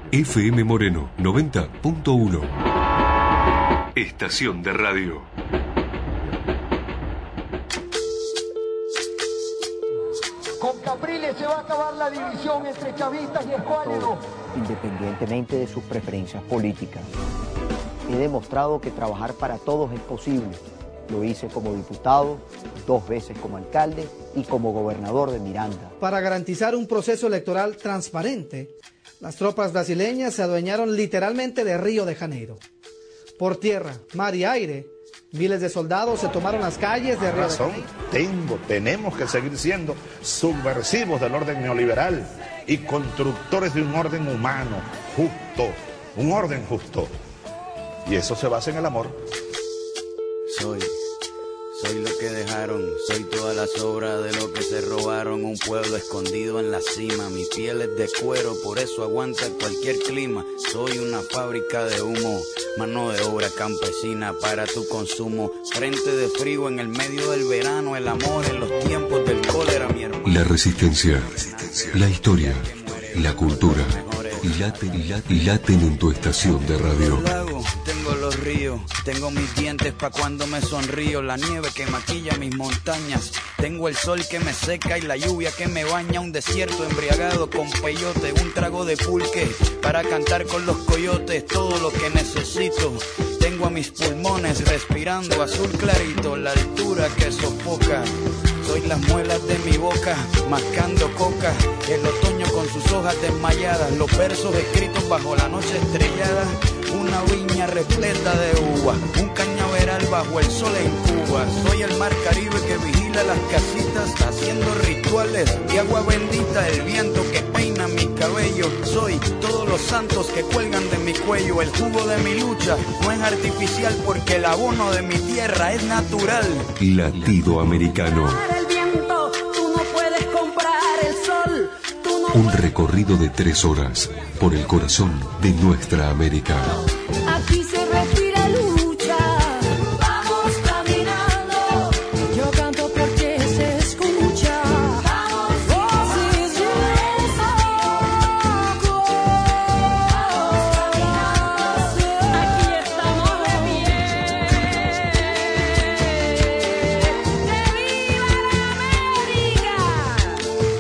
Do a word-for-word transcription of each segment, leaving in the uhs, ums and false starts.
F M Moreno noventa punto uno. Estación de radio. Con Capriles se va a acabar la división entre chavistas y escuálidos. Independientemente de sus preferencias políticas. He demostrado que trabajar para todos es posible. Lo hice como diputado, dos veces como alcalde y como gobernador de Miranda. Para garantizar un proceso electoral transparente, las tropas brasileñas se adueñaron literalmente de Río de Janeiro. Por tierra, mar y aire, miles de soldados se tomaron las calles de Río de Janeiro. Tengo, tenemos que seguir siendo subversivos del orden neoliberal y constructores de un orden humano, justo, un orden justo. Y eso se basa en el amor. Soy, soy lo que dejaron, soy toda la sobra de lo que se robaron. Un pueblo escondido en la cima, mi piel es de cuero, por eso aguanta cualquier clima. Soy una fábrica de humo, mano de obra campesina para tu consumo. Frente de frío en el medio del verano, el amor en los tiempos del cólera, mi hermano. La resistencia, la historia, la cultura, y laten, y laten, y laten en tu estación de radio. Tengo los ríos, tengo mis dientes pa' cuando me sonrío, la nieve que maquilla mis montañas, tengo el sol que me seca y la lluvia que me baña, un desierto embriagado con peyote, un trago de pulque para cantar con los coyotes, todo lo que necesito. Tengo a mis pulmones respirando azul clarito, la altura que sofoca. Soy las muelas de mi boca, mascando coca, el otoño con sus hojas desmayadas, los versos escritos bajo la noche estrellada, una viña repleta de uva, un cañaveral bajo el sol en Cuba. Soy el mar Caribe que vigila las casitas, haciendo rituales de agua bendita, el viento que peina mi cabello. Soy todos los santos que cuelgan de mi cuello, el jugo de mi lucha no es artificial porque el abono de mi tierra es natural. Latido americano. Un recorrido de tres horas por el corazón de nuestra América. Aquí se respira lucha. Vamos caminando. Yo canto porque se escucha. Vamos, vamos caminando. Aquí estamos de pie. ¡Que viva la América!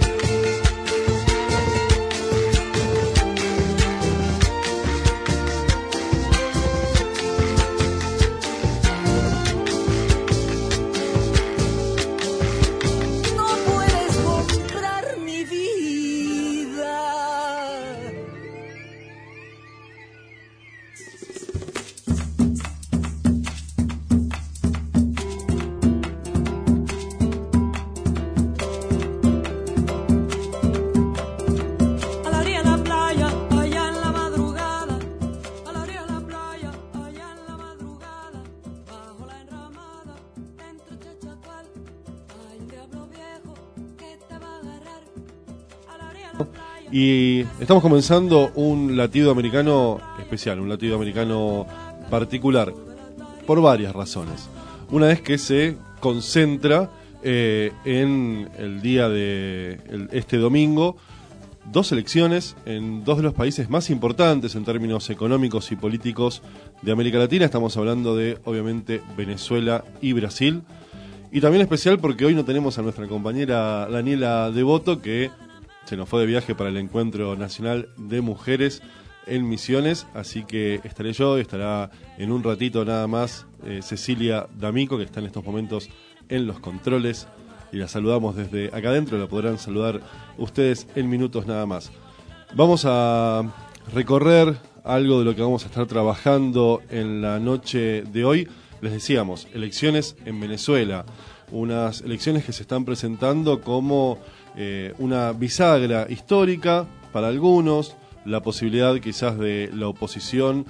Y estamos comenzando un latido americano especial, un latido americano particular, por varias razones. Una es que se concentra eh, en el día de el, este domingo, dos elecciones en dos de los países más importantes en términos económicos y políticos de América Latina. Estamos hablando de, obviamente, Venezuela y Brasil. Y también especial porque hoy no tenemos a nuestra compañera Daniela Devoto, que se nos fue de viaje para el Encuentro Nacional de Mujeres en Misiones, así que estaré yo, estará en un ratito nada más eh, Cecilia D'Amico, que está en estos momentos en los controles, y la saludamos desde acá adentro, la podrán saludar ustedes en minutos nada más. Vamos a recorrer algo de lo que vamos a estar trabajando en la noche de hoy. Les decíamos, elecciones en Venezuela, unas elecciones que se están presentando como Eh, una bisagra histórica para algunos, la posibilidad quizás de la oposición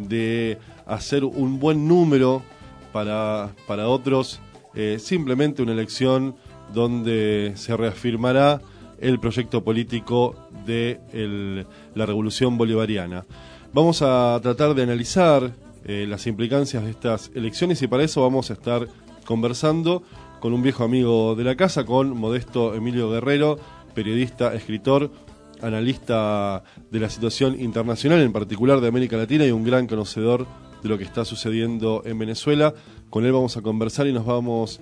de hacer un buen número para, para otros, eh, simplemente una elección donde se reafirmará el proyecto político de el, la revolución bolivariana. Vamos a tratar de analizar eh, las implicancias de estas elecciones y para eso vamos a estar conversando con un viejo amigo de la casa, con Modesto Emilio Guerrero, periodista, escritor, analista de la situación internacional, en particular de América Latina, y un gran conocedor de lo que está sucediendo en Venezuela. Con él vamos a conversar y nos vamos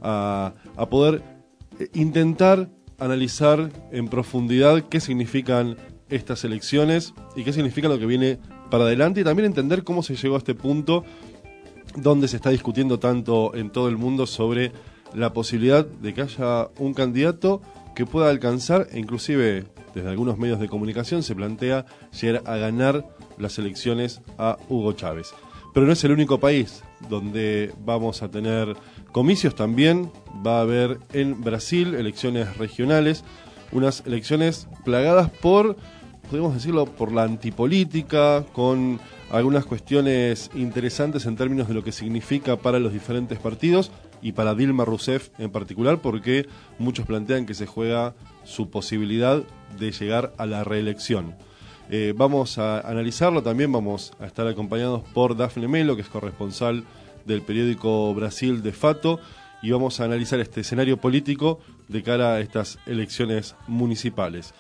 a, a poder intentar analizar en profundidad qué significan estas elecciones y qué significa lo que viene para adelante, y también entender cómo se llegó a este punto donde se está discutiendo tanto en todo el mundo sobre la posibilidad de que haya un candidato que pueda alcanzar, e inclusive desde algunos medios de comunicación se plantea llegar a ganar las elecciones a Hugo Chávez. Pero no es el único país donde vamos a tener comicios. También va a haber en Brasil elecciones regionales, unas elecciones plagadas por, podemos decirlo, por la antipolítica, con algunas cuestiones interesantes en términos de lo que significa para los diferentes partidos y para Dilma Rousseff en particular, porque muchos plantean que se juega su posibilidad de llegar a la reelección. Eh, vamos a analizarlo, también vamos a estar acompañados por Dafne Melo, que es corresponsal del periódico Brasil de Fato, y vamos a analizar este escenario político de cara a estas elecciones municipales.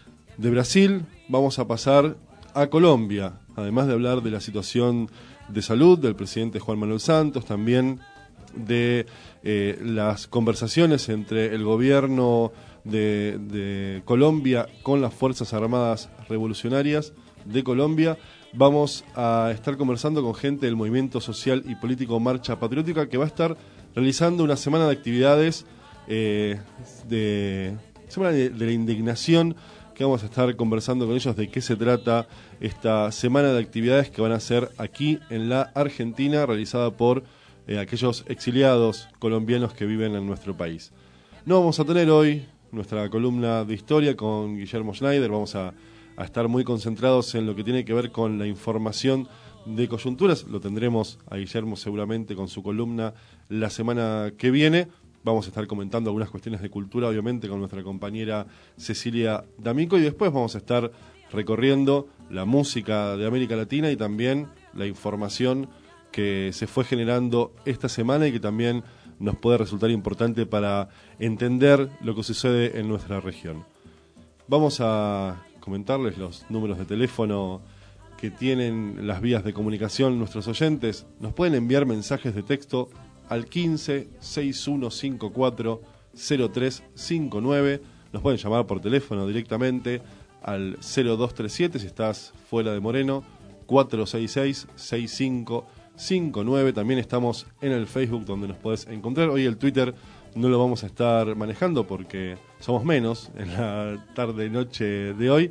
De Brasil vamos a pasar a Colombia, además de hablar de la situación de salud del presidente Juan Manuel Santos, también de eh, las conversaciones entre el gobierno de, de Colombia con las Fuerzas Armadas Revolucionarias de Colombia. Vamos a estar conversando con gente del movimiento social y político Marcha Patriótica, que va a estar realizando una semana de actividades eh, de semana de, de la indignación, que vamos a estar conversando con ellos de qué se trata esta semana de actividades que van a ser aquí en la Argentina, realizada por eh, aquellos exiliados colombianos que viven en nuestro país. No vamos a tener hoy nuestra columna de historia con Guillermo Schneider, vamos a, a estar muy concentrados en lo que tiene que ver con la información de coyunturas. Lo tendremos a Guillermo seguramente con su columna la semana que viene. Vamos a estar comentando algunas cuestiones de cultura, obviamente, con nuestra compañera Cecilia D'Amico, y después vamos a estar recorriendo la música de América Latina y también la información que se fue generando esta semana y que también nos puede resultar importante para entender lo que sucede en nuestra región. Vamos a comentarles los números de teléfono que tienen las vías de comunicación nuestros oyentes. Nos pueden enviar mensajes de texto al quince, sesenta y uno cincuenta y cuatro, cero tres cincuenta y nueve. Nos pueden llamar por teléfono directamente al cero dos treinta y siete si estás fuera de Moreno, cuatro seis seis, seis cinco cinco nueve. También estamos en el Facebook, donde nos podés encontrar. Hoy el Twitter no lo vamos a estar manejando porque somos menos en la tarde-noche de hoy.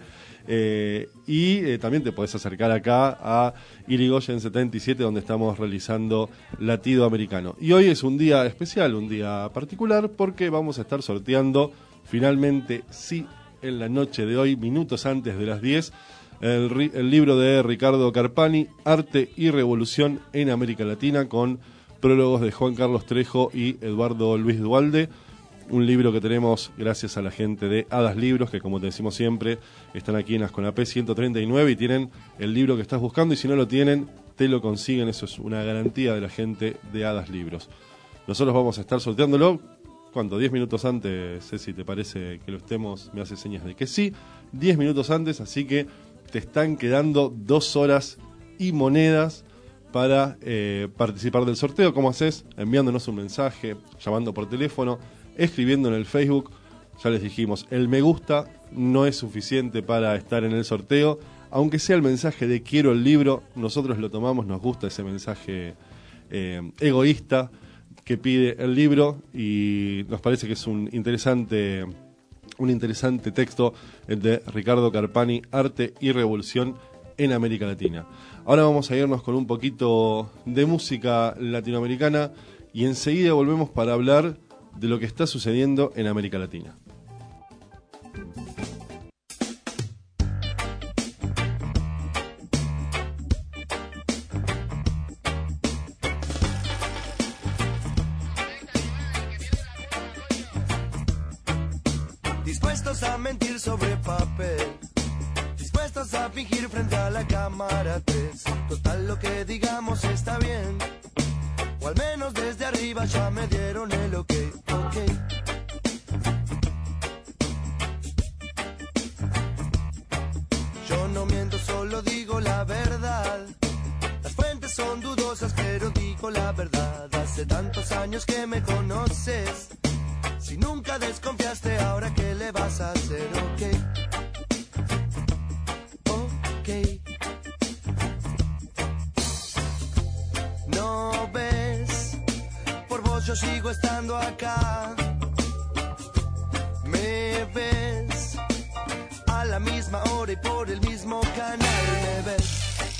Eh, y eh, también te podés acercar acá a Irigoyen setenta y siete, donde estamos realizando Latido Americano. Y hoy es un día especial, un día particular, porque vamos a estar sorteando finalmente, sí, en la noche de hoy, minutos antes de las diez, el, el libro de Ricardo Carpani, Arte y Revolución en América Latina, con prólogos de Juan Carlos Trejo y Eduardo Luis Dualde. Un libro que tenemos gracias a la gente de Hadas Libros, que como te decimos siempre, están aquí en Asconapé ciento treinta y nueve y tienen el libro que estás buscando, y si no lo tienen, te lo consiguen. Eso es una garantía de la gente de Hadas Libros. Nosotros vamos a estar sorteándolo, ¿cuánto? diez minutos antes, Ceci, ¿te parece que lo estemos? Me hace señas de que sí, diez minutos antes, así que te están quedando dos horas y monedas para eh, participar del sorteo. ¿Cómo haces? Enviándonos un mensaje, llamando por teléfono, escribiendo en el Facebook. Ya les dijimos, el me gusta no es suficiente para estar en el sorteo, aunque sea el mensaje de quiero el libro, nosotros lo tomamos, nos gusta ese mensaje eh, egoísta que pide el libro, y nos parece que es un interesante un interesante texto, el de Ricardo Carpani, Arte y Revolución en América Latina. Ahora vamos a irnos con un poquito de música latinoamericana y enseguida volvemos para hablar de lo que está sucediendo en América Latina. Dispuestos a mentir sobre papel, dispuestos a fingir frente a la cámara tres. Total, lo que digamos está bien, o al menos desde arriba ya me dieron el ok, ok. solo digo la verdad. Las fuentes son dudosas, pero digo la verdad. Hace tantos años que me conoces. Si nunca desconfiaste, ahora qué le vas a hacer, ok. Ok. No ves, por vos yo sigo estando acá. Me ves a la misma hora y por el mismo canal, me ves.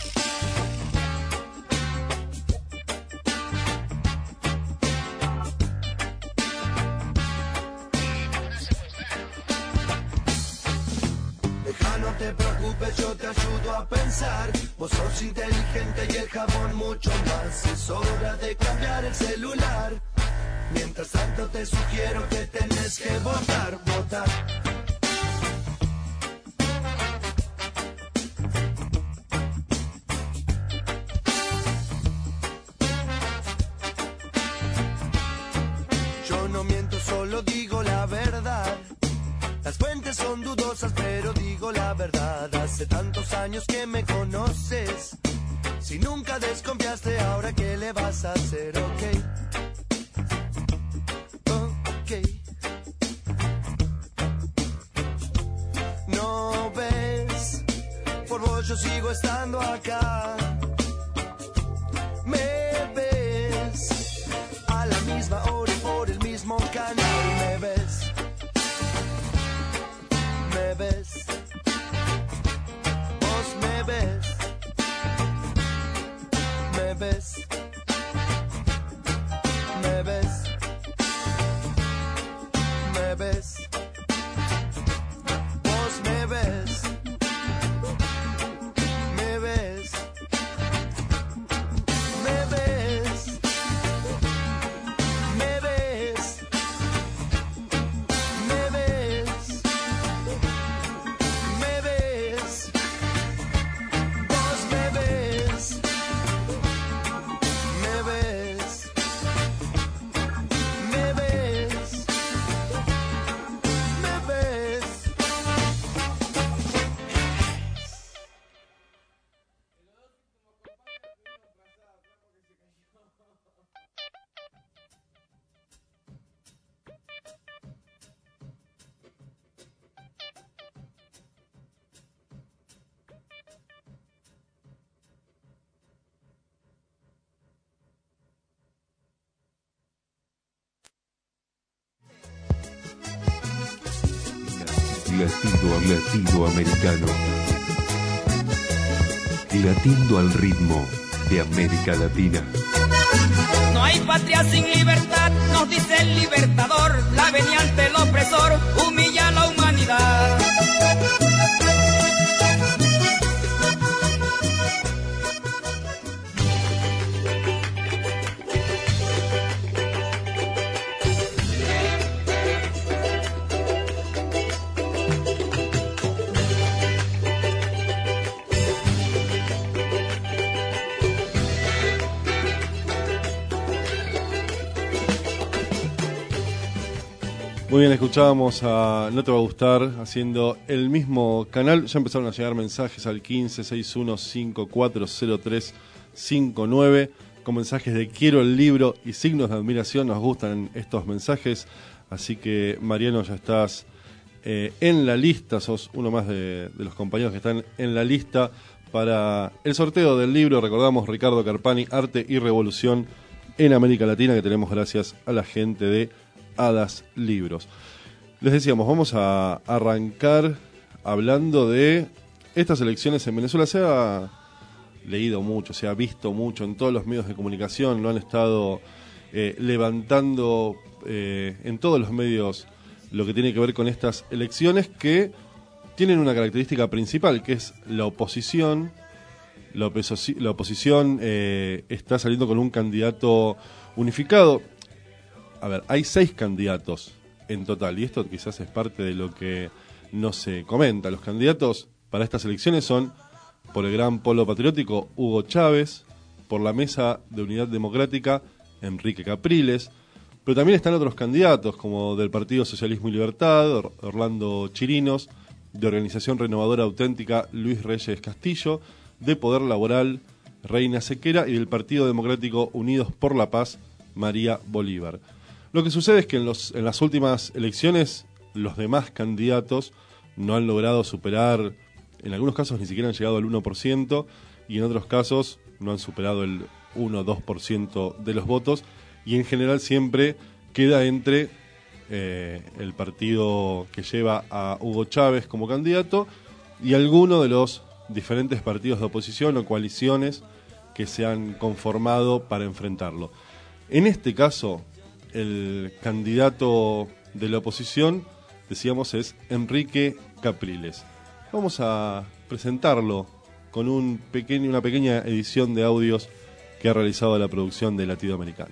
Deja, no te preocupes, yo te ayudo a pensar. Vos sos inteligente y el jabón mucho más. Es hora de cambiar el celular. Mientras tanto te sugiero que tenés que votar, votar. Yo no miento, solo digo la verdad. Las fuentes son dudosas, pero digo la verdad. Hace tantos años que me conoces. Si nunca desconfiaste, ahora qué le vas a hacer, ok. Ok. No ves, por vos yo sigo estando acá. Me ves a la misma hora y por el mismo canal, me ves. Me ves, vos me ves, me ves, me ves, me ves, vos me ves, me ves, me ves, me ves, me ves. Me ves, vos me ves, me ves, me ves, me ves. Latido, latido americano. Latiendo al ritmo de América Latina. No hay patria sin libertad, nos dice el libertador. La venia ante el opresor humilla a la humanidad. Muy bien, escuchábamos a No Te Va a Gustar haciendo el mismo canal. Ya empezaron a llegar mensajes al quince sesenta y uno cincuenta y cuatro cero tres cincuenta y nueve con mensajes de quiero el libro y signos de admiración. Nos gustan estos mensajes, así que Mariano, ya estás eh, en la lista, sos uno más de, de los compañeros que están en la lista para el sorteo del libro. Recordamos, Ricardo Carpani, Arte y Revolución en América Latina, que tenemos gracias a la gente de Hadas Libros. Les decíamos, vamos a arrancar hablando de estas elecciones en Venezuela. Se ha leído mucho, se ha visto mucho en todos los medios de comunicación, lo han estado eh, levantando eh, en todos los medios lo que tiene que ver con estas elecciones, que tienen una característica principal, que es la oposición. La, oposi- la oposición eh, está saliendo con un candidato unificado. A ver, hay seis candidatos en total, y esto quizás es parte de lo que no se comenta. Los candidatos para estas elecciones son, por el Gran Polo Patriótico, Hugo Chávez; por la Mesa de Unidad Democrática, Enrique Capriles; pero también están otros candidatos, como del Partido Socialismo y Libertad, Orlando Chirinos; de Organización Renovadora Auténtica Luis Reyes Castillo, de Poder Laboral Reina Sequera y del Partido Democrático Unidos por la Paz María Bolívar. Lo que sucede es que en, los, en las últimas elecciones los demás candidatos no han logrado superar, en algunos casos ni siquiera han llegado al uno por ciento y en otros casos no han superado el uno o dos por ciento de los votos, y en general siempre queda entre eh, el partido que lleva a Hugo Chávez como candidato y alguno de los diferentes partidos de oposición o coaliciones que se han conformado para enfrentarlo. En este caso, el candidato de la oposición, decíamos, es Enrique Capriles. Vamos a presentarlo con un pequeño, una pequeña edición de audios que ha realizado la producción de Latido Americano.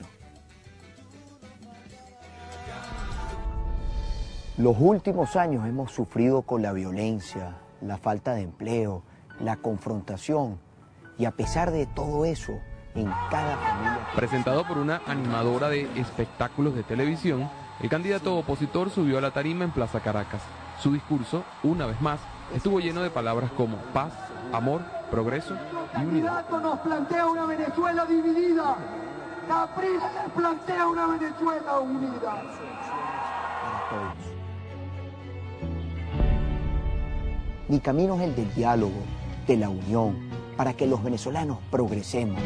Los últimos años hemos sufrido con la violencia, la falta de empleo, la confrontación, y a pesar de todo eso, en cada familia... Presentado por una animadora de espectáculos de televisión, el candidato opositor subió a la tarima en Plaza Caracas. Su discurso, una vez más, estuvo lleno de palabras como paz, amor, progreso y unidad. El candidato nos plantea una Venezuela dividida. Capriles plantea una Venezuela unida. Para todos. Mi camino es el del diálogo, de la unión, para que los venezolanos progresemos.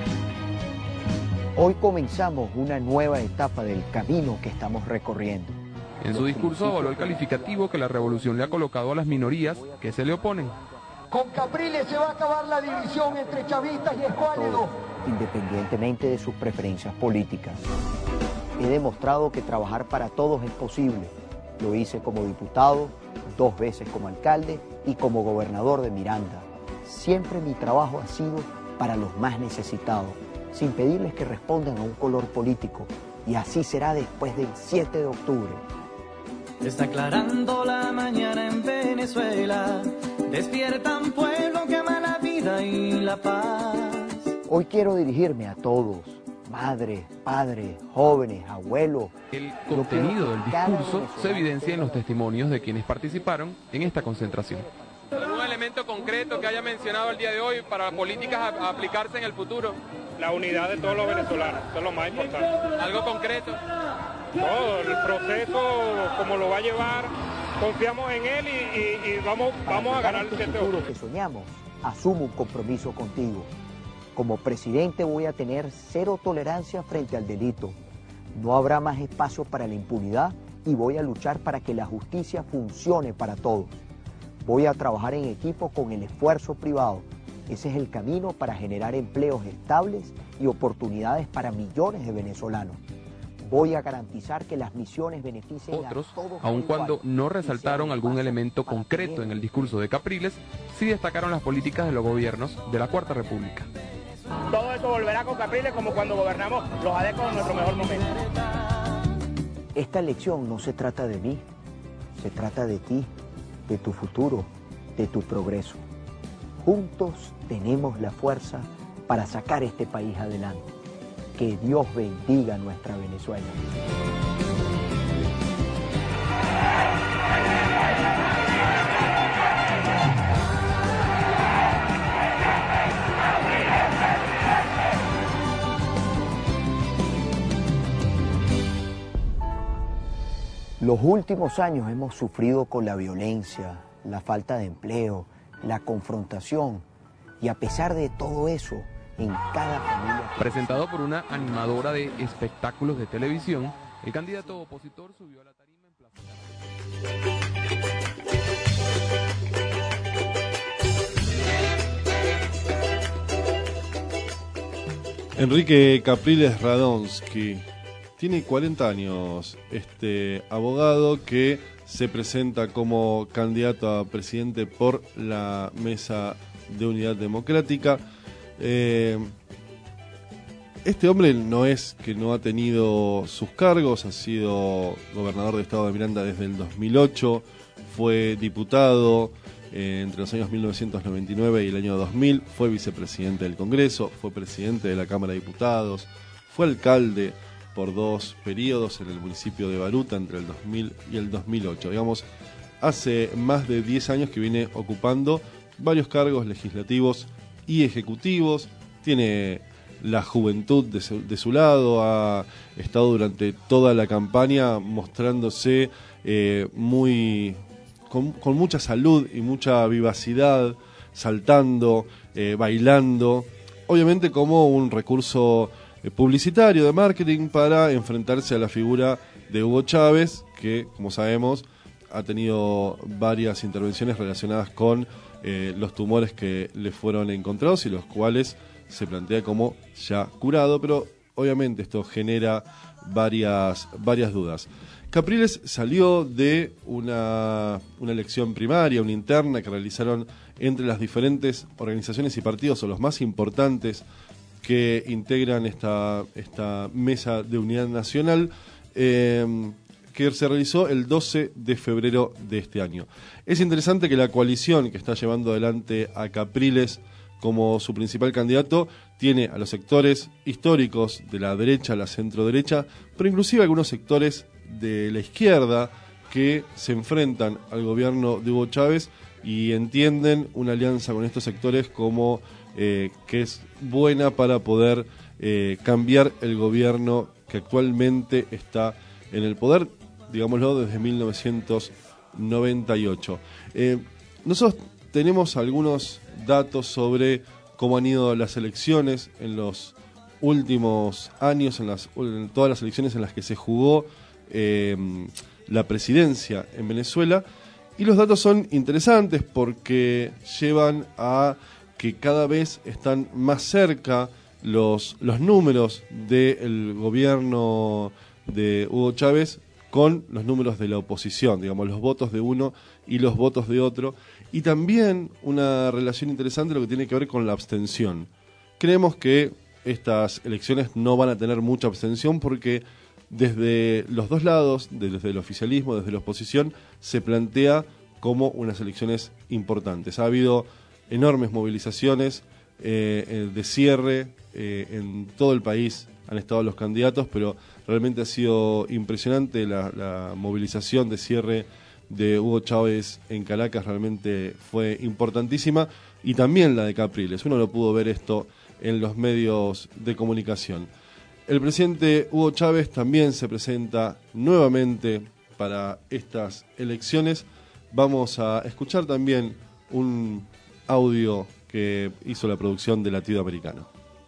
Hoy comenzamos una nueva etapa del camino que estamos recorriendo. En su discurso avaló el calificativo que la revolución le ha colocado a las minorías que se le oponen. Con Capriles se va a acabar la división entre chavistas y escuálidos. Independientemente de sus preferencias políticas. He demostrado que trabajar para todos es posible. Lo hice como diputado, dos veces como alcalde y como gobernador de Miranda. Siempre mi trabajo ha sido para los más necesitados, sin pedirles que respondan a un color político. Y así será después del siete de octubre. Está aclarando la mañana en Venezuela. Despiertan pueblo que ama la vida y la paz. Hoy quiero dirigirme a todos, madres, padres, jóvenes, abuelos. El contenido del discurso se evidencia en los testimonios de quienes participaron en esta concentración. ¿Algún elemento concreto que haya mencionado el día de hoy para políticas a, a aplicarse en el futuro? La unidad de todos los venezolanos, eso es lo más importante. ¿Algo concreto? Todo, el proceso, como lo va a llevar, confiamos en él y, y, y vamos, vamos a ganar el siete de octubre. Que soñamos, asumo un compromiso contigo. Como presidente voy a tener cero tolerancia frente al delito. No habrá más espacio para la impunidad y voy a luchar para que la justicia funcione para todos. Voy a trabajar en equipo con el esfuerzo privado. Ese es el camino para generar empleos estables y oportunidades para millones de venezolanos. Voy a garantizar que las misiones beneficien Otros, a todos. aun cuando no resaltaron algún elemento concreto en el discurso de Capriles, sí destacaron las políticas de los gobiernos de la Cuarta República. Todo eso volverá con Capriles como cuando gobernamos los adecos en nuestro mejor momento. Esta elección no se trata de mí, se trata de ti, de tu futuro, de tu progreso. Juntos tenemos la fuerza para sacar este país adelante. Que Dios bendiga a nuestra Venezuela. Los últimos años hemos sufrido con la violencia, la falta de empleo, la confrontación, y a pesar de todo eso, en cada familia... Presentado por una animadora de espectáculos de televisión, el candidato opositor subió a la tarima en Plaza Enrique Capriles Radonsky. Tiene cuarenta años este abogado que se presenta como candidato a presidente por la Mesa de Unidad Democrática. Eh, este hombre no es que no ha tenido sus cargos, ha sido gobernador del estado de Miranda desde el dos mil ocho, fue diputado eh, entre los años mil novecientos noventa y nueve y el año dos mil, fue vicepresidente del Congreso, fue presidente de la Cámara de Diputados, fue alcalde por dos periodos en el municipio de Baruta entre el dos mil y el dos mil ocho. Digamos, hace más de diez años que viene ocupando varios cargos legislativos y ejecutivos. Tiene la juventud de su, de su lado, ha estado durante toda la campaña mostrándose eh, muy con, con mucha salud y mucha vivacidad, saltando, eh, bailando, obviamente como un recurso eh, publicitario de marketing para enfrentarse a la figura de Hugo Chávez, que, como sabemos, ha tenido varias intervenciones relacionadas con eh, los tumores que le fueron encontrados y los cuales se plantea como ya curado, pero obviamente esto genera varias, varias dudas. Capriles salió de una, una elección primaria, una interna que realizaron entre las diferentes organizaciones y partidos, o los más importantes que integran esta, esta mesa de unidad nacional, eh, que se realizó el doce de febrero de este año. Es interesante que la coalición que está llevando adelante a Capriles como su principal candidato tiene a los sectores históricos de la derecha, la centro-derecha, pero inclusive algunos sectores de la izquierda que se enfrentan al gobierno de Hugo Chávez y entienden una alianza con estos sectores como eh, que es buena para poder eh, cambiar el gobierno que actualmente está en el poder, digámoslo, desde mil novecientos noventa y ocho. Eh, nosotros tenemos algunos datos sobre cómo han ido las elecciones en los últimos años, en, las, en todas las elecciones en las que se jugó eh, la presidencia en Venezuela, y los datos son interesantes porque llevan a que cada vez están más cerca los, los números del gobierno de Hugo Chávez con los números de la oposición, digamos, los votos de uno y los votos de otro, y también una relación interesante lo que tiene que ver con la abstención. Creemos que estas elecciones no van a tener mucha abstención porque desde los dos lados, desde el oficialismo, desde la oposición, se plantea como unas elecciones importantes. Ha habido enormes movilizaciones eh, de cierre eh, en todo el país, han estado los candidatos, pero realmente ha sido impresionante la, la movilización de cierre de Hugo Chávez en Caracas, realmente fue importantísima, y también la de Capriles. Uno lo pudo ver esto en los medios de comunicación. El presidente Hugo Chávez también se presenta nuevamente para estas elecciones. Vamos a escuchar también un audio que hizo la producción de Latido Americano.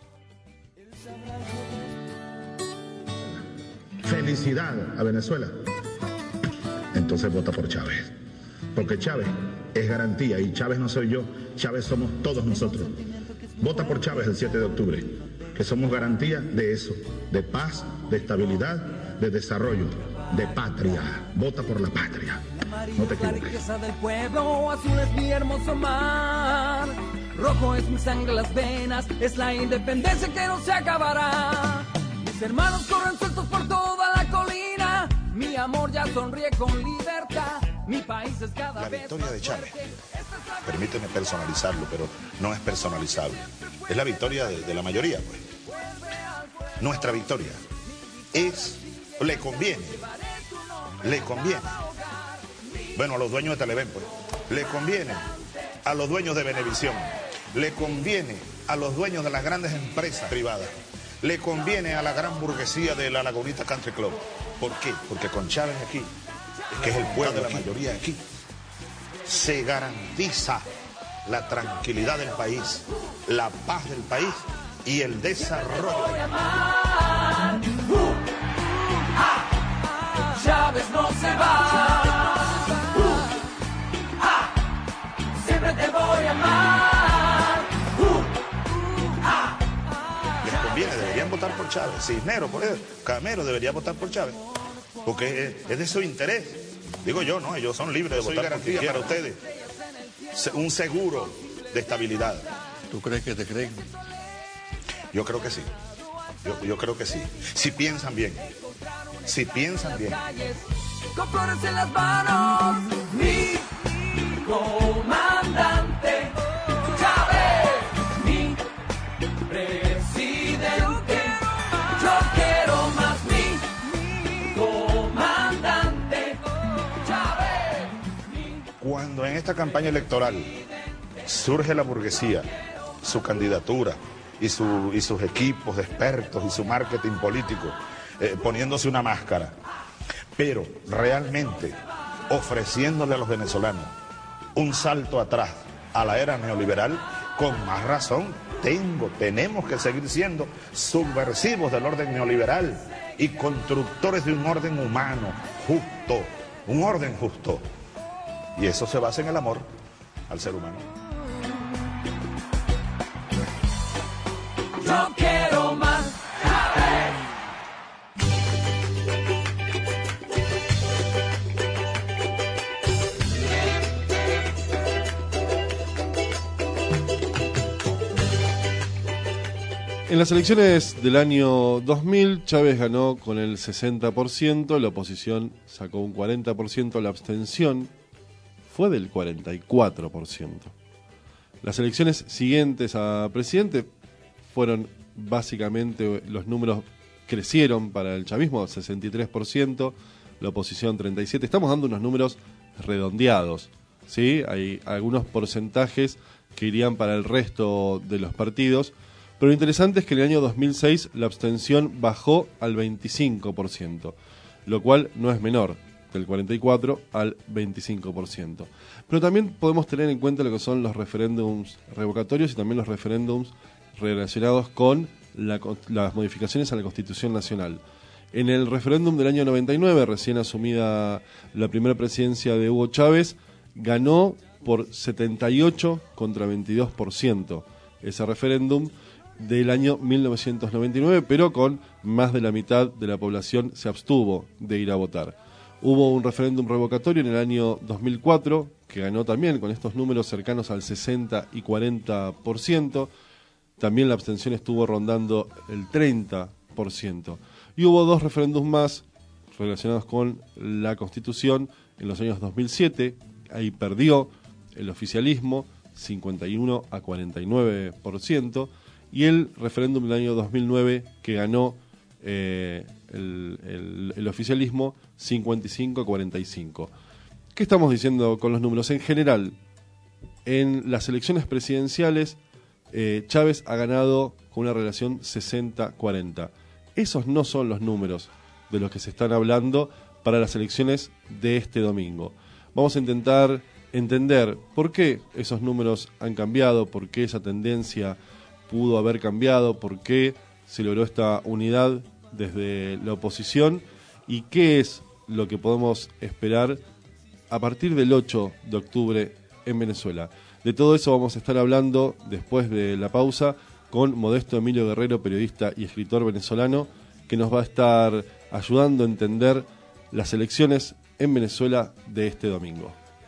Felicidad a Venezuela. Entonces vota por Chávez. Porque Chávez es garantía, y Chávez no soy yo, Chávez somos todos nosotros. Vota por Chávez el siete de octubre, que somos garantía de eso, de paz, de estabilidad, de desarrollo, de patria. Vota por la patria. No te equivoques. La riqueza del pueblo, azul es mi hermoso mar. Rojo es mi sangre, las venas, es la independencia que no se acabará. Mis hermanos corren sueltos por toda la colina. Mi amor ya sonríe con libertad. Mi país es cada La vez victoria más de Chávez, fuerte. permíteme personalizarlo, pero no es personalizable. Es la victoria de, de la mayoría, pues. Nuestra victoria es, le conviene, le conviene. Bueno, a los dueños de Televen, pues. Le conviene a los dueños de Venevisión. Le conviene a los dueños de las grandes empresas privadas. Le conviene a la gran burguesía de la Lagunita Country Club. ¿Por qué? Porque con Chávez aquí, que es el pueblo de la mayoría aquí, se garantiza la tranquilidad del país, la paz del país y el desarrollo. Chávez no se va. Uh, ah, siempre te voy a amar. Uh, uh, ah, Les conviene, deberían votar por Chávez. Cisneros, por eso, Camero debería votar por Chávez, porque es, es de su interés. Digo yo, no, ellos son libres de votar por quien quiera. Para ustedes, un seguro de estabilidad. ¿Tú crees que te creen? Yo creo que sí. Yo, yo creo que sí. Si piensan bien. Si piensan bien. con flores en las manos, mi comandante Chávez, mi presidente. Yo quiero más mi comandante Chávez, mi cuando en esta campaña electoral surge la burguesía, su candidatura y, su, y sus equipos de expertos y su marketing político, eh, poniéndose una máscara, pero realmente ofreciéndole a los venezolanos un salto atrás a la era neoliberal, con más razón tengo, tenemos que seguir siendo subversivos del orden neoliberal y constructores de un orden humano, justo, un orden justo. Y eso se basa en el amor al ser humano. Yo quiero más. En las elecciones del año dos mil, Chávez ganó con el sesenta por ciento, la oposición sacó un cuarenta por ciento, la abstención fue del cuarenta y cuatro por ciento. Las elecciones siguientes a presidente fueron básicamente, los números crecieron para el chavismo, sesenta y tres por ciento, la oposición treinta y siete por ciento. Estamos dando unos números redondeados, ¿sí? Hay algunos porcentajes que irían para el resto de los partidos. Pero lo interesante es que en el año dos mil seis la abstención bajó al veinticinco por ciento, lo cual no es menor, del cuarenta y cuatro por ciento al veinticinco por ciento. Pero también podemos tener en cuenta lo que son los referéndums revocatorios y también los referéndums relacionados con la, las modificaciones a la Constitución Nacional. En el referéndum del año noventa y nueve, recién asumida la primera presidencia de Hugo Chávez, ganó por setenta y ocho contra veintidós por ciento ese referéndum del año mil novecientos noventa y nueve, pero con más de la mitad de la población se abstuvo de ir a votar. Hubo un referéndum revocatorio en el año dos mil cuatro, que ganó también con estos números cercanos al sesenta y cuarenta por ciento. También la abstención estuvo rondando el treinta por ciento. Y hubo dos referéndums más relacionados con la Constitución en los años dos mil siete. Ahí perdió el oficialismo, cincuenta y uno a cuarenta y nueve por ciento. Y el referéndum del año dos mil nueve, que ganó eh, el, el, el oficialismo, cincuenta y cinco a cuarenta y cinco. ¿Qué estamos diciendo con los números? En general, en las elecciones presidenciales, eh, Chávez ha ganado con una relación sesenta cuarenta. Esos no son los números de los que se están hablando para las elecciones de este domingo. Vamos a intentar entender por qué esos números han cambiado, por qué esa tendencia pudo haber cambiado, por qué se logró esta unidad desde la oposición y qué es lo que podemos esperar a partir del ocho de octubre en Venezuela. De todo eso vamos a estar hablando después de la pausa con Modesto Emilio Guerrero, periodista y escritor venezolano, que nos va a estar ayudando a entender las elecciones en Venezuela de este domingo.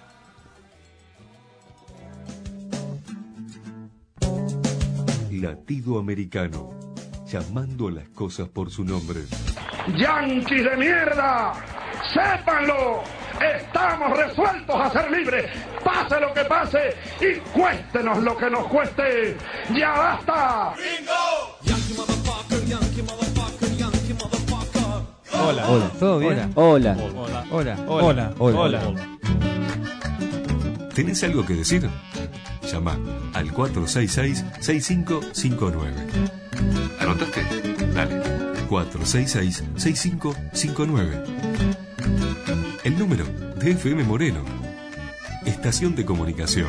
Latido Americano, llamando a las cosas por su nombre. ¡Yanquis de mierda! ¡Sépanlo! Estamos resueltos a ser libres, pase lo que pase y cuéstenos lo que nos cueste. ¡Ya basta! Hola. Hola. ¿Todo bien? Hola. Hola. Hola. Hola. Hola. Hola. ¿Tenés algo que decir? Llama al cuatro seis seis, seis cinco cinco nueve. ¿Anotaste? Dale. cuatro seis seis, seis cinco cinco nueve. El número de F M Moreno. Estación de comunicación.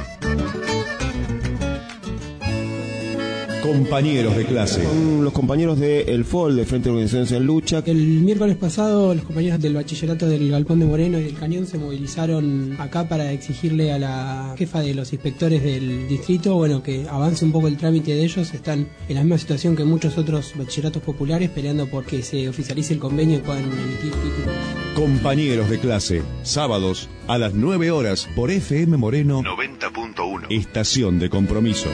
Compañeros de clase. Con los compañeros de El F O L, de Frente de Organizaciones en Lucha. El miércoles pasado, los compañeros del bachillerato del Galpón de Moreno y del Cañón se movilizaron acá para exigirle a la jefa de los inspectores del distrito, bueno, que avance un poco el trámite de ellos. Están en la misma situación que muchos otros bachilleratos populares, peleando por que se oficialice el convenio y puedan emitir títulos. Compañeros de clase, sábados a las nueve horas por F M Moreno noventa punto uno. Estación de compromiso.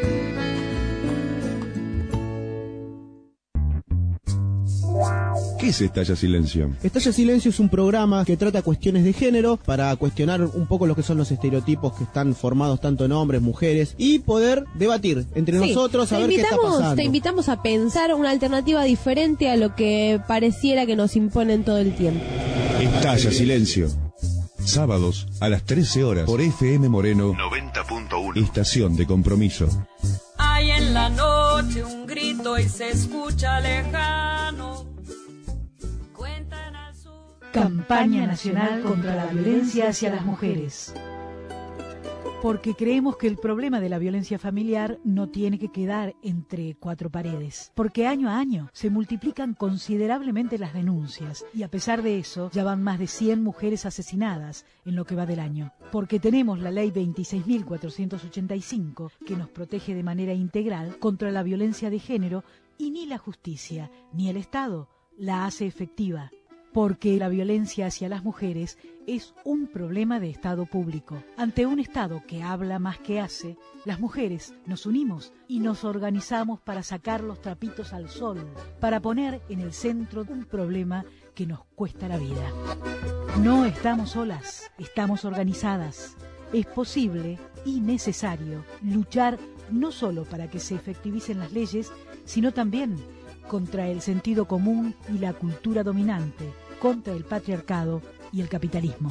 ¿Qué es Estalla Silencio? Estalla Silencio es un programa que trata cuestiones de género para cuestionar un poco lo que son los estereotipos que están formados tanto en hombres, mujeres y poder debatir entre sí, nosotros a ver qué está pasando. Te invitamos a pensar una alternativa diferente a lo que pareciera que nos imponen todo el tiempo. Estalla Silencio. Sábados a las trece horas por F M Moreno noventa punto uno. Estación de compromiso. Hay en la noche un grito y se escucha lejano. Cuentan al sur. Campaña Nacional contra la Violencia hacia las Mujeres. Porque creemos que el problema de la violencia familiar no tiene que quedar entre cuatro paredes. Porque año a año se multiplican considerablemente las denuncias y a pesar de eso ya van más de cien mujeres asesinadas en lo que va del año. Porque tenemos la ley veintiséis mil cuatrocientos ochenta y cinco que nos protege de manera integral contra la violencia de género y ni la justicia ni el Estado la hace efectiva. Porque la violencia hacia las mujeres es un problema de Estado público. Ante un Estado que habla más que hace, las mujeres nos unimos y nos organizamos para sacar los trapitos al sol, para poner en el centro un problema que nos cuesta la vida. No estamos solas, estamos organizadas. Es posible y necesario luchar no solo para que se efectivicen las leyes, sino también contra el sentido común y la cultura dominante, contra el patriarcado y el capitalismo.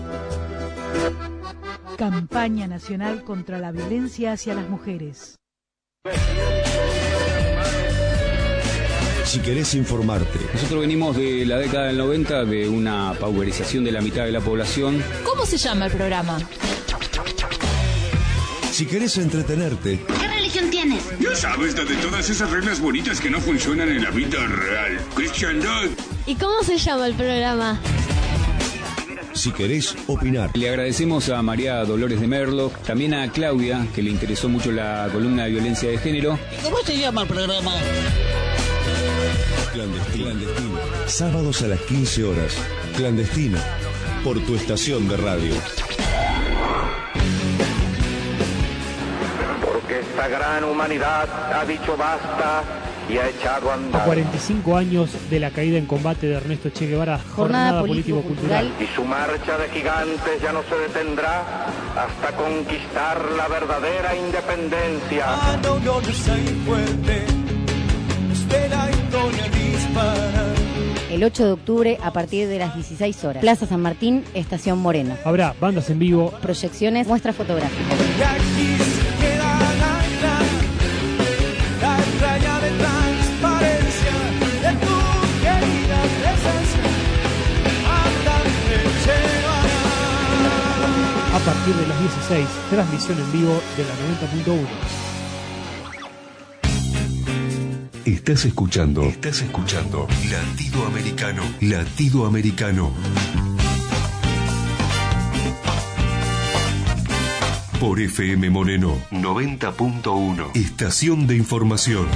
Campaña Nacional contra la Violencia hacia las Mujeres. Si querés informarte. Nosotros venimos de la década del noventa, de una pauperización de la mitad de la población. ¿Cómo se llama el programa? Si querés entretenerte. ¿Qué religión tienes? Ya sabes, la de todas esas reglas bonitas que no funcionan en la vida real. Cristiandad. ¿Y cómo se llama el programa? Si querés opinar. Le agradecemos a María Dolores de Merlo, también a Claudia, que le interesó mucho la columna de violencia de género. ¿Cómo se llama el programa? Clandestino. Clandestino. Sábados a las quince horas. Clandestino. Por tu estación de radio. Porque esta gran humanidad ha dicho basta y ha echado a andar. A cuarenta y cinco años de la caída en combate de Ernesto Che Guevara, jornada, jornada político-cultural. Y su marcha de gigantes ya no se detendrá hasta conquistar la verdadera independencia. Ah, no, no, no soy fuerte. Espera y Toña dispara. El ocho de octubre a partir de las dieciséis horas. Plaza San Martín, Estación Moreno. Habrá bandas en vivo, proyecciones, muestras fotográficas. Y aquí se queda la, la, la raya de transparencia de tu querida presencia. Andante Che. A partir de las dieciséis, transmisión en vivo de la noventa punto uno. Estás escuchando, estás escuchando Latido Americano, Latido Americano. Por F M Moreno noventa punto uno. Estación de información.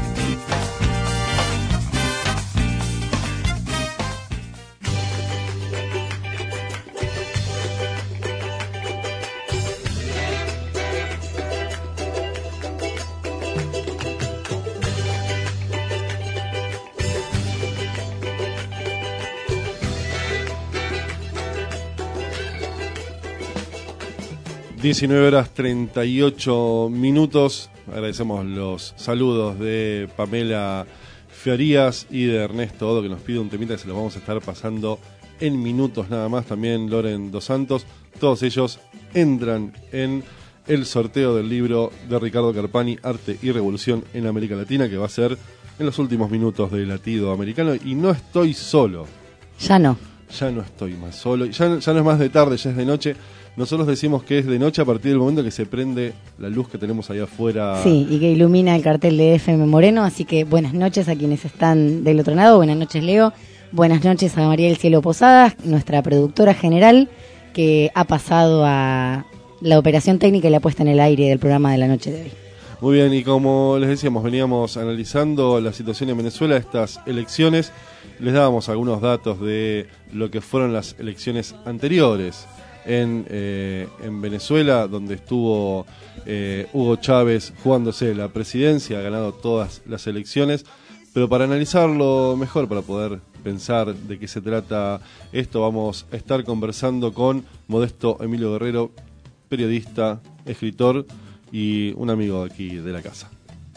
diecinueve horas treinta y ocho minutos. Agradecemos los saludos de Pamela Fiarías y de Ernesto Odo, que nos pide un temita que se los vamos a estar pasando en minutos nada más. También Loren Dos Santos. Todos ellos entran en el sorteo del libro de Ricardo Carpani, Arte y Revolución en América Latina, que va a ser en los últimos minutos de Latido Americano. Y no estoy solo. Ya no. Ya no estoy más solo. Ya, ya no es más de tarde, ya es de noche. Nosotros decimos que es de noche a partir del momento que se prende la luz que tenemos ahí afuera. Sí, y que ilumina el cartel de F M Moreno. Así que buenas noches a quienes están del otro lado. Buenas noches, Leo. Buenas noches a María del Cielo Posadas, nuestra productora general, que ha pasado a la operación técnica y la puesta en el aire del programa de la noche de hoy. Muy bien, y como les decíamos, veníamos analizando la situación en Venezuela, estas elecciones. Les dábamos algunos datos de lo que fueron las elecciones anteriores en, eh, en Venezuela, donde estuvo eh, Hugo Chávez jugándose la presidencia, ha ganado todas las elecciones. Pero para analizarlo mejor, para poder pensar de qué se trata esto, vamos a estar conversando con Modesto Emilio Guerrero, periodista, escritor y un amigo aquí de la casa.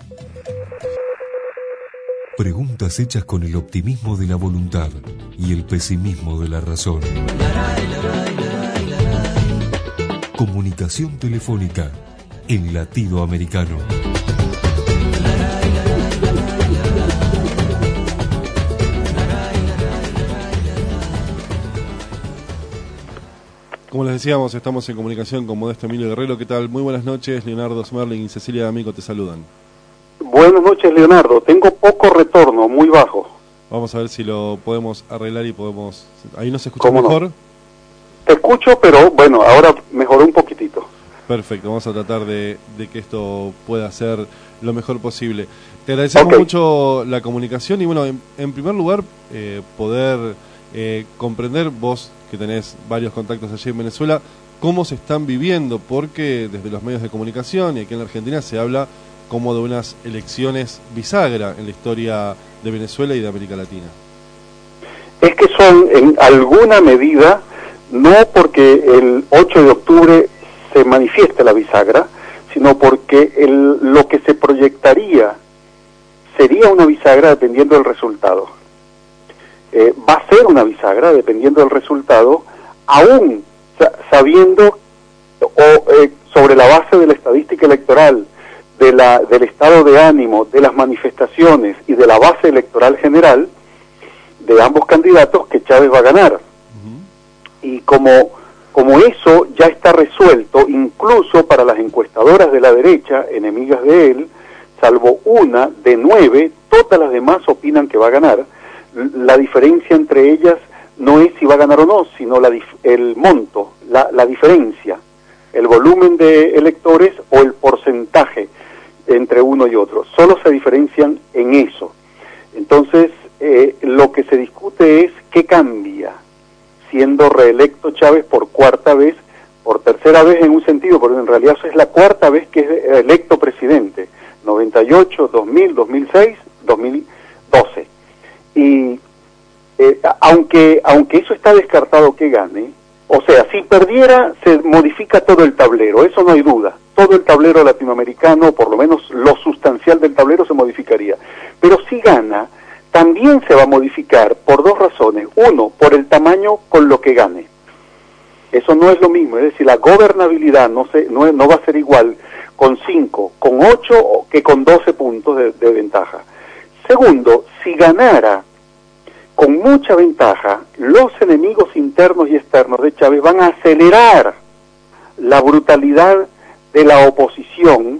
Preguntas hechas con el optimismo de la voluntad y el pesimismo de la razón. Comunicación telefónica. El latido americano. Como les decíamos, estamos en comunicación con Modesto Emilio Guerrero. ¿Qué tal? Muy buenas noches. Leonardo Smerling y Cecilia D'Amico te saludan. Buenas noches, Leonardo. Tengo poco retorno, muy bajo. Vamos a ver si lo podemos arreglar y podemos... ¿Ahí nos escucha ¿Cómo mejor? No? Te escucho, pero bueno, ahora mejoró un poquitito. Perfecto, vamos a tratar de, de que esto pueda ser lo mejor posible. Te agradecemos Okay. mucho la comunicación y bueno, en, en primer lugar, eh, poder eh, comprender, vos que tenés varios contactos allí en Venezuela, cómo se están viviendo, porque desde los medios de comunicación y aquí en la Argentina se habla como de unas elecciones bisagra en la historia de Venezuela y de América Latina. Es que son en alguna medida, no porque el ocho de octubre se manifieste la bisagra, sino porque el, lo que se proyectaría sería una bisagra dependiendo del resultado. Eh, va a ser una bisagra dependiendo del resultado, aún sabiendo o eh, sobre la base de la estadística electoral, de la, del estado de ánimo, de las manifestaciones y de la base electoral general de ambos candidatos, que Chávez va a ganar. Uh-huh. Y como, como eso ya está resuelto, incluso para las encuestadoras de la derecha, enemigas de él, salvo una de nueve, todas las demás opinan que va a ganar. La diferencia entre ellas no es si va a ganar o no, sino la dif- el monto, la, la diferencia, el volumen de electores o el porcentaje entre uno y otro. Solo se diferencian en eso. Entonces, eh, lo que se discute es qué cambia siendo reelecto Chávez por cuarta vez, por tercera vez en un sentido, porque en realidad eso es la cuarta vez que es electo presidente, noventa y ocho, dos mil, dos mil seis, dos mil doce. Y eh, aunque aunque eso está descartado que gane, o sea, si perdiera se modifica todo el tablero, eso no hay duda. Todo el tablero latinoamericano, por lo menos lo sustancial del tablero, se modificaría. Pero si gana, también se va a modificar por dos razones. Uno, por el tamaño con lo que gane. Eso no es lo mismo, es decir, la gobernabilidad no, se, no, no va a ser igual con cinco, con ocho que con doce puntos de, de ventaja. Segundo, si ganara con mucha ventaja, los enemigos internos y externos de Chávez van a acelerar la brutalidad de la oposición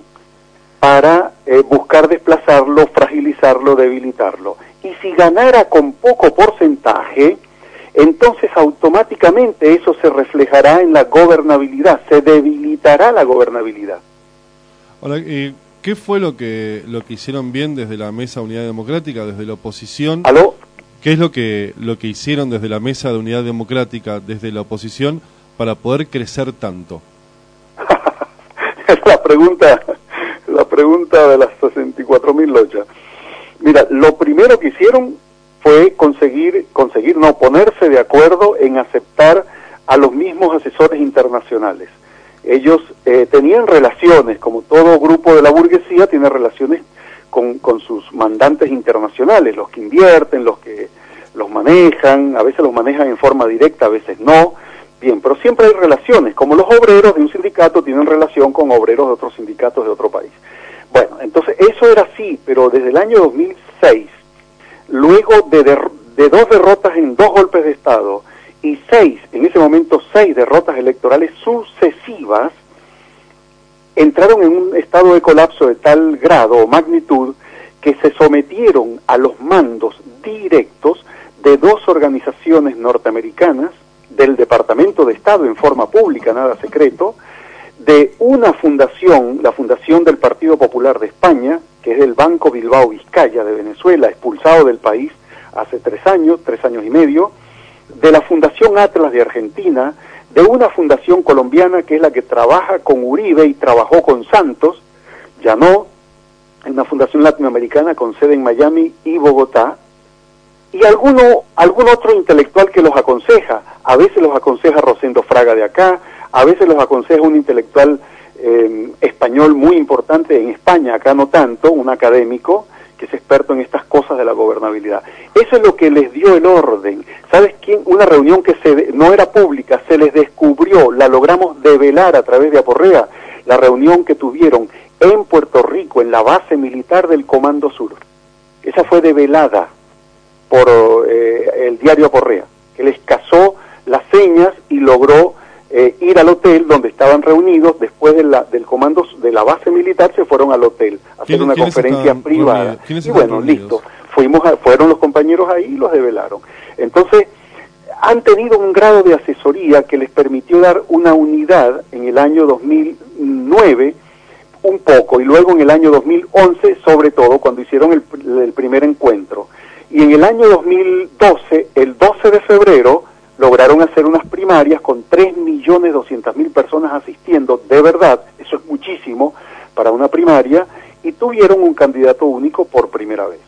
para eh, buscar desplazarlo, fragilizarlo, debilitarlo. Y si ganara con poco porcentaje, entonces automáticamente eso se reflejará en la gobernabilidad, se debilitará la gobernabilidad. Ahora, eh, ¿qué fue lo que lo que hicieron bien desde la Mesa de Unidad Democrática, desde la oposición? ¿Aló? ¿Qué es lo que lo que hicieron desde la Mesa de Unidad Democrática, desde la oposición, para poder crecer tanto? la pregunta la pregunta de las sesenta y cuatro mil lochas. Mira, lo primero que hicieron fue conseguir, conseguir no ponerse de acuerdo en aceptar a los mismos asesores internacionales. Ellos eh, tenían relaciones, como todo grupo de la burguesía tiene relaciones con, con sus mandantes internacionales, los que invierten, los que los manejan, a veces los manejan en forma directa, a veces no. Bien, pero siempre hay relaciones, como los obreros de un sindicato tienen relación con obreros de otros sindicatos de otro país. Bueno, entonces eso era así, pero desde el año dos mil seis, luego de, de, de dos derrotas en dos golpes de Estado y seis, en ese momento seis derrotas electorales sucesivas, entraron en un estado de colapso de tal grado o magnitud que se sometieron a los mandos directos de dos organizaciones norteamericanas, del Departamento de Estado en forma pública, nada secreto, de una fundación, la Fundación del Partido Popular de España, que es el Banco Bilbao Vizcaya de Venezuela, expulsado del país hace tres años, tres años y medio, de la Fundación Atlas de Argentina, de una fundación colombiana que es la que trabaja con Uribe y trabajó con Santos, ya no, una fundación latinoamericana con sede en Miami y Bogotá, y alguno, algún otro intelectual que los aconseja. A veces los aconseja Rosendo Fraga de acá, a veces los aconseja un intelectual eh, español muy importante en España, acá no tanto, un académico que es experto en estas cosas de la gobernabilidad gobernabilidad. Eso es lo que les dio el orden. ¿Sabes quién? Una reunión que se no era pública, se les descubrió, la logramos develar a través de Aporrea, la reunión que tuvieron en Puerto Rico, en la base militar del Comando Sur. Esa fue develada por eh, el diario Aporrea, que les cazó las señas y logró eh, ir al hotel donde estaban reunidos. Después de la, del comando de la base militar se fueron al hotel a hacer una conferencia privada. Y bueno, listo, fuimos a, fueron los compañeros ahí y los develaron. Entonces, han tenido un grado de asesoría que les permitió dar una unidad en el año dos mil nueve, un poco, y luego en el año dos mil once, sobre todo, cuando hicieron el, el primer encuentro. Y en el año dos mil doce, el doce de febrero, lograron hacer unas primarias con tres millones doscientas mil personas asistiendo, de verdad, eso es muchísimo para una primaria, y tuvieron un candidato único por primera vez.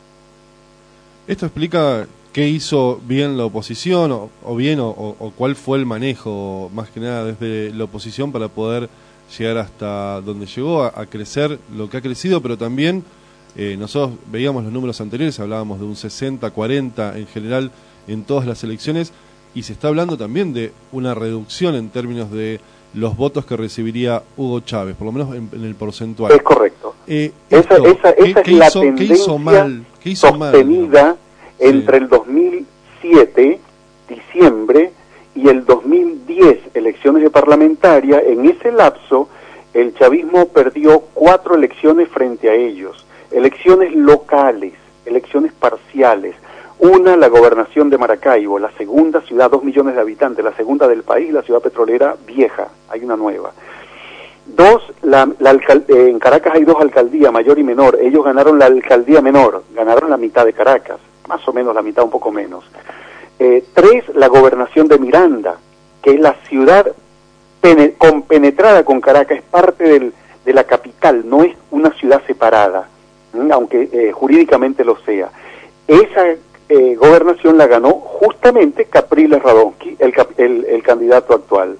¿Esto explica qué hizo bien la oposición, o, o bien, o, o cuál fue el manejo, más que nada, desde la oposición para poder llegar hasta donde llegó, a, a crecer lo que ha crecido, pero también eh, nosotros veíamos los números anteriores, hablábamos de un sesenta cuarenta en general en todas las elecciones, y se está hablando también de una reducción en términos de los votos que recibiría Hugo Chávez, por lo menos en, en el porcentual. Es correcto. Eh, esa esto, esa, ¿qué, esa qué es la hizo, tendencia ¿qué hizo mal? ¿Qué hizo sostenida mal, entre sí. el dos mil siete, diciembre, y el dos mil diez, elecciones de parlamentaria. En ese lapso, el chavismo perdió cuatro elecciones frente a ellos. Elecciones locales, elecciones parciales. Una, la gobernación de Maracaibo, la segunda ciudad, dos millones de habitantes, la segunda del país, la ciudad petrolera vieja, hay una nueva. Dos, la, la alcal- eh, en Caracas hay dos alcaldías, mayor y menor. Ellos ganaron la alcaldía menor, ganaron la mitad de Caracas, más o menos la mitad, un poco menos. Eh, tres, la gobernación de Miranda, que es la ciudad pene- compenetrada con Caracas, es parte del, de la capital, no es una ciudad separada, ¿m? aunque eh, jurídicamente lo sea. Esa eh, gobernación la ganó justamente Capriles Radonsky, el, cap- el, el candidato actual.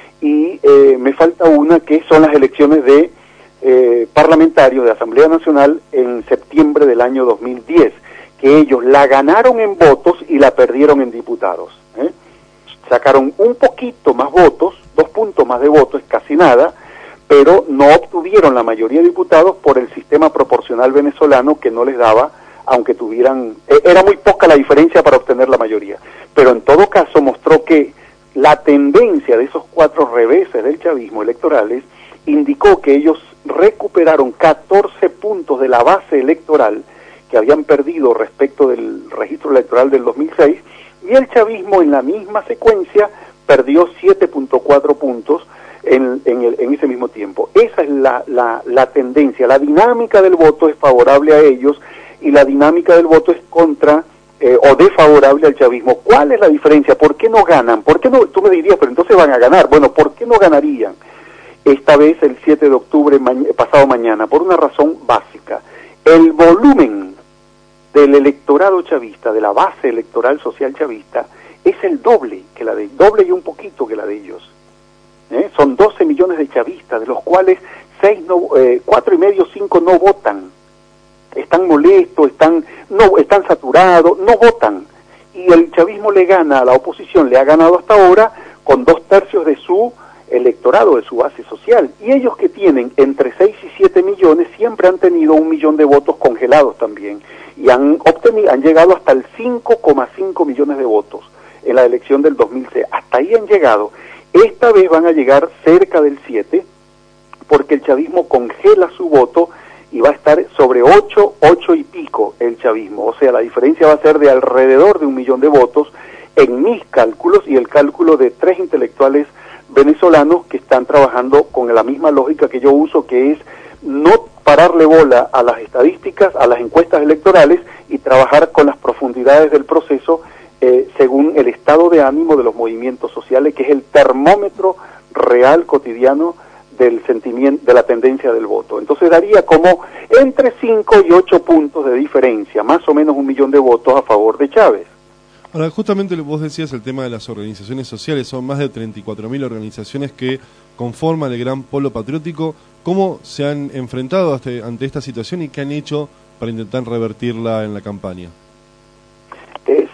Y eh, me falta una, que son las elecciones de eh, parlamentarios de Asamblea Nacional en septiembre del año dos mil diez, que ellos la ganaron en votos y la perdieron en diputados. ¿eh? Sacaron un poquito más votos, dos puntos más de votos, casi nada, pero no obtuvieron la mayoría de diputados por el sistema proporcional venezolano, que no les daba, aunque tuvieran, era muy poca la diferencia para obtener la mayoría. Pero en todo caso mostró que la tendencia de esos cuatro reveses del chavismo electorales indicó que ellos recuperaron catorce puntos de la base electoral que habían perdido respecto del registro electoral del dos mil seis, y el chavismo en la misma secuencia perdió siete punto cuatro puntos en, en, el, en ese mismo tiempo. Esa es la, la, la tendencia, la dinámica del voto es favorable a ellos y la dinámica del voto es contra eh, o desfavorable al chavismo. ¿Cuál es la diferencia? ¿Por qué no ganan? ¿Por qué no? Tú me dirías, pero entonces van a ganar. Bueno, ¿por qué no ganarían esta vez el siete de octubre, ma- pasado mañana? Por una razón básica. El volumen del electorado chavista, de la base electoral social chavista, es el doble que la de doble y un poquito que la de ellos. ¿Eh? Son doce millones de chavistas, de los cuales seis no, eh, cuatro y medio, cinco no votan. Están molestos, están no están saturados, no votan. Y el chavismo le gana a la oposición, le ha ganado hasta ahora con dos tercios de su electorado, de su base social. Y ellos, que tienen entre seis y siete millones, siempre han tenido un millón de votos congelados también. Y han obtenido, han llegado hasta el cinco coma cinco millones de votos en la elección del dos mil seis. Hasta ahí han llegado. Esta vez van a llegar cerca del siete, porque el chavismo congela su voto y va a estar sobre ocho, ocho y pico el chavismo. O sea, la diferencia va a ser de alrededor de un millón de votos en mis cálculos y el cálculo de tres intelectuales venezolanos que están trabajando con la misma lógica que yo uso, que es no pararle bola a las estadísticas, a las encuestas electorales, y trabajar con las profundidades del proceso eh, según el estado de ánimo de los movimientos sociales, que es el termómetro real cotidiano del sentimiento, de la tendencia del voto. Entonces daría como entre cinco y ocho puntos de diferencia, más o menos un millón de votos a favor de Chávez. Ahora, justamente vos decías el tema de las organizaciones sociales, son más de treinta y cuatro mil organizaciones que conforman el gran polo patriótico. ¿Cómo se han enfrentado ante, ante esta situación y qué han hecho para intentar revertirla en la campaña?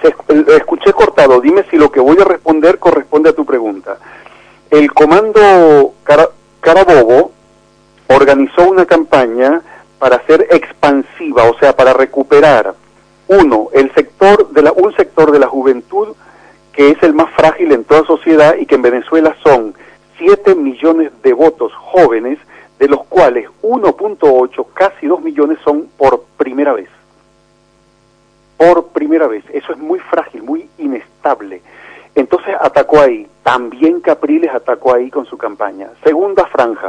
te escuché cortado, dime si lo que voy a responder corresponde a tu pregunta. El Comando Cara- Carabobo organizó una campaña para ser expansiva, o sea, para recuperar, uno, el sector de la, un sector de la juventud que es el más frágil en toda sociedad y que en Venezuela son siete millones de votos jóvenes, de los cuales uno punto ocho, casi dos millones son por primera vez. Por primera vez. Eso es muy frágil, muy inestable. Entonces atacó ahí. También Capriles atacó ahí con su campaña. Segunda franja,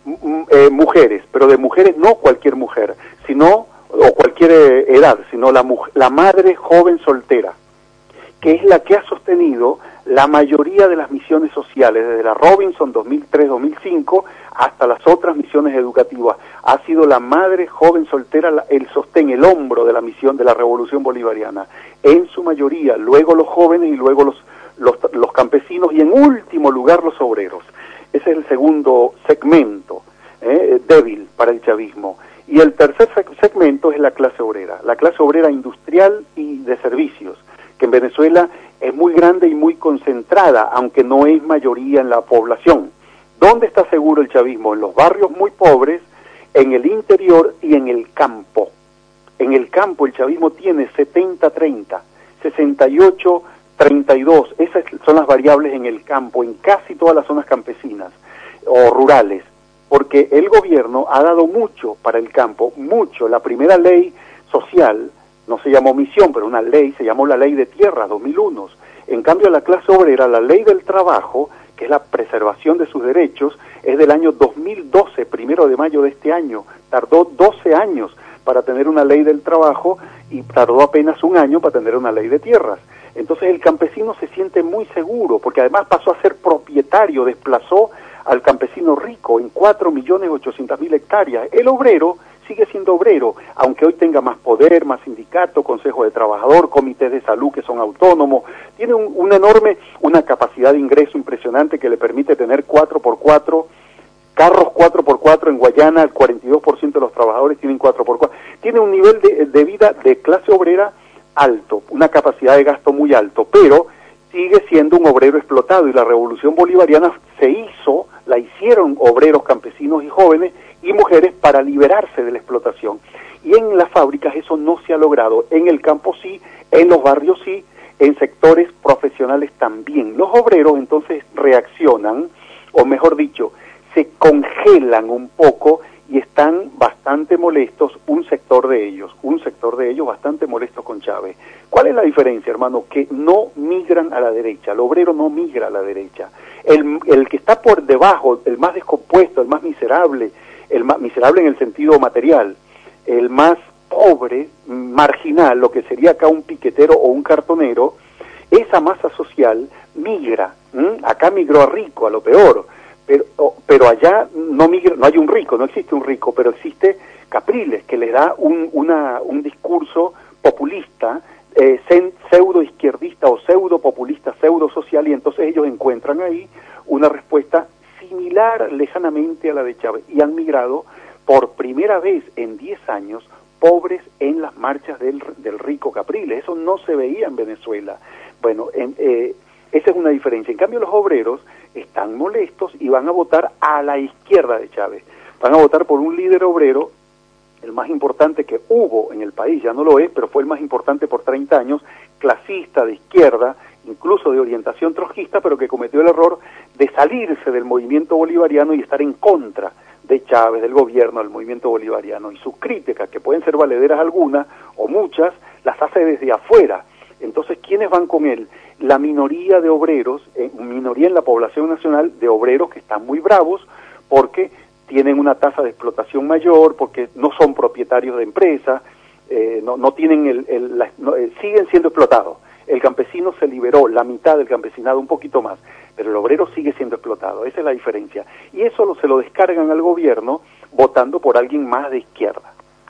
m eh, mujeres, pero de mujeres no cualquier mujer, sino, o cualquier eh, edad, sino la, la madre joven soltera, que es la que ha sostenido la mayoría de las misiones sociales, desde la Robinson dos mil tres dos mil cinco hasta las otras misiones educativas. Ha sido la madre joven soltera la, el sostén, el hombro de la misión de la Revolución Bolivariana, en su mayoría, luego los jóvenes y luego los, los, los campesinos y en último lugar los obreros. Ese es el segundo segmento, eh, débil para el chavismo. Y el tercer segmento es la clase obrera, la clase obrera industrial y de servicios, que en Venezuela es muy grande y muy concentrada, aunque no es mayoría en la población. ¿Dónde está seguro el chavismo? En los barrios muy pobres, en el interior y en el campo. En el campo el chavismo tiene setenta treinta, sesenta y ocho treinta y dos, esas son las variables en el campo, en casi todas las zonas campesinas o rurales, porque el gobierno ha dado mucho para el campo, mucho. La primera ley social no se llamó misión, pero una ley, se llamó la Ley de Tierra, dos mil uno. En cambio, la clase obrera, la Ley del Trabajo, que es la preservación de sus derechos, es del año dos mil doce, primero de mayo de este año. Tardó doce años para tener una Ley del Trabajo y tardó apenas un año para tener una Ley de Tierras. Entonces el campesino se siente muy seguro, porque además pasó a ser propietario, desplazó al campesino rico en cuatro millones ochocientas mil hectáreas. El obrero sigue siendo obrero, aunque hoy tenga más poder, más sindicato, consejo de trabajador, comités de salud que son autónomos, tiene un, un enorme, una capacidad de ingreso impresionante que le permite tener cuatro por cuatro, carros cuatro por cuatro en Guayana, el cuarenta y dos por ciento de los trabajadores tienen cuatro por cuatro, tiene un nivel de, de vida de clase obrera alto, una capacidad de gasto muy alto, pero sigue siendo un obrero explotado, y la Revolución Bolivariana se hizo, la hicieron obreros, campesinos y jóvenes y mujeres para liberarse de la explotación. Y en las fábricas eso no se ha logrado, en el campo sí, en los barrios sí, en sectores profesionales también. Los obreros entonces reaccionan, o mejor dicho, se congelan un poco y están bastante molestos, un sector de ellos, un sector de ellos bastante molestos con Chávez. ¿Cuál es la diferencia, hermano? Que no migran a la derecha, el obrero no migra a la derecha. El, el que está por debajo, el más descompuesto, el más miserable, el más miserable en el sentido material, el más pobre, marginal, lo que sería acá un piquetero o un cartonero, esa masa social migra. ¿m? Acá migró a rico, a lo peor. Pero, pero allá no migra, no hay un rico, no existe un rico, pero existe Capriles, que les da un, una, un discurso populista, eh, pseudo izquierdista o pseudo populista, pseudo social, y entonces ellos encuentran ahí una respuesta similar lejanamente a la de Chávez, y han migrado por primera vez en diez años pobres en las marchas del, del rico Capriles. Eso no se veía en Venezuela. Bueno, en, eh, esa es una diferencia. En cambio, los obreros están molestos y van a votar a la izquierda de Chávez. Van a votar por un líder obrero, el más importante que hubo en el país, ya no lo es, pero fue el más importante por treinta años, clasista, de izquierda, incluso de orientación trotskista, pero que cometió el error de salirse del movimiento bolivariano y estar en contra de Chávez, del gobierno, del movimiento bolivariano. Y sus críticas, que pueden ser valederas algunas o muchas, las hace desde afuera. Entonces, ¿quiénes van con él? La minoría de obreros, eh, minoría en la población nacional de obreros que están muy bravos porque tienen una tasa de explotación mayor, porque no son propietarios de empresas, eh, no, no tienen el, el la, no, eh, siguen siendo explotados. El campesino se liberó, la mitad del campesinado, un poquito más, pero el obrero sigue siendo explotado. Esa es la diferencia. Y eso lo, se lo descargan al gobierno votando por alguien más de izquierda.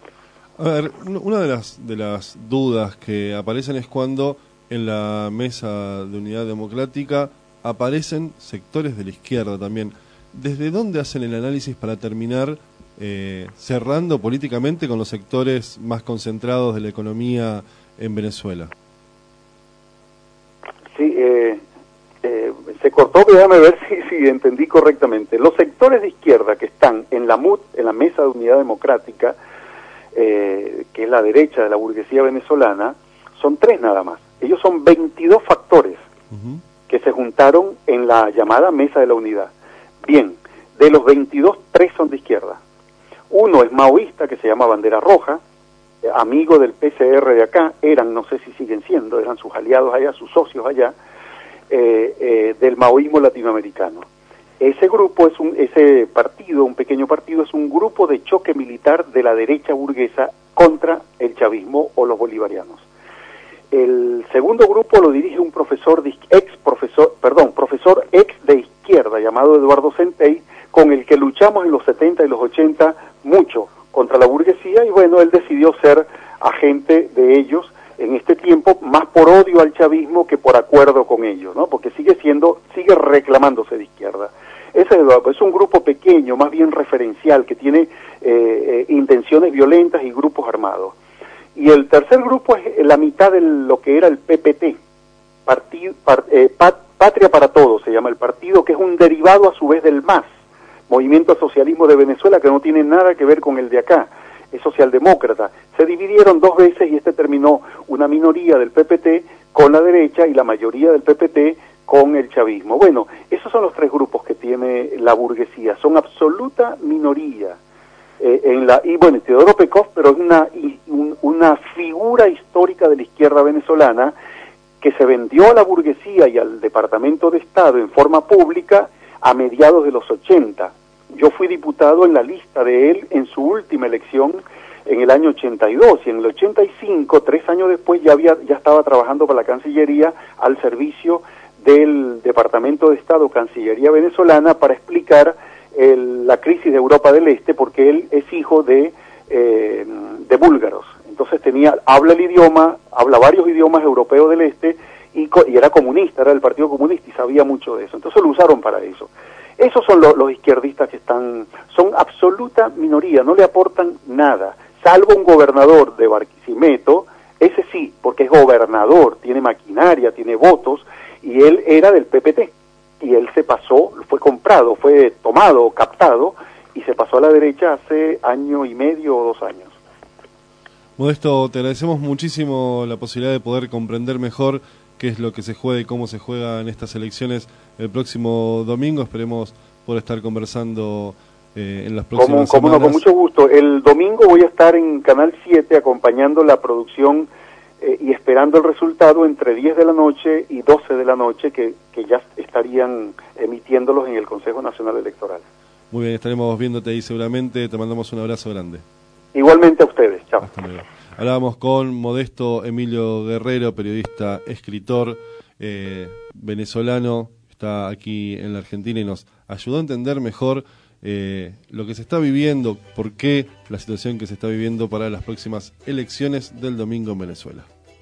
A ver, una de las, de las dudas que aparecen es cuando en la mesa de unidad democrática aparecen sectores de la izquierda también. ¿Desde dónde hacen el análisis para terminar eh, cerrando políticamente con los sectores más concentrados de la economía en Venezuela? Se cortó, déjame ver si, si entendí correctamente. Los sectores de izquierda que están en la M U D, en la Mesa de Unidad Democrática, eh, que es la derecha de la burguesía venezolana, son tres nada más. Ellos son veintidós factores uh-huh. que se juntaron en la llamada Mesa de la Unidad. Bien, de los veintidós, tres son de izquierda. Uno es maoísta, que se llama Bandera Roja, eh, amigo del P C R de acá, eran, no sé si siguen siendo, eran sus aliados allá, sus socios allá, eh, eh, del maoísmo latinoamericano. Ese grupo, es un, ese partido, un pequeño partido, es un grupo de choque militar de la derecha burguesa contra el chavismo o los bolivarianos. El segundo grupo lo dirige un profesor, de, ex profesor, perdón, profesor ex de izquierda llamado Eduardo Centey, con el que luchamos en los setenta y los ochenta mucho contra la burguesía, y bueno, él decidió ser agente de ellos en este tiempo, más por odio al chavismo que por acuerdo con ellos, ¿no? Porque sigue siendo, sigue reclamándose de izquierda. Ese es un grupo pequeño, más bien referencial, que tiene eh, eh, intenciones violentas y grupos armados. Y el tercer grupo es la mitad de lo que era el P P T, Partido, par, eh, Pat, Patria para Todos, se llama el partido, que es un derivado a su vez del M A S, Movimiento al Socialismo de Venezuela, que no tiene nada que ver con el de acá, es socialdemócrata. Se dividieron dos veces y este terminó una minoría del P P T con la derecha y la mayoría del P P T con el chavismo. Bueno, esos son los tres grupos que tiene la burguesía, son absoluta minoría. Eh, en la, y bueno, Teodoro Pekov, pero es una, y, un, una figura histórica de la izquierda venezolana que se vendió a la burguesía y al Departamento de Estado en forma pública a mediados de los ochenta. Yo fui diputado en la lista de él en su última elección en el año ochenta y dos, y en el ochenta y cinco, tres años después, ya había ya estaba trabajando para la Cancillería al servicio del Departamento de Estado, Cancillería venezolana, para explicar el, la crisis de Europa del Este, porque él es hijo de, eh, de búlgaros. Entonces tenía, habla el idioma, habla varios idiomas europeos del Este, y, y era comunista, era del Partido Comunista, y sabía mucho de eso. Entonces lo usaron para eso. Esos son lo, los izquierdistas que están, son absoluta minoría, no le aportan nada, salvo un gobernador de Barquisimeto, ese sí, porque es gobernador, tiene maquinaria, tiene votos, y él era del P P T, y él se pasó, fue comprado, fue tomado, captado, y se pasó a la derecha hace año y medio o dos años. Modesto, te agradecemos muchísimo la posibilidad de poder comprender mejor qué es lo que se juega y cómo se juega en estas elecciones el próximo domingo. Esperemos poder estar conversando eh, en las próximas como, como semanas. No, con mucho gusto. El domingo voy a estar en Canal siete acompañando la producción eh, y esperando el resultado entre diez de la noche y doce de la noche, que, que ya estarían emitiéndolos en el Consejo Nacional Electoral. Muy bien, estaremos viéndote ahí seguramente. Te mandamos un abrazo grande. Igualmente a ustedes. Chao. Hasta luego. Hablábamos con Modesto Emilio Guerrero, periodista, escritor eh, venezolano, está aquí en la Argentina y nos ayudó a entender mejor eh, lo que se está viviendo, por qué la situación que se está viviendo para las próximas elecciones del domingo en Venezuela.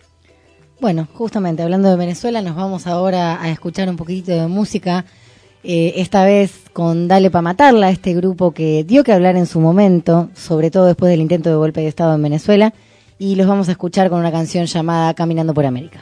Bueno, justamente hablando de Venezuela, nos vamos ahora a escuchar un poquitito de música, eh, esta vez con Dale pa' Matarla, este grupo que dio que hablar en su momento, sobre todo después del intento de golpe de Estado en Venezuela. Y los vamos a escuchar con una canción llamada Caminando por América.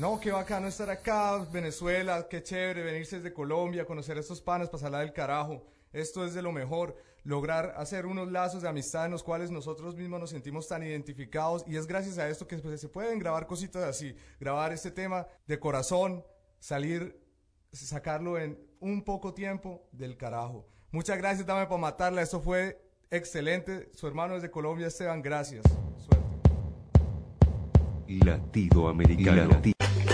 no, qué bacano estar acá, Venezuela, qué chévere venirse desde Colombia, conocer a estos panas, pasarla del carajo. Esto es de lo mejor, lograr hacer unos lazos de amistad en los cuales nosotros mismos nos sentimos tan identificados, y es gracias a esto que pues, se pueden grabar cositas así, grabar este tema de corazón, salir, sacarlo en un poco tiempo del carajo. Muchas gracias, Dame Pa' Matarla, esto fue excelente, su hermano desde Colombia, Esteban, gracias. Suerte. Latido Americano. Latido.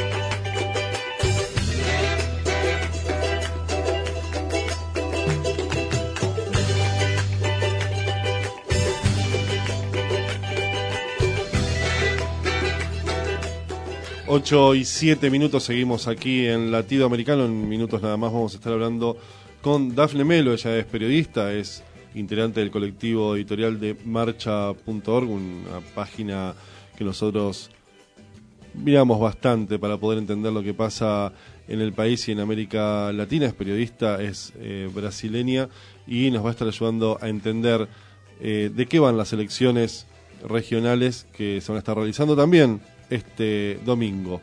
ocho y siete minutos, seguimos aquí en Latido Americano. En minutos nada más vamos a estar hablando con Dafne Melo. Ella es periodista, es integrante del colectivo editorial de marcha punto org, una página que nosotros miramos bastante para poder entender lo que pasa en el país y en América Latina. Es periodista, es eh, brasileña, y nos va a estar ayudando a entender eh, de qué van las elecciones regionales que se van a estar realizando también este domingo.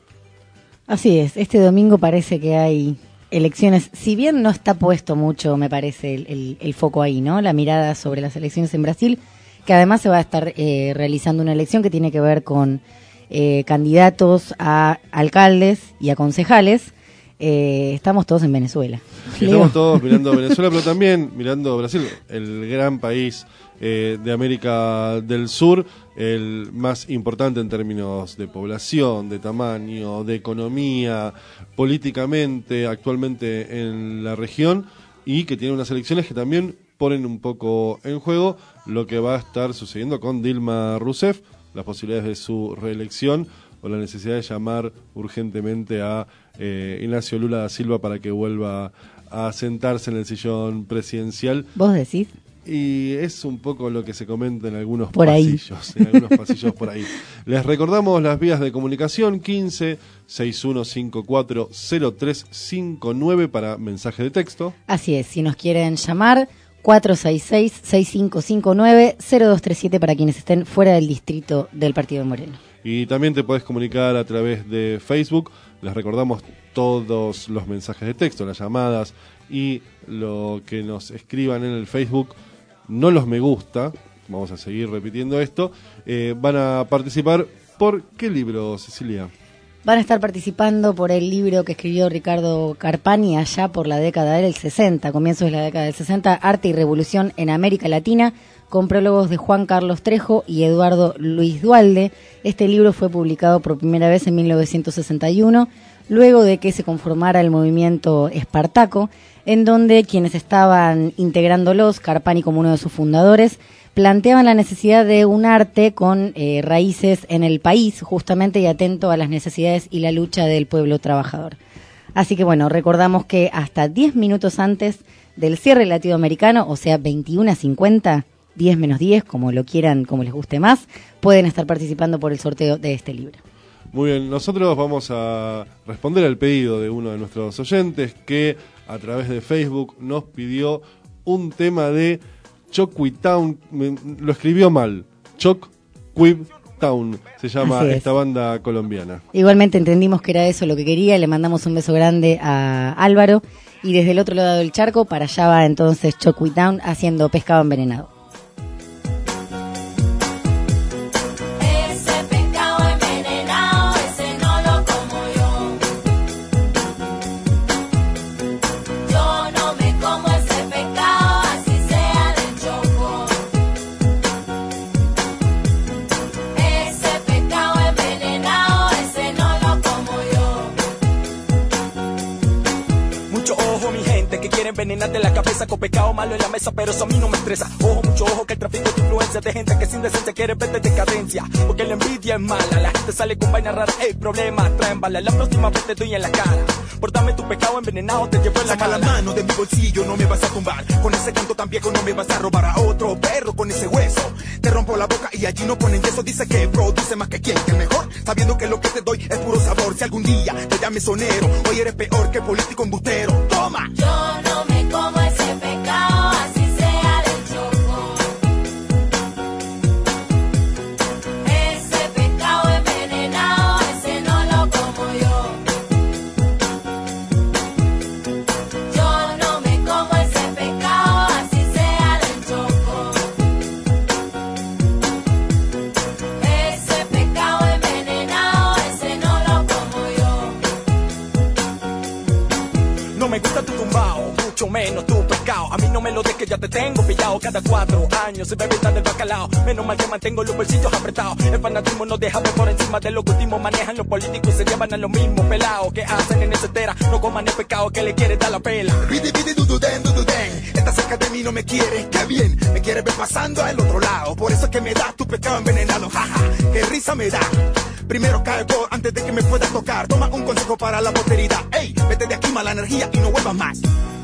Así es, este domingo parece que hay elecciones, si bien no está puesto mucho, me parece, el, el, el foco ahí, ¿no? La mirada sobre las elecciones en Brasil, que además se va a estar eh, realizando una elección que tiene que ver con eh, candidatos a alcaldes y a concejales. Eh, estamos todos en Venezuela. Estamos Leo. todos mirando Venezuela, pero también mirando Brasil, el gran país eh, de América del Sur, el más importante en términos de población, de tamaño, de economía, políticamente, actualmente en la región, y que tiene unas elecciones que también ponen un poco en juego lo que va a estar sucediendo con Dilma Rousseff, las posibilidades de su reelección o la necesidad de llamar urgentemente a eh, Ignacio Lula da Silva para que vuelva a sentarse en el sillón presidencial. ¿Vos decís? Y es un poco lo que se comenta en algunos por pasillos, ahí. en algunos pasillos por ahí. Les recordamos las vías de comunicación: quince, sesenta y uno cincuenta y cuatro, cero tres cincuenta y nueve para mensaje de texto. Así es, si nos quieren llamar, cuatro seis seis, seis cinco cinco nueve, cero dos tres siete para quienes estén fuera del distrito del Partido de Moreno. Y también te podés comunicar a través de Facebook. Les recordamos todos los mensajes de texto, las llamadas y lo que nos escriban en el Facebook. No los me gusta, vamos a seguir repitiendo esto, eh, van a participar por ¿qué libro, Cecilia? Van a estar participando por el libro que escribió Ricardo Carpani allá por la década del sesenta, comienzos de la década del sesenta, Arte y Revolución en América Latina, con prólogos de Juan Carlos Trejo y Eduardo Luis Duhalde. Este libro fue publicado por primera vez en mil novecientos sesenta y uno, luego de que se conformara el movimiento Espartaco, en donde quienes estaban integrándolos, Carpani como uno de sus fundadores, planteaban la necesidad de un arte con eh, raíces en el país, justamente, y atento a las necesidades y la lucha del pueblo trabajador. Así que bueno, recordamos que hasta diez minutos antes del cierre latinoamericano, o sea, veintiuno cincuenta, diez menos diez, como lo quieran, como les guste más, pueden estar participando por el sorteo de este libro. Muy bien, nosotros vamos a responder al pedido de uno de nuestros oyentes que a través de Facebook nos pidió un tema de Chocuitown, lo escribió mal, Chocuitown, se llama esta banda colombiana. Igualmente entendimos que era eso lo que quería, le mandamos un beso grande a Álvaro, y desde el otro lado del charco, para allá va entonces Chocuitown haciendo Pescado Envenenado. Envenenarte la cabeza con pecado malo en la mesa, pero eso a mí no me estresa. Ojo, mucho ojo, que el tráfico de influencia de gente que sin decencia quiere verte decadencia. Porque la envidia es mala, la gente sale con vaina rara. Ey, problemas traen bala, la próxima vez te doy en la cara. Por darme tu pecado envenenado te llevo en la Saca mala. la mano de mi bolsillo, no me vas a tumbar. Con ese canto tan viejo no me vas a robar a otro perro con ese hueso. Te rompo la boca y allí no ponen yeso. Dice que produce más que quien, que mejor, sabiendo que lo que te doy es puro sabor. Si algún día te llames sonero, hoy eres peor que político embustero. ¡Toma! Yo no me como ese pecado, así sea del choco. Ese pecado envenenado, ese no lo como salvado, mucho menos tu pescado. A mí no me lo des que ya te tengo pillado. Cada cuatro años se bebe del bacalao. Menos mal que mantengo los bolsillos apretados. El fanatismo no deja ver por encima de lo que último manejan los políticos. Se llevan a los mismos pelados que hacen en esa etera. No coman el pecado que le quiere dar la pela. Pide, pide, dududen, dududen. Está cerca de mí, no me quiere, qué bien. Me quiere ver pasando al otro lado. Por eso es que me da tu pescado envenenado. Jaja, qué risa me da. Primero caigo antes de que me pueda tocar. Toma un consejo para la posteridad. Ey, vete de aquí, mala energía y no vuelvas más.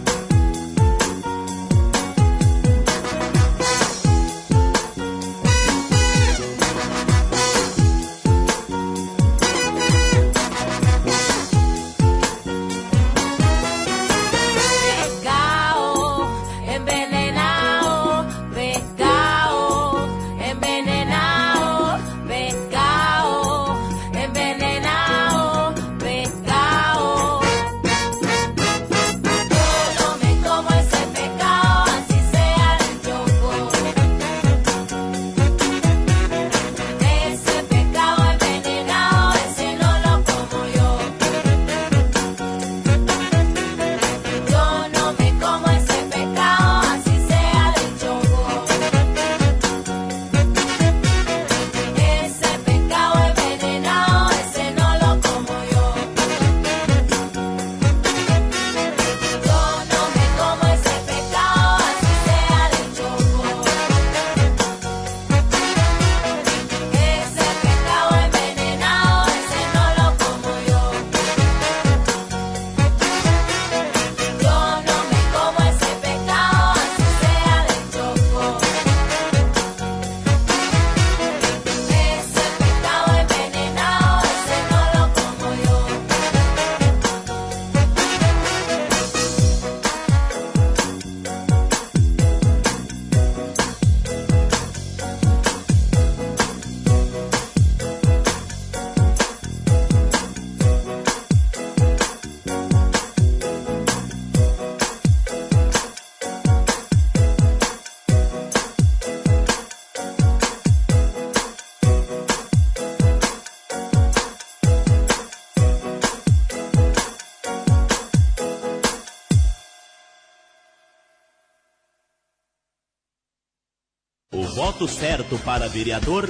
O voto certo para vereador.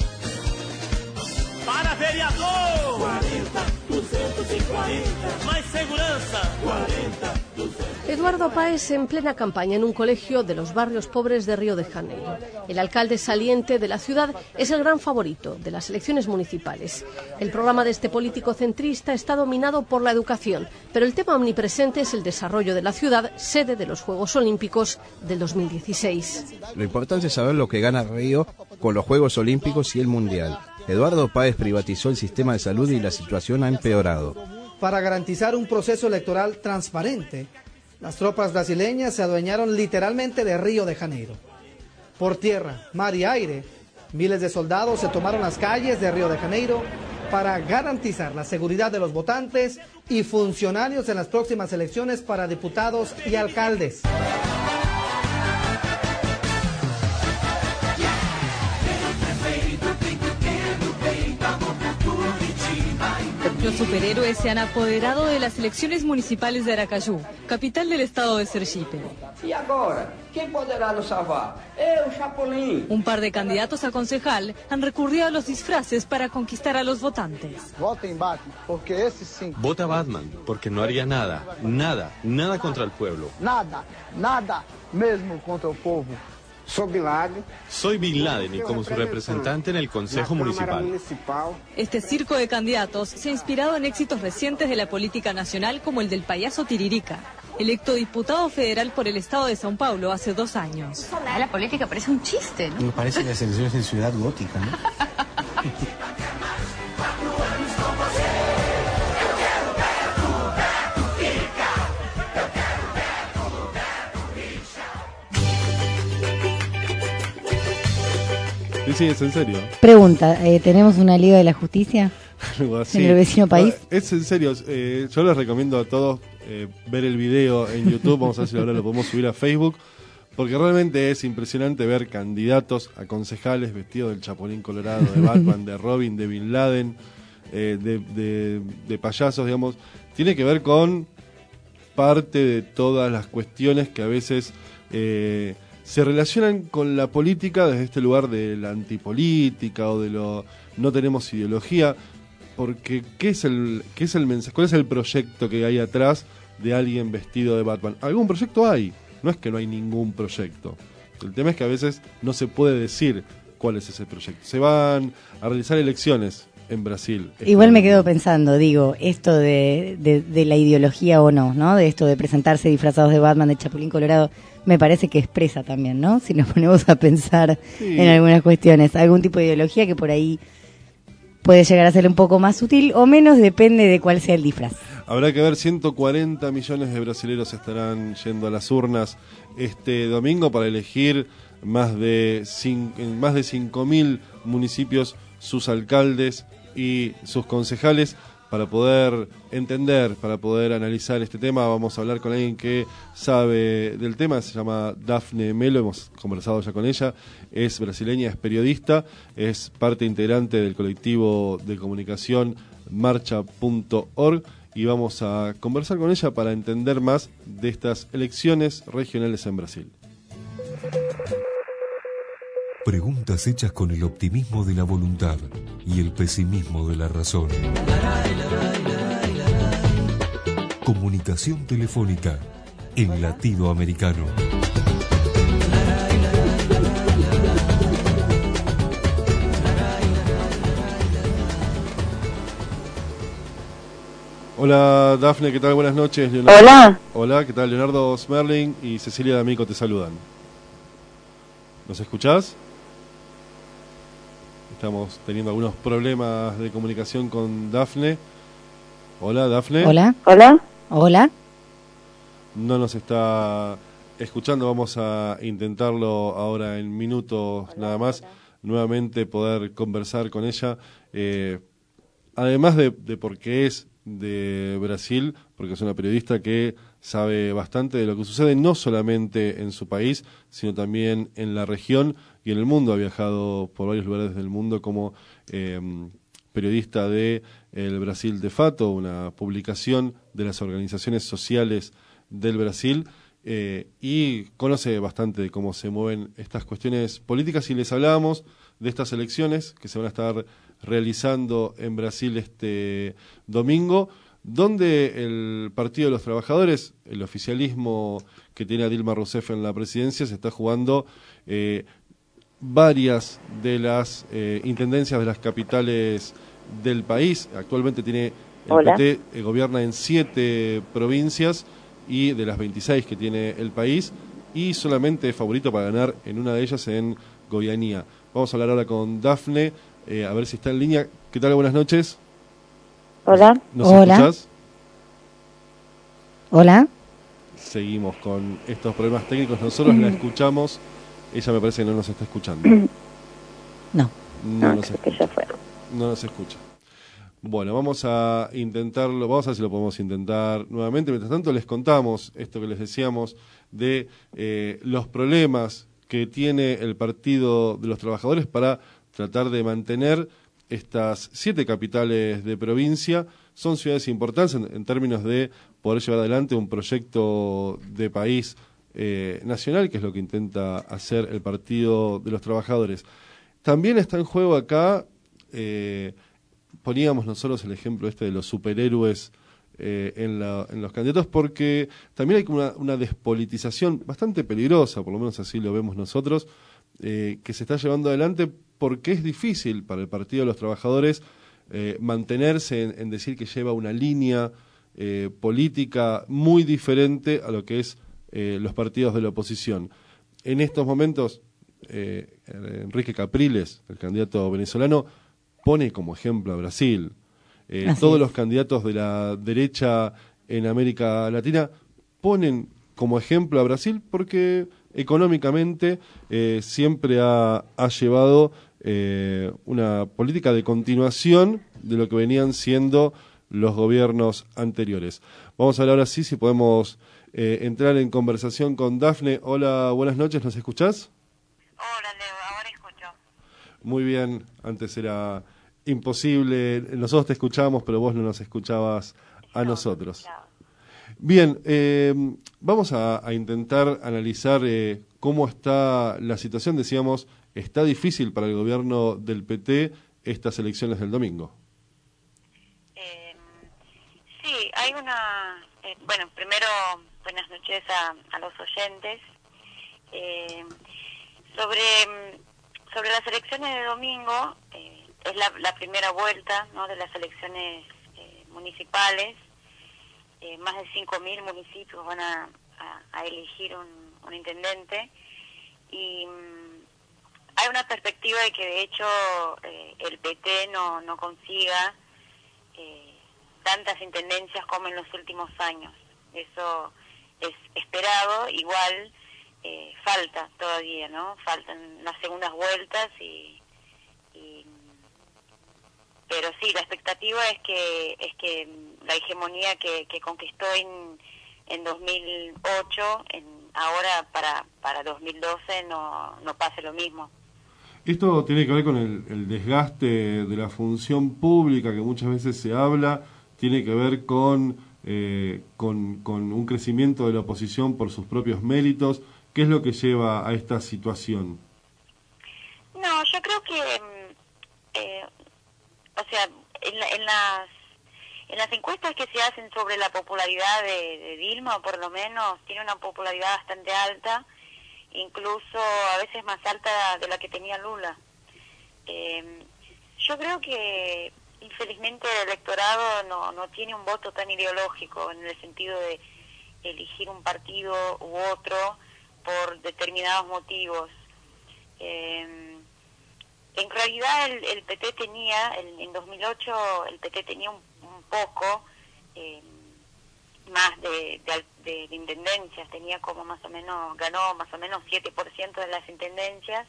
Para vereador! cuarenta, doscientos cuarenta. Mais segurança. cuarenta, doscientos. Eduardo Páez en plena campaña en un colegio de los barrios pobres de Río de Janeiro. El alcalde saliente de la ciudad es el gran favorito de las elecciones municipales. El programa de este político centrista está dominado por la educación, pero el tema omnipresente es el desarrollo de la ciudad, sede de los Juegos Olímpicos del dos mil dieciséis. Lo importante es saber lo que gana Río con los Juegos Olímpicos y el Mundial. Eduardo Páez privatizó el sistema de salud y la situación ha empeorado. Para garantizar un proceso electoral transparente, las tropas brasileñas se adueñaron literalmente de Río de Janeiro. Por tierra, mar y aire, miles de soldados se tomaron las calles de Río de Janeiro para garantizar la seguridad de los votantes y funcionarios en las próximas elecciones para diputados y alcaldes. Los superhéroes se han apoderado de las elecciones municipales de Aracaju, capital del estado de Sergipe. ¿Y ahora? ¿Quién podrá nos salvar? ¡Eu, Chapulín! Un par de candidatos a concejal han recurrido a los disfraces para conquistar a los votantes. Voten Batman, porque ese sí. Vota Batman, porque no haría nada, nada, nada contra el pueblo. Nada, nada, mesmo contra el pueblo. Soy Bin Laden. Soy Bin Laden y como su representante en el Consejo Municipal. Este circo de candidatos se ha inspirado en éxitos recientes de la política nacional como el del payaso Tiririca, electo diputado federal por el estado de São Paulo hace dos años. La política parece un chiste, ¿no? Me parece las elecciones en Ciudad Gótica, ¿no? Sí, sí, es en serio. Pregunta, eh, ¿tenemos una Liga de la Justicia Algo así. en el vecino país? No, es en serio, eh, yo les recomiendo a todos eh, ver el video en YouTube, vamos a ver si ahora lo podemos subir a Facebook, porque realmente es impresionante ver candidatos a concejales vestidos del Chapulín Colorado, de Batman, de Robin, de Bin Laden, eh, de, de, de payasos, digamos. Tiene que ver con parte de todas las cuestiones que a veces eh, se relacionan con la política desde este lugar de la antipolítica o de lo no tenemos ideología, porque ¿qué es el qué es el mensaje? ¿Cuál es el proyecto que hay atrás de alguien vestido de Batman? Algún proyecto hay, no es que no hay ningún proyecto. El tema es que a veces no se puede decir cuál es ese proyecto. Se van a realizar elecciones en Brasil. Igual me quedo pensando, digo, esto de, de, de la ideología o no, ¿no? De esto de presentarse disfrazados de Batman, de Chapulín Colorado, me parece que expresa también, ¿no? Si nos ponemos a pensar sí. en algunas cuestiones, algún tipo de ideología que por ahí puede llegar a ser un poco más sutil o menos, depende de cuál sea el disfraz. Habrá que ver, ciento cuarenta millones de brasileños estarán yendo a las urnas este domingo para elegir más de cinco, en más de cinco mil municipios sus alcaldes y sus concejales. Para poder entender, para poder analizar este tema, vamos a hablar con alguien que sabe del tema. Se llama Dafne Melo, hemos conversado ya con ella, es brasileña, es periodista, es parte integrante del colectivo de comunicación marcha punto org y vamos a conversar con ella para entender más de estas elecciones regionales en Brasil. Preguntas hechas con el optimismo de la voluntad y el pesimismo de la razón. Comunicación telefónica en latido americano. Hola Dafne, ¿qué tal? Buenas noches. Leonardo. Hola. Hola, ¿qué tal? Leonardo Smerling y Cecilia D'Amico te saludan. ¿Nos escuchás? Estamos teniendo algunos problemas de comunicación con Dafne. Hola, Dafne. Hola. Hola. Hola. No nos está escuchando, vamos a intentarlo ahora en minutos hola, nada más, hola. Nuevamente poder conversar con ella. Eh, además de, de por qué es de Brasil, porque es una periodista que sabe bastante de lo que sucede, no solamente en su país, sino también en la región y en el mundo. Ha viajado por varios lugares del mundo como eh, periodista de El Brasil de Fato, una publicación de las organizaciones sociales del Brasil, eh, y conoce bastante de cómo se mueven estas cuestiones políticas. Y les hablábamos de estas elecciones que se van a estar realizando en Brasil este domingo, donde el Partido de los Trabajadores, el oficialismo que tiene a Dilma Rousseff en la presidencia, se está jugando eh, varias de las eh, intendencias de las capitales del país. Actualmente tiene el Hola. P T, eh, gobierna en siete provincias y de las veintiséis que tiene el país, y solamente es favorito para ganar en una de ellas, en Goiânia. Vamos a hablar ahora con Dafne, eh, a ver si está en línea. ¿Qué tal? Buenas noches. Hola. ¿Nos Hola. escuchás? Hola. Seguimos con estos problemas técnicos. Nosotros la escuchamos. Ella me parece que no nos está escuchando. No. No, No, nos creo que escucha. ya fue. No nos escucha. Bueno, vamos a intentarlo, vamos a ver si lo podemos intentar nuevamente. Mientras tanto les contamos esto que les decíamos de eh, los problemas que tiene el Partido de los Trabajadores para tratar de mantener estas siete capitales de provincia. Son ciudades importantes en, en términos de poder llevar adelante un proyecto de país eh, nacional, que es lo que intenta hacer el Partido de los Trabajadores. También está en juego acá, eh, poníamos nosotros el ejemplo este de los superhéroes eh, en, la, en los candidatos, porque también hay como una, una despolitización bastante peligrosa, por lo menos así lo vemos nosotros, eh, que se está llevando adelante, porque es difícil para el Partido de los Trabajadores eh, mantenerse en, en decir que lleva una línea eh, política muy diferente a lo que es eh, los partidos de la oposición. En estos momentos, eh, Enrique Capriles, el candidato venezolano, pone como ejemplo a Brasil. Eh, todos es. los candidatos de la derecha en América Latina ponen como ejemplo a Brasil porque económicamente eh, siempre ha, ha llevado eh, una política de continuación de lo que venían siendo los gobiernos anteriores. Vamos a hablar ahora sí, si podemos eh, entrar en conversación con Dafne. Hola, buenas noches, ¿nos escuchás? Hola, Leo, ahora escucho. Muy bien, antes era imposible, nosotros te escuchábamos, pero vos no nos escuchabas a no, nosotros. No. Bien, eh, vamos a, a intentar analizar eh, cómo está la situación. Decíamos, está difícil para el gobierno del P T estas elecciones del domingo. Eh, sí, hay una... Eh, bueno, primero, buenas noches a, a los oyentes. Eh, sobre, sobre las elecciones de domingo, eh, es la, la primera vuelta, ¿no?, de las elecciones eh, municipales. Eh, más de cinco mil municipios van a, a, a elegir un, un intendente y mm, hay una perspectiva de que de hecho eh, el P T no, no consiga eh, tantas intendencias como en los últimos años. Eso es esperado, igual eh, falta todavía, ¿no? Faltan las segundas vueltas y, y pero sí, la expectativa es que es que la hegemonía que, que conquistó en, en dos mil ocho, en, ahora para para dos mil doce no, no pase lo mismo. Esto tiene que ver con el, el desgaste de la función pública que muchas veces se habla, tiene que ver con, eh, con, con un crecimiento de la oposición por sus propios méritos. ¿Qué es lo que lleva a esta situación? No, yo creo que, eh, o sea, en, la, en las en las encuestas que se hacen sobre la popularidad de, de Dilma, por lo menos, tiene una popularidad bastante alta, incluso a veces más alta de la que tenía Lula. Eh, yo creo que infelizmente el electorado no, no tiene un voto tan ideológico en el sentido de elegir un partido u otro por determinados motivos. Eh, en realidad el, el P T tenía, el, en dos mil ocho el P T tenía un, un poco eh, más de, de, de, de intendencias, tenía como más o menos, ganó más o menos siete por ciento de las intendencias,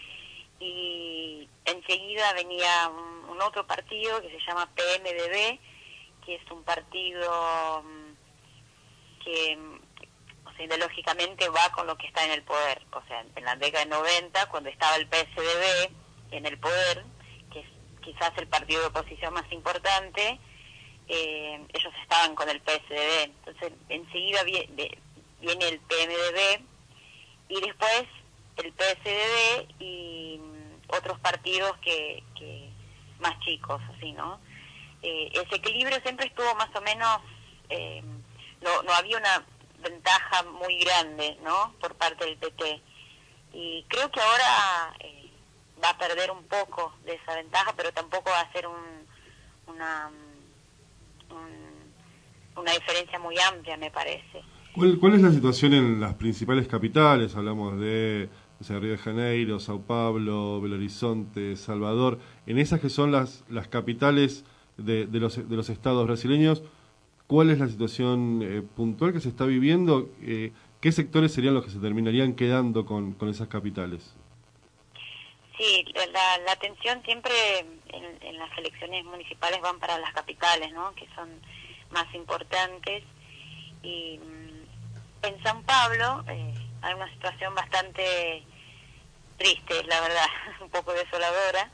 y enseguida venía un, un otro partido que se llama P M D B, que es un partido que, o sea, ideológicamente va con lo que está en el poder. O sea, en la década de noventa, cuando estaba el P S D B en el poder, que es quizás el partido de oposición más importante, Eh, ellos estaban con el P S D B, entonces enseguida viene, viene el P M D B y después el P S D B y mm, otros partidos que, que más chicos, así, ¿no? Eh, ese equilibrio siempre estuvo más o menos, eh, no, no había una ventaja muy grande, ¿no?, por parte del P T, y creo que ahora eh, va a perder un poco de esa ventaja, pero tampoco va a ser un, una una diferencia muy amplia, me parece. ¿Cuál, cuál es la situación en las principales capitales? Hablamos de, o sea, Río de Janeiro, Sao Paulo, Belo Horizonte, Salvador, en esas que son las las capitales de, de los de los estados brasileños. ¿Cuál es la situación eh, puntual que se está viviendo? Eh, ¿Qué sectores serían los que se terminarían quedando con, con esas capitales? Sí, la, la atención siempre en, en las elecciones municipales van para las capitales, ¿no?, que son más importantes, y mm, en San Pablo eh, hay una situación bastante triste, la verdad, un poco desoladora.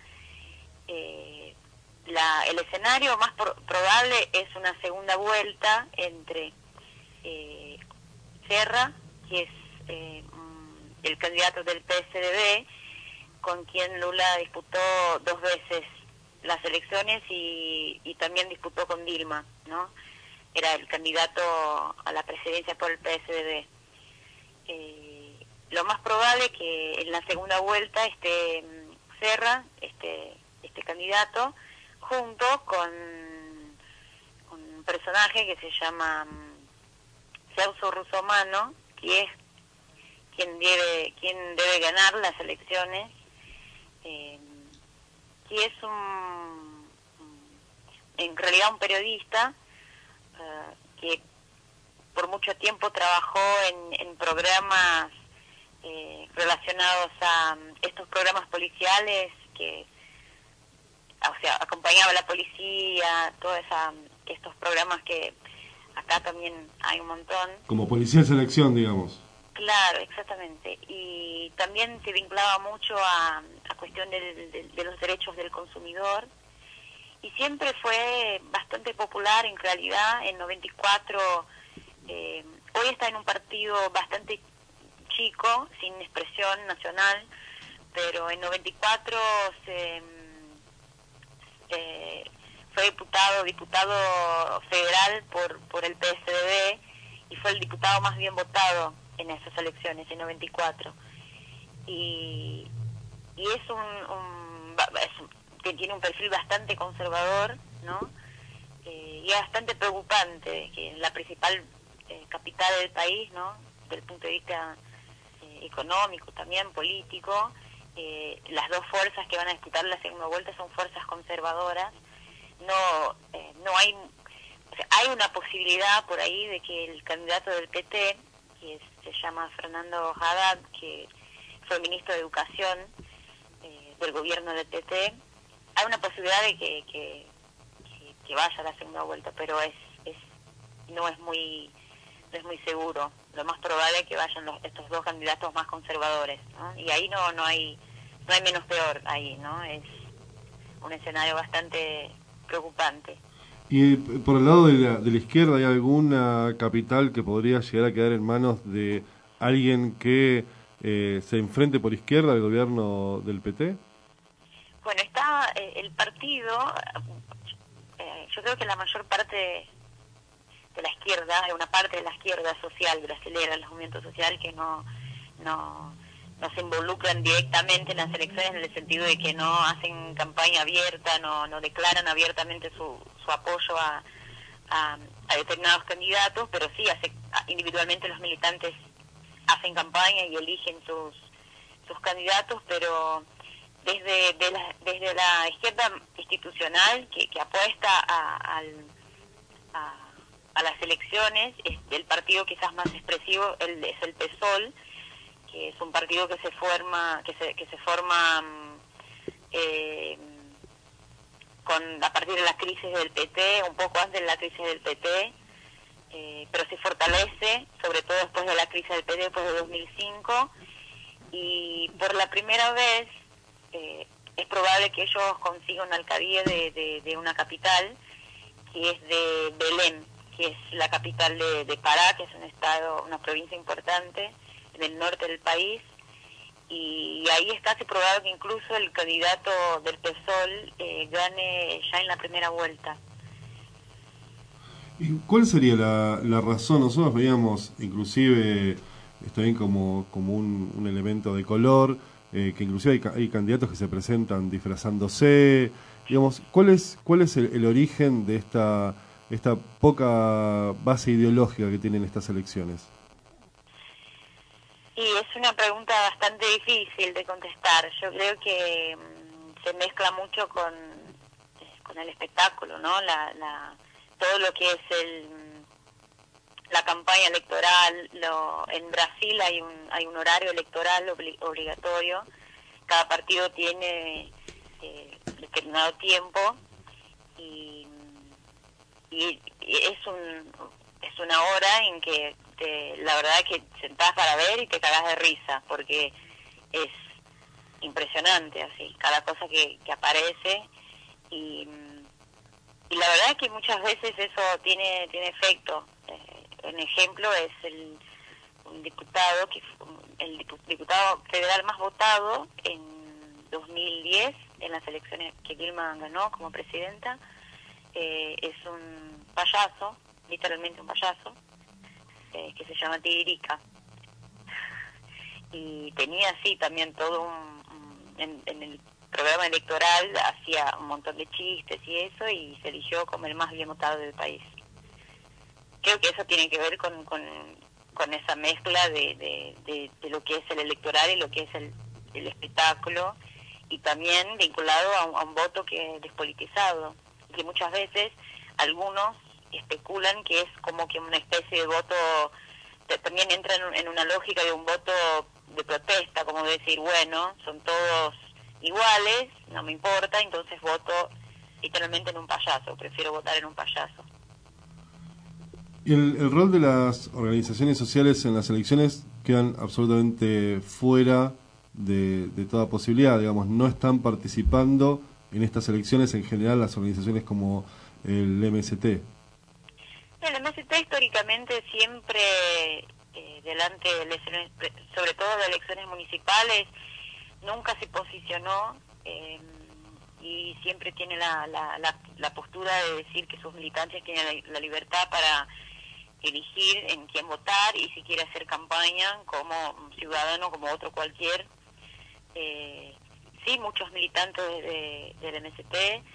Eh, la, el escenario más pro probable es una segunda vuelta entre eh, Serra, que es eh, el candidato del P S D B, con quien Lula disputó dos veces las elecciones y, y también disputó con Dilma, ¿no? Era el candidato a la presidencia por el P S D B. Eh, lo más probable es que en la segunda vuelta esté Serra, este, este candidato, junto con, con un personaje que se llama Celso Russomano, que es quien debe, quien debe ganar las elecciones, eh, que es un, en realidad un periodista uh, que por mucho tiempo trabajó en, en programas eh, relacionados a um, estos programas policiales que, o sea, acompañaba a la policía, todos estos programas que acá también hay un montón. Como policía de selección, digamos. Claro, exactamente. Y también se vinculaba mucho a, a cuestión de, de, de los derechos del consumidor. Y siempre fue bastante popular, en realidad. En noventa y cuatro Eh, hoy está en un partido bastante chico, sin expresión nacional, pero en noventa y cuatro se, eh, fue diputado diputado federal por por el P S D B y fue el diputado más bien votado en esas elecciones en noventa y cuatro. Y, y es un, un, es un que tiene un perfil bastante conservador, ¿no? Eh, y es bastante preocupante que en la principal eh, capital del país, ¿no? Desde el punto de vista eh, económico, también político, eh, las dos fuerzas que van a disputar la segunda vuelta son fuerzas conservadoras. No, eh, no hay, o sea, hay una posibilidad por ahí de que el candidato del P T, que es, se llama Fernando Haddad, que fue ministro de Educación eh, del gobierno del P T, hay una posibilidad de que, que, que, que vaya a la segunda vuelta, pero es, es no es muy no es muy seguro. Lo más probable es que vayan los, estos dos candidatos más conservadores, ¿no? Y ahí no no hay no hay menos peor ahí, ¿no? Es un escenario bastante preocupante. Y por el lado de la, de la izquierda, ¿hay alguna capital que podría llegar a quedar en manos de alguien que eh, se enfrente por izquierda al gobierno del P T? Bueno, está eh, el partido, eh, yo creo que la mayor parte de la izquierda, hay una parte de la izquierda social brasilera, el movimiento social, que no, no, no se involucran directamente en las elecciones en el sentido de que no hacen campaña abierta, no, no declaran abiertamente su, su apoyo a, a, a determinados candidatos, pero sí hace, individualmente los militantes hacen campaña y eligen sus, sus candidatos, pero desde de la, desde la izquierda institucional que, que apuesta a, al, a, a las elecciones, es el partido quizás más expresivo el, es el P SOL, que es un partido que se forma que se que se forma eh, con a partir de la crisis del P T, un poco antes de la crisis del P T, eh, pero se fortalece sobre todo después de la crisis del P T, después de dos mil cinco, y por la primera vez eh, es probable que ellos consigan una alcaldía de, de, de una capital, que es de Belém, que es la capital de, de Pará, que es un estado, una provincia importante en el norte del país, y ahí es casi probable que incluso el candidato del P SOL eh, gane ya en la primera vuelta. ¿Y cuál sería la, la razón? Nosotros veíamos inclusive, está bien como, como un, un elemento de color, eh, que inclusive hay, hay candidatos que se presentan disfrazándose, digamos, ¿cuál es, cuál es el, el origen de esta, esta poca base ideológica que tienen estas elecciones? Y es una pregunta bastante difícil de contestar. Yo creo que mmm, se mezcla mucho con, con el espectáculo, ¿no? La, la, todo lo que es el la campaña electoral. Lo, en Brasil hay un hay un horario electoral obli, obligatorio. Cada partido tiene eh, determinado tiempo y, y, y es un es una hora en que te, la verdad es que sentás para ver y te cagás de risa, porque es impresionante así cada cosa que, que aparece, y, y la verdad es que muchas veces eso tiene tiene efecto. Eh, un ejemplo es el un diputado que el diputado federal más votado en dos mil diez en las elecciones que Dilma ganó como presidenta. Eh, es un payaso, literalmente un payaso, eh, que se llama Tiririca, y tenía así también todo un, un en, en el programa electoral hacía un montón de chistes y eso, y se eligió como el más bien votado del país. Creo que eso tiene que ver con, con, con esa mezcla de, de, de, de lo que es el electoral y lo que es el, el espectáculo, y también vinculado a un, a un voto que es despolitizado, que muchas veces algunos especulan que es como que una especie de voto, también entra en, en una lógica de un voto de protesta, como decir, bueno, son todos iguales, no me importa, entonces voto literalmente en un payaso, prefiero votar en un payaso. ¿Y el, el rol de las organizaciones sociales en las elecciones quedan absolutamente fuera de, de toda posibilidad? Digamos, no están participando en estas elecciones en general las organizaciones como el M S T. El M S T históricamente siempre, eh, delante de elecciones, sobre todo de elecciones municipales, nunca se posicionó eh, y siempre tiene la, la, la, la postura de decir que sus militantes tienen la, la libertad para elegir en quién votar y si quiere hacer campaña como ciudadano, como otro cualquier. Eh, sí, muchos militantes de, de, del M S T eh,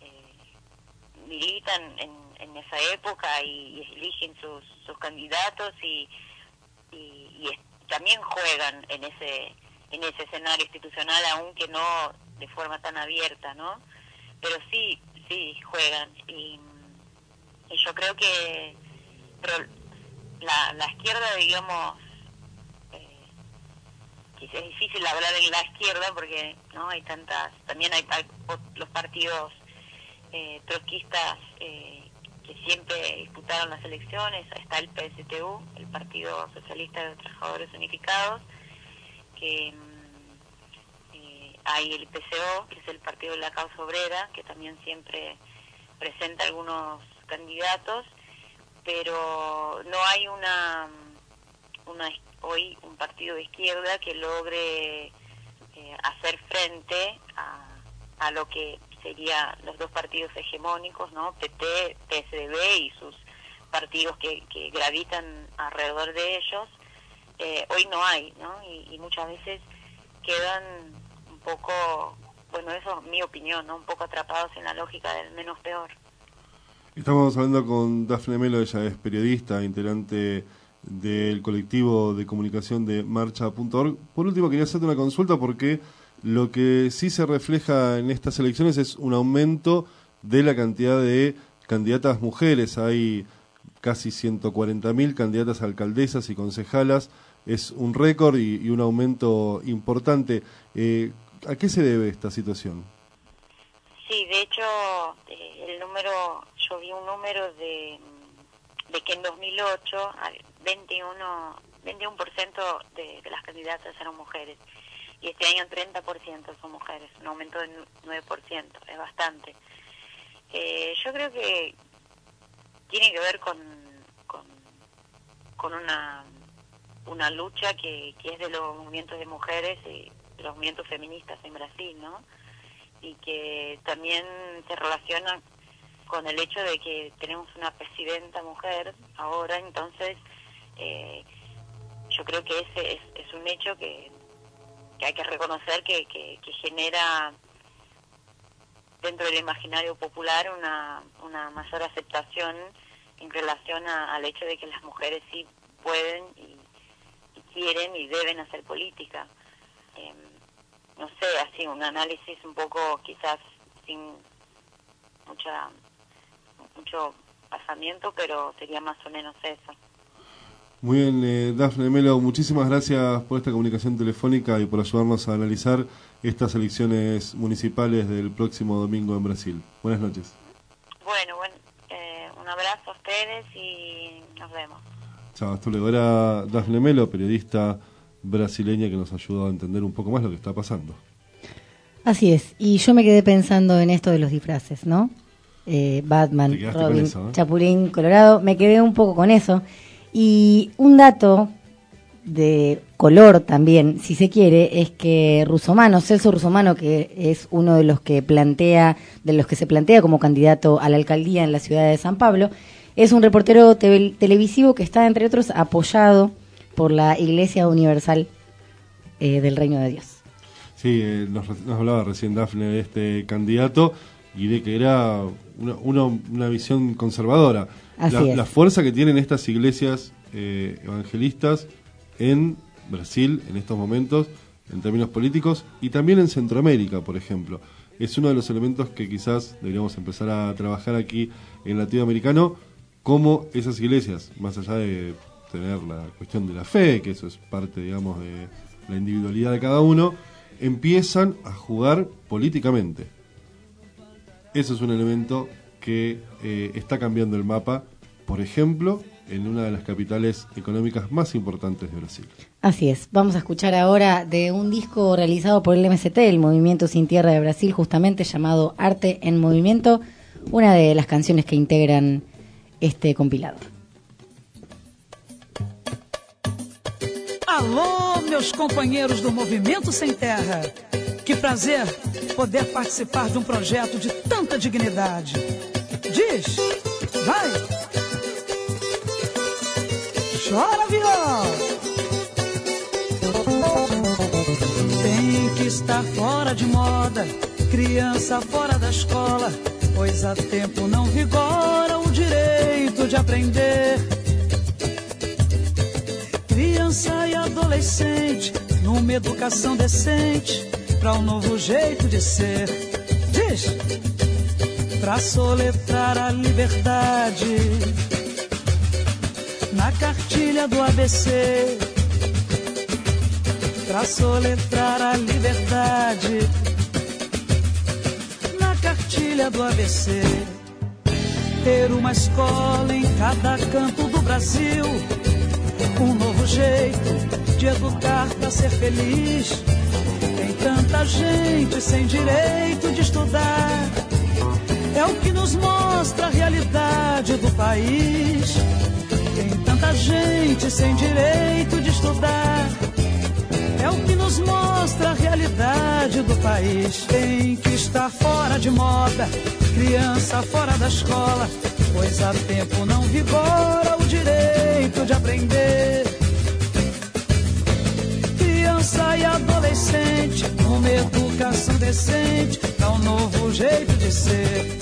militan en, en esa época y, y eligen sus, sus candidatos y, y, y es, también juegan en ese en ese escenario institucional, aunque no de forma tan abierta, ¿no? Pero sí, sí juegan y, y yo creo que pero la, la izquierda, digamos, eh, quizás es difícil hablar en la izquierda porque no hay tantas, también hay, hay los partidos eh, trotskistas eh, que siempre disputaron las elecciones. Está el P S T U, el Partido Socialista de Trabajadores Unificados, que eh, hay el P C O, que es el Partido de la Causa Obrera, que también siempre presenta algunos candidatos, pero no hay una, una hoy un partido de izquierda que logre eh, hacer frente a, a lo que serían los dos partidos hegemónicos, ¿no? P T, P S D B y sus partidos que, que gravitan alrededor de ellos. Eh, hoy no hay, ¿no? Y, y muchas veces quedan un poco, bueno, eso es mi opinión, ¿no? Un poco atrapados en la lógica del menos peor. Estamos hablando con Dafne Melo, ella es periodista, integrante del colectivo de comunicación de marcha punto org. Por último, quería hacerte una consulta porque lo que sí se refleja en estas elecciones es un aumento de la cantidad de candidatas mujeres. Hay casi ciento cuarenta mil candidatas a alcaldesas y concejalas. Es un récord y, y un aumento importante. Eh, ¿A qué se debe esta situación? Sí, de hecho, eh, el número, yo vi un número de, de que en dos mil ocho veintiuno por ciento de, de las candidatas eran mujeres y este año treinta por ciento son mujeres, un aumento de nueve por ciento, es bastante. Eh, yo creo que tiene que ver con, con, con una, una lucha que, que es de los movimientos de mujeres y de los movimientos feministas en Brasil, ¿no? Y que también se relaciona con el hecho de que tenemos una presidenta mujer ahora, entonces eh, yo creo que ese es, es un hecho que, que hay que reconocer que, que, que genera dentro del imaginario popular una, una mayor aceptación en relación a, al hecho de que las mujeres sí pueden y, y quieren y deben hacer política. Eh, no sé, así un análisis un poco quizás sin mucha mucho pasamiento, pero sería más o menos eso. Muy bien, eh, Dafne Melo, muchísimas gracias por esta comunicación telefónica y por ayudarnos a analizar estas elecciones municipales del próximo domingo en Brasil. Buenas noches. Bueno, bueno eh, un abrazo a ustedes y nos vemos. Chao, hasta luego. Era Dafne Melo, periodista brasileña que nos ayudó a entender un poco más lo que está pasando. Así es, y yo me quedé pensando en esto de los disfraces, ¿no? Eh, Batman, Robin, eso, ¿eh? Chapulín Colorado, me quedé un poco con eso. Y un dato de color también, si se quiere, es que Russomano, Celso Russomano, que es uno de los que plantea, de los que se plantea como candidato a la alcaldía en la ciudad de San Pablo, es un reportero te- televisivo que está, entre otros, apoyado por la Iglesia Universal eh, del Reino de Dios. Sí, eh, nos, nos hablaba recién Dafne de este candidato y de que era una, una, una visión conservadora. Así la, es. la fuerza que tienen estas iglesias eh, evangelistas en Brasil en estos momentos, en términos políticos, y también en Centroamérica, por ejemplo. Es uno de los elementos que quizás deberíamos empezar a trabajar aquí en latinoamericano, cómo esas iglesias, más allá de tener la cuestión de la fe, que eso es parte, digamos, de la individualidad de cada uno, empiezan a jugar políticamente. Eso es un elemento que eh, está cambiando el mapa, por ejemplo, en una de las capitales económicas más importantes de Brasil. Así es, vamos a escuchar ahora de un disco realizado por el M S T, el Movimiento Sin Tierra de Brasil, justamente llamado Arte en Movimiento, una de las canciones que integran este compilado. Alô, meus companheiros do Movimento Sem Terra. Que prazer poder participar de um projeto de tanta dignidade. Diz, vai. Chora, viola. Tem que estar fora de moda, criança fora da escola, pois há tempo não vigora o direito de aprender. Criança e adolescente, numa educação decente, pra um novo jeito de ser. Diz! Pra soletrar a liberdade na cartilha do A B C. Pra soletrar a liberdade na cartilha do A B C. Ter uma escola em cada canto do Brasil, um novo jeito de educar pra ser feliz. Tem tanta gente sem direito de estudar, é o que nos mostra a realidade do país. Tem tanta gente sem direito de estudar, é o que nos mostra a realidade do país. Tem que estar fora de moda, criança fora da escola, pois há tempo não vigora o direito de aprender. Criança e adolescente, uma educação decente, dá um novo jeito de ser.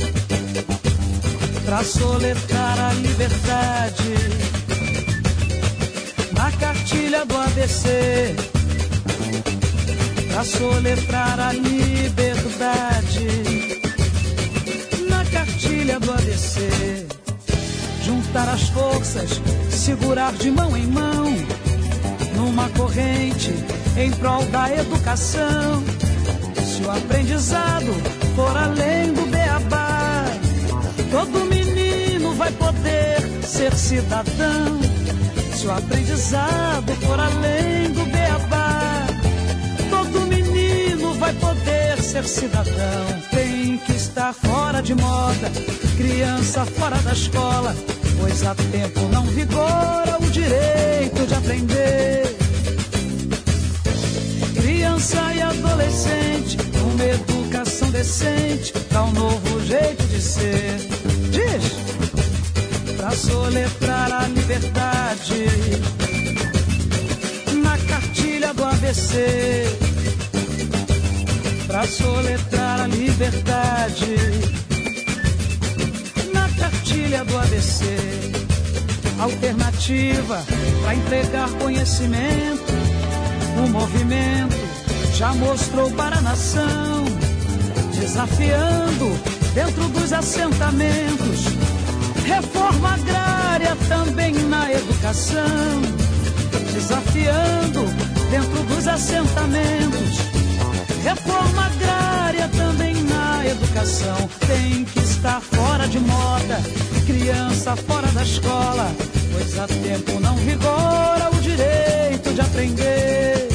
Pra soletrar a liberdade na cartilha do A B C. Pra soletrar a liberdade na cartilha do A B C. Juntar as forças, segurar de mão em mão, numa corrente em prol da educação. Se o aprendizado for além do beabá, todo menino vai poder ser cidadão. Se o aprendizado for além do beabá, todo menino vai poder ser cidadão. Tem que estar fora de moda, criança fora da escola, pois há tempo não vigora o direito de aprender. Criança e adolescente, uma educação decente, dá um novo jeito de ser. Diz! Pra soletrar a liberdade na cartilha do A B C. Pra soletrar a liberdade na cartilha do A B C. Alternativa pra entregar conhecimento, o movimento já mostrou para a nação, desafiando dentro dos assentamentos, reforma agrária também na educação, desafiando dentro dos assentamentos, reforma agrária também na educação. Tem que estar fora de moda, criança fora da escola, pois há tempo não vigora o direito de aprender.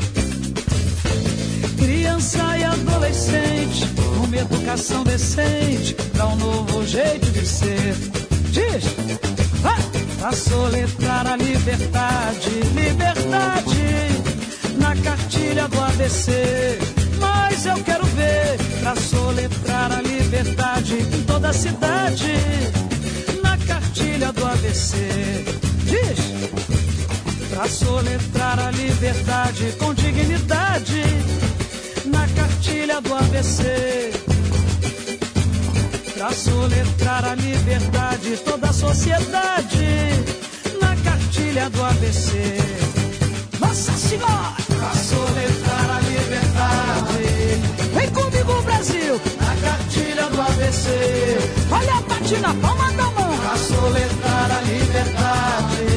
Criança e adolescente, uma educação decente, dá um novo jeito de ser. Diz! Vai! Pra soletrar a liberdade, liberdade na cartilha do A B C. Mas eu quero ver pra soletrar a liberdade em toda a cidade, na cartilha do A B C. Diz! Pra soletrar a liberdade com dignidade na cartilha do A B C. Pra soletrar a liberdade toda a sociedade na cartilha do A B C. Nossa Senhora! Pra soletrar a liberdade, vem comigo, Brasil, na cartilha do A B C. Olha, bate na palma da mão. Pra soletrar a liberdade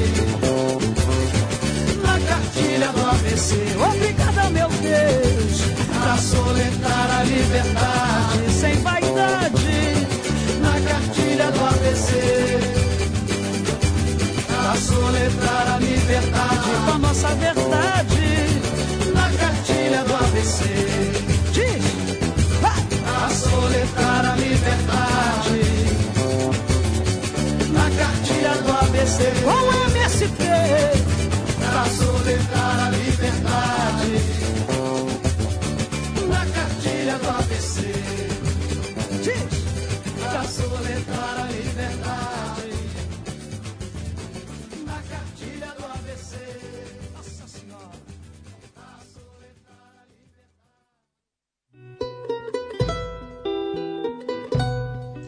na cartilha do A B C. Obrigada, meu Deus. Pra soletrar a liberdade sem vaidade na cartilha do A B C. Pra soletrar a liberdade com a nossa verdade na cartilha do A B C. Diz! Vai! Pra soletrar a liberdade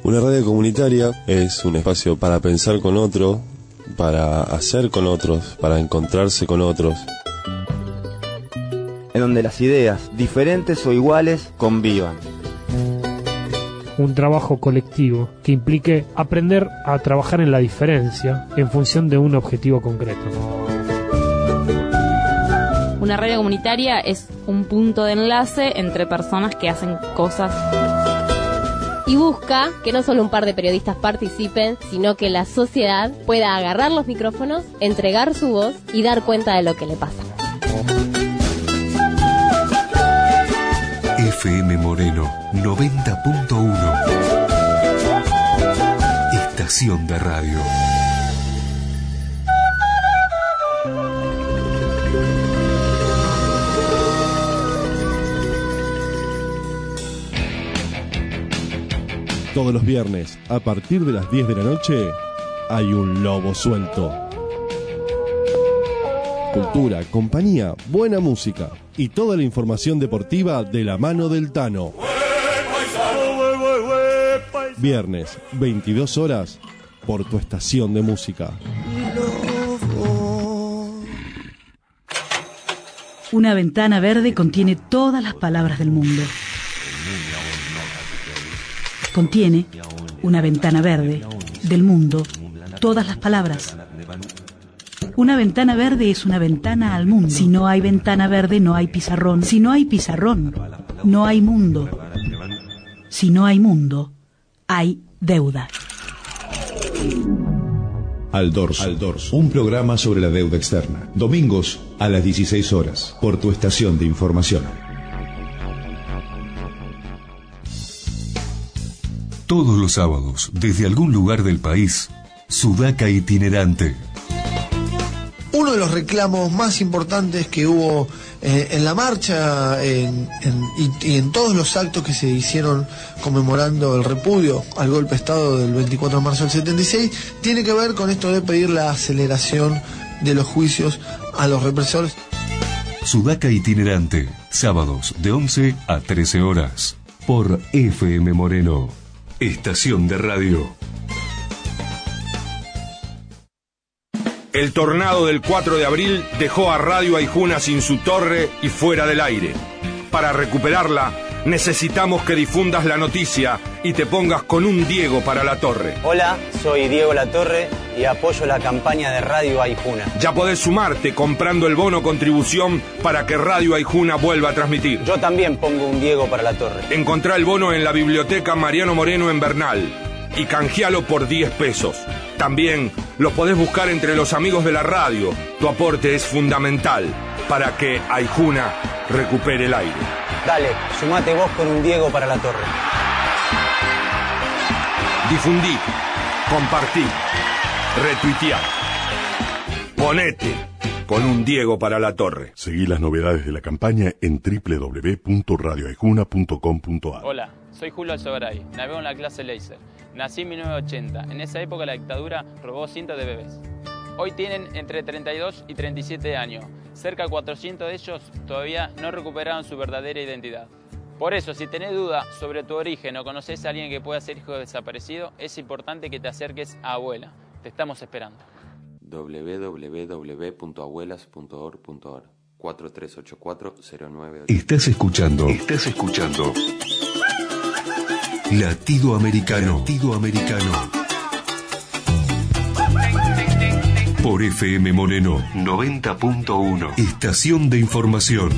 Una radio comunitaria es un espacio para pensar con otro, para hacer con otros, para encontrarse con otros. En donde las ideas, diferentes o iguales, convivan. Un trabajo colectivo que implique aprender a trabajar en la diferencia en función de un objetivo concreto. Una radio comunitaria es un punto de enlace entre personas que hacen cosas. Y busca que no solo un par de periodistas participen, sino que la sociedad pueda agarrar los micrófonos, entregar su voz y dar cuenta de lo que le pasa. F M Moreno noventa punto uno. Estación de radio. Todos los viernes, a partir de las diez de la noche, hay un lobo suelto. Cultura, compañía, buena música y toda la información deportiva de la mano del Tano. Viernes, veintidós horas, por tu estación de música. Una ventana verde contiene todas las palabras del mundo. Contiene una ventana verde del mundo, todas las palabras. Una ventana verde es una ventana al mundo. Si no hay ventana verde, no hay pizarrón. Si no hay pizarrón, no hay mundo. Si no hay mundo, hay deuda. Al Dorso, Al Dorso, un programa sobre la deuda externa. Domingos a las dieciséis horas, por tu estación de información. Todos los sábados, desde algún lugar del país, Sudaca Itinerante. Uno de los reclamos más importantes que hubo eh, en la marcha en, en, y, y en todos los actos que se hicieron conmemorando el repudio al golpe de Estado del veinticuatro de marzo del setenta y seis tiene que ver con esto de pedir la aceleración de los juicios a los represores. Sudaca Itinerante, sábados de once a trece horas, por F M Moreno, estación de radio. El tornado del cuatro de abril dejó a Radio Aijuna sin su torre y fuera del aire. Para recuperarla, necesitamos que difundas la noticia y te pongas con un Diego para la torre. Hola, soy Diego Latorre y apoyo la campaña de Radio Aijuna. Ya podés sumarte comprando el bono contribución para que Radio Aijuna vuelva a transmitir. Yo también pongo un Diego para la torre. Encontrá el bono en la biblioteca Mariano Moreno en Bernal y canjealo por diez pesos. También lo podés buscar entre los amigos de la radio. Tu aporte es fundamental para que Aijuna recupere el aire. Dale, sumate vos con un Diego para la torre. Difundí, compartí, retuiteá. Ponete con un Diego para la torre. Seguí las novedades de la campaña en doble u doble u doble u punto radio aijuna punto com punto a r. Hola, soy Julio Alzogaray, navego en la clase Laser. Nací en mil novecientos ochenta. En esa época la dictadura robó cientos de bebés. Hoy tienen entre treinta y dos y treinta y siete años. Cerca de cuatrocientos de ellos todavía no recuperaron su verdadera identidad. Por eso, si tenés duda sobre tu origen o conocés a alguien que pueda ser hijo desaparecido, es importante que te acerques a Abuela. Te estamos esperando. doble u doble u doble u punto abuelas punto org punto a r cuatro tres ocho cuatro cero nueve ocho. Estás escuchando. Estás escuchando. Latido Americano. Latido Americano. Por F M Moreno noventa punto uno. Estación de información.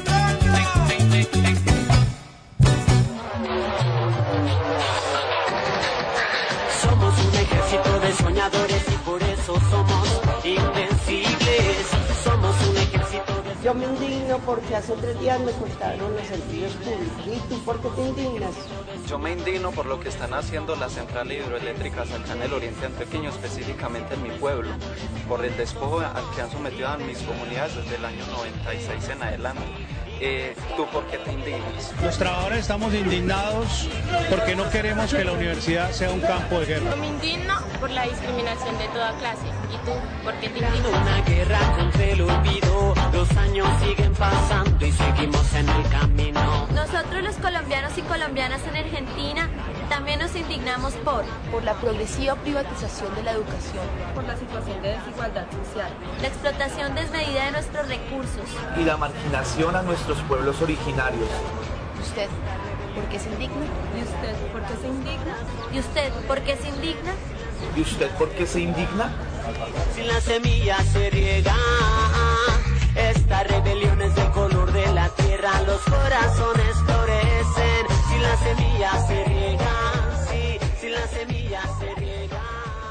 Somos un ejército de soñadores y por eso somos invencibles. Somos un ejército de... Yo me indigno porque hace tres días me cortaron los servicios públicos. ¿Y tú por qué te indignas? Yo me indigno por lo que están haciendo las centrales hidroeléctricas acá en el oriente antioqueño, específicamente en mi pueblo, por el despojo al que han sometido a mis comunidades desde el año noventa y seis en adelante. Eh, ¿Tú por qué te indignas? Los trabajadores estamos indignados porque no queremos que la universidad sea un campo de guerra. Yo me indigno por la discriminación de toda clase. ¿Y tú por qué te indignas? Una guerra contra el olvido, los años siguen pasando y seguimos en el camino. Nosotros los colombianos y colombianas en Argentina También nos indignamos por, por la progresiva privatización de la educación, por la situación de desigualdad social, la explotación desmedida de nuestros recursos y la marginación a nuestros pueblos originarios. ¿Y usted por qué se indigna? ¿Y usted por qué se indigna? ¿Y usted por qué se indigna? ¿Y usted por qué se indigna? Si la semilla se riega, esta rebelión es del color de la tierra, los corazones florecen. Si la semilla se riega, sí, si la semilla se riega.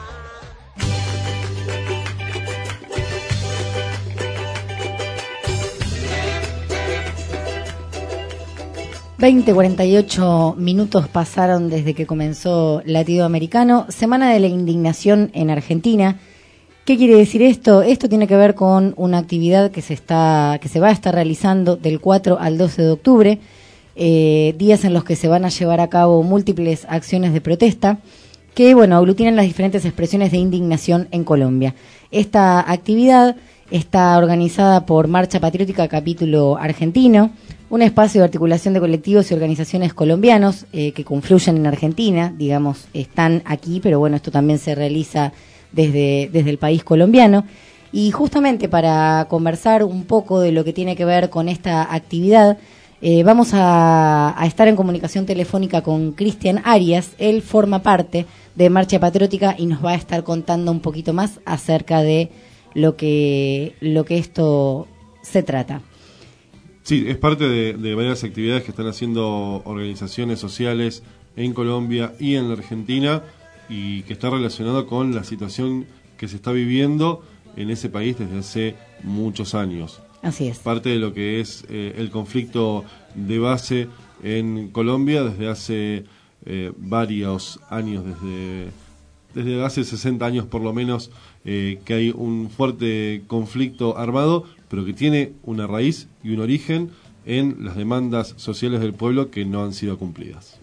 veinte cuarenta y ocho minutos pasaron desde que comenzó Latido Americano, Semana de la Indignación en Argentina. ¿Qué quiere decir esto? Esto tiene que ver con una actividad que se está, que se va a estar realizando del cuatro al doce de octubre, eh, días en los que se van a llevar a cabo múltiples acciones de protesta que, bueno, aglutinan las diferentes expresiones de indignación en Colombia. Esta actividad está organizada por Marcha Patriótica Capítulo Argentino, un espacio de articulación de colectivos y organizaciones colombianos eh, que confluyen en Argentina, digamos, están aquí, pero bueno, esto también se realiza desde, desde el país colombiano. Y justamente para conversar un poco de lo que tiene que ver con esta actividad, eh, vamos a, a estar en comunicación telefónica con Cristian Arias. Él forma parte de Marcha Patriótica y nos va a estar contando un poquito más acerca de lo que, lo que esto se trata. Sí, es parte de, de varias actividades que están haciendo organizaciones sociales en Colombia y en la Argentina y que está relacionado con la situación que se está viviendo en ese país desde hace muchos años. Así es. Parte de lo que es eh, el conflicto de base en Colombia desde hace eh, varios años, desde, desde hace sesenta años por lo menos, eh, que hay un fuerte conflicto armado, pero que tiene una raíz y un origen en las demandas sociales del pueblo que no han sido cumplidas.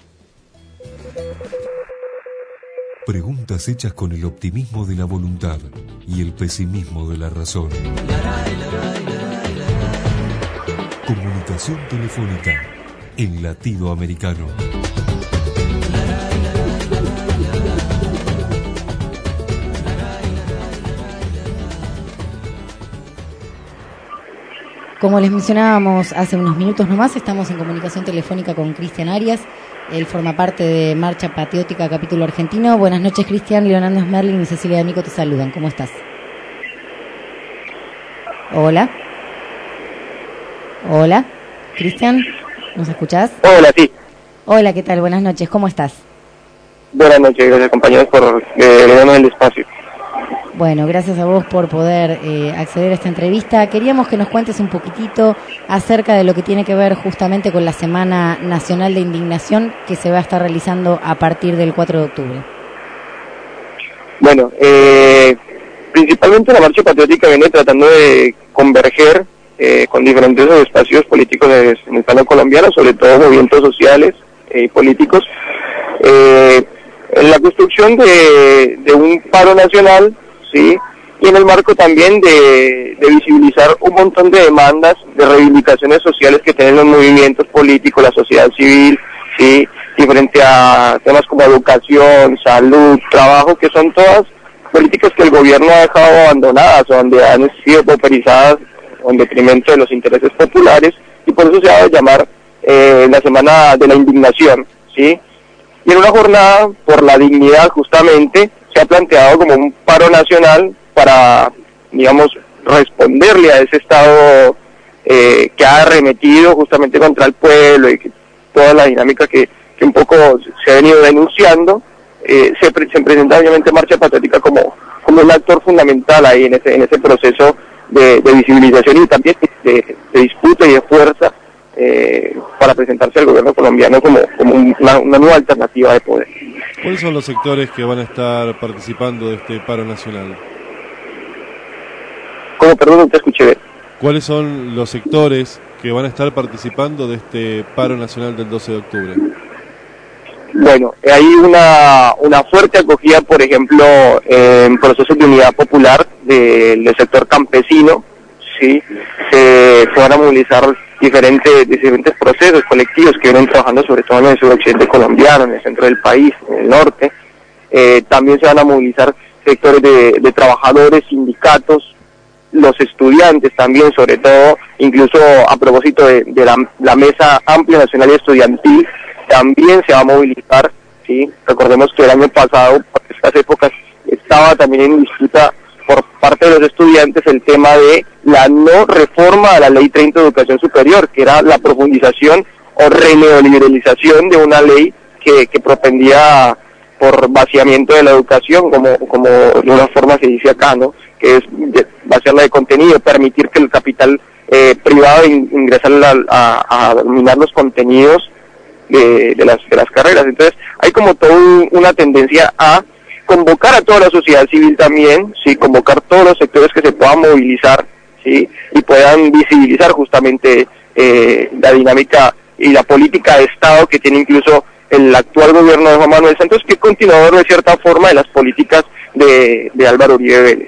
Preguntas hechas con el optimismo de la voluntad y el pesimismo de la razón. Comunicación telefónica en Latido Americano. Como les mencionábamos hace unos minutos nomás, estamos en comunicación telefónica con Cristian Arias. Él forma parte de Marcha Patriótica Capítulo Argentino. Buenas noches, Cristian. Leonardo Smerling y Cecilia D'Amico te saludan. ¿Cómo estás? Hola. Hola. Cristian, ¿nos escuchás? Hola, sí. Hola, ¿qué tal? Buenas noches. ¿Cómo estás? Buenas noches, gracias compañeros por eh, darnos el espacio. Bueno, gracias a vos por poder eh, acceder a esta entrevista. Queríamos que nos cuentes un poquitito acerca de lo que tiene que ver justamente con la Semana Nacional de Indignación que se va a estar realizando a partir del cuatro de octubre. Bueno, eh, principalmente la Marcha Patriótica viene tratando de converger eh, con diferentes espacios políticos en el plano colombiano, sobre todo movimientos sociales y eh, políticos, eh, en la construcción de, de un paro nacional, ¿sí? Y en el marco también de, de visibilizar un montón de demandas, de reivindicaciones sociales que tienen los movimientos políticos, la sociedad civil, ¿sí? Y frente a temas como educación, salud, trabajo, que son todas políticas que el gobierno ha dejado abandonadas o donde han sido pauperizadas en detrimento de los intereses populares, y por eso se ha de llamar eh, la Semana de la Indignación, ¿sí? Y en una jornada por la dignidad justamente se ha planteado como un paro nacional para, digamos, responderle a ese Estado eh, que ha arremetido justamente contra el pueblo y que toda la dinámica que, que un poco se ha venido denunciando. Eh, se, pre se presenta obviamente Marcha Patriótica como, como un actor fundamental ahí en ese, en ese proceso de, de visibilización y también de, de disputa y de fuerza eh, para presentarse al gobierno colombiano como, como una, una nueva alternativa de poder. ¿Cuáles son los sectores que van a estar participando de este paro nacional? ¿Cómo? Perdón, no te escuché bien. ¿Cuáles son los sectores que van a estar participando de este paro nacional del doce de octubre? Bueno, hay una, una fuerte acogida, por ejemplo, en procesos de unidad popular de, del sector campesino, ¿sí? Se, se van a movilizar diferentes, diferentes procesos colectivos que vienen trabajando sobre todo en el suroccidente colombiano, en el centro del país, en el norte. Eh, también se van a movilizar sectores de, de trabajadores, sindicatos, los estudiantes también, sobre todo, incluso a propósito de, de la, la Mesa Amplia Nacional y Estudiantil, también se va a movilizar, ¿sí? Recordemos que el año pasado, por estas épocas, estaba también en disputa por parte de los estudiantes el tema de la no reforma a la Ley treinta de Educación Superior, que era la profundización o reneoliberalización de una ley que, que propendía por vaciamiento de la educación, como, como de una forma se dice acá, ¿no? Que es vaciarla de contenido, permitir que el capital eh, privado in, ingresar a, a, a dominar los contenidos de, de, las, de las carreras. Entonces hay como toda un, una tendencia a convocar a toda la sociedad civil también, sí, convocar todos los sectores que se puedan movilizar, sí, y puedan visibilizar justamente eh, la dinámica y la política de Estado que tiene incluso el actual gobierno de Juan Manuel Santos, que es continuador de cierta forma de las políticas de, de Álvaro Uribe Vélez.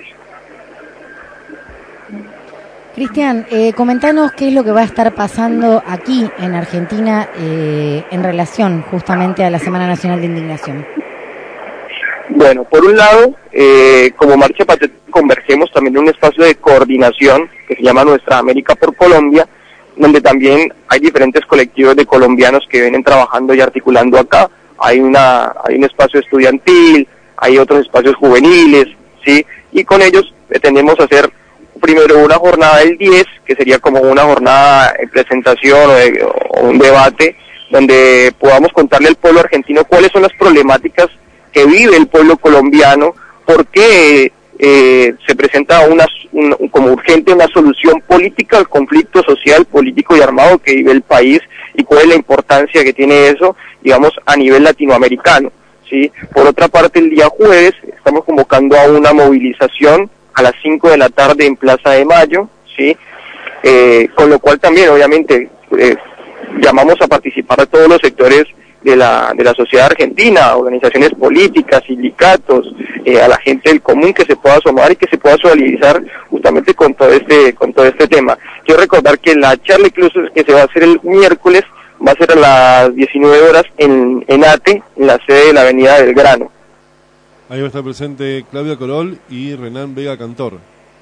Cristian, eh, comentanos qué es lo que va a estar pasando aquí en Argentina eh, en relación justamente a la Semana Nacional de Indignación. Bueno, por un lado, eh, como Marcha Patriótica convergemos también en un espacio de coordinación que se llama Nuestra América por Colombia, donde también hay diferentes colectivos de colombianos que vienen trabajando y articulando acá. Hay una hay un espacio estudiantil, hay otros espacios juveniles, ¿sí? Y con ellos pretendemos hacer primero una jornada del diez, que sería como una jornada de presentación o, de, o un debate, donde podamos contarle al pueblo argentino cuáles son las problemáticas que vive el pueblo colombiano, por qué eh, se presenta una, un, como urgente una solución política al conflicto social, político y armado que vive el país, y cuál es la importancia que tiene eso, digamos, a nivel latinoamericano, ¿sí? Por otra parte, el día jueves estamos convocando a una movilización a las cinco de la tarde en Plaza de Mayo, ¿sí? Eh, con lo cual también, obviamente, eh, llamamos a participar a todos los sectores de la de la sociedad argentina, organizaciones políticas, sindicatos, eh, a la gente del común que se pueda asomar y que se pueda solidarizar justamente con todo este con todo este tema. Quiero recordar que la charla incluso que se va a hacer el miércoles va a ser a las diecinueve horas en, en ATE, en la sede de la Avenida Belgrano. Ahí va a estar presente Claudia Corol y Renán Vega Cantor.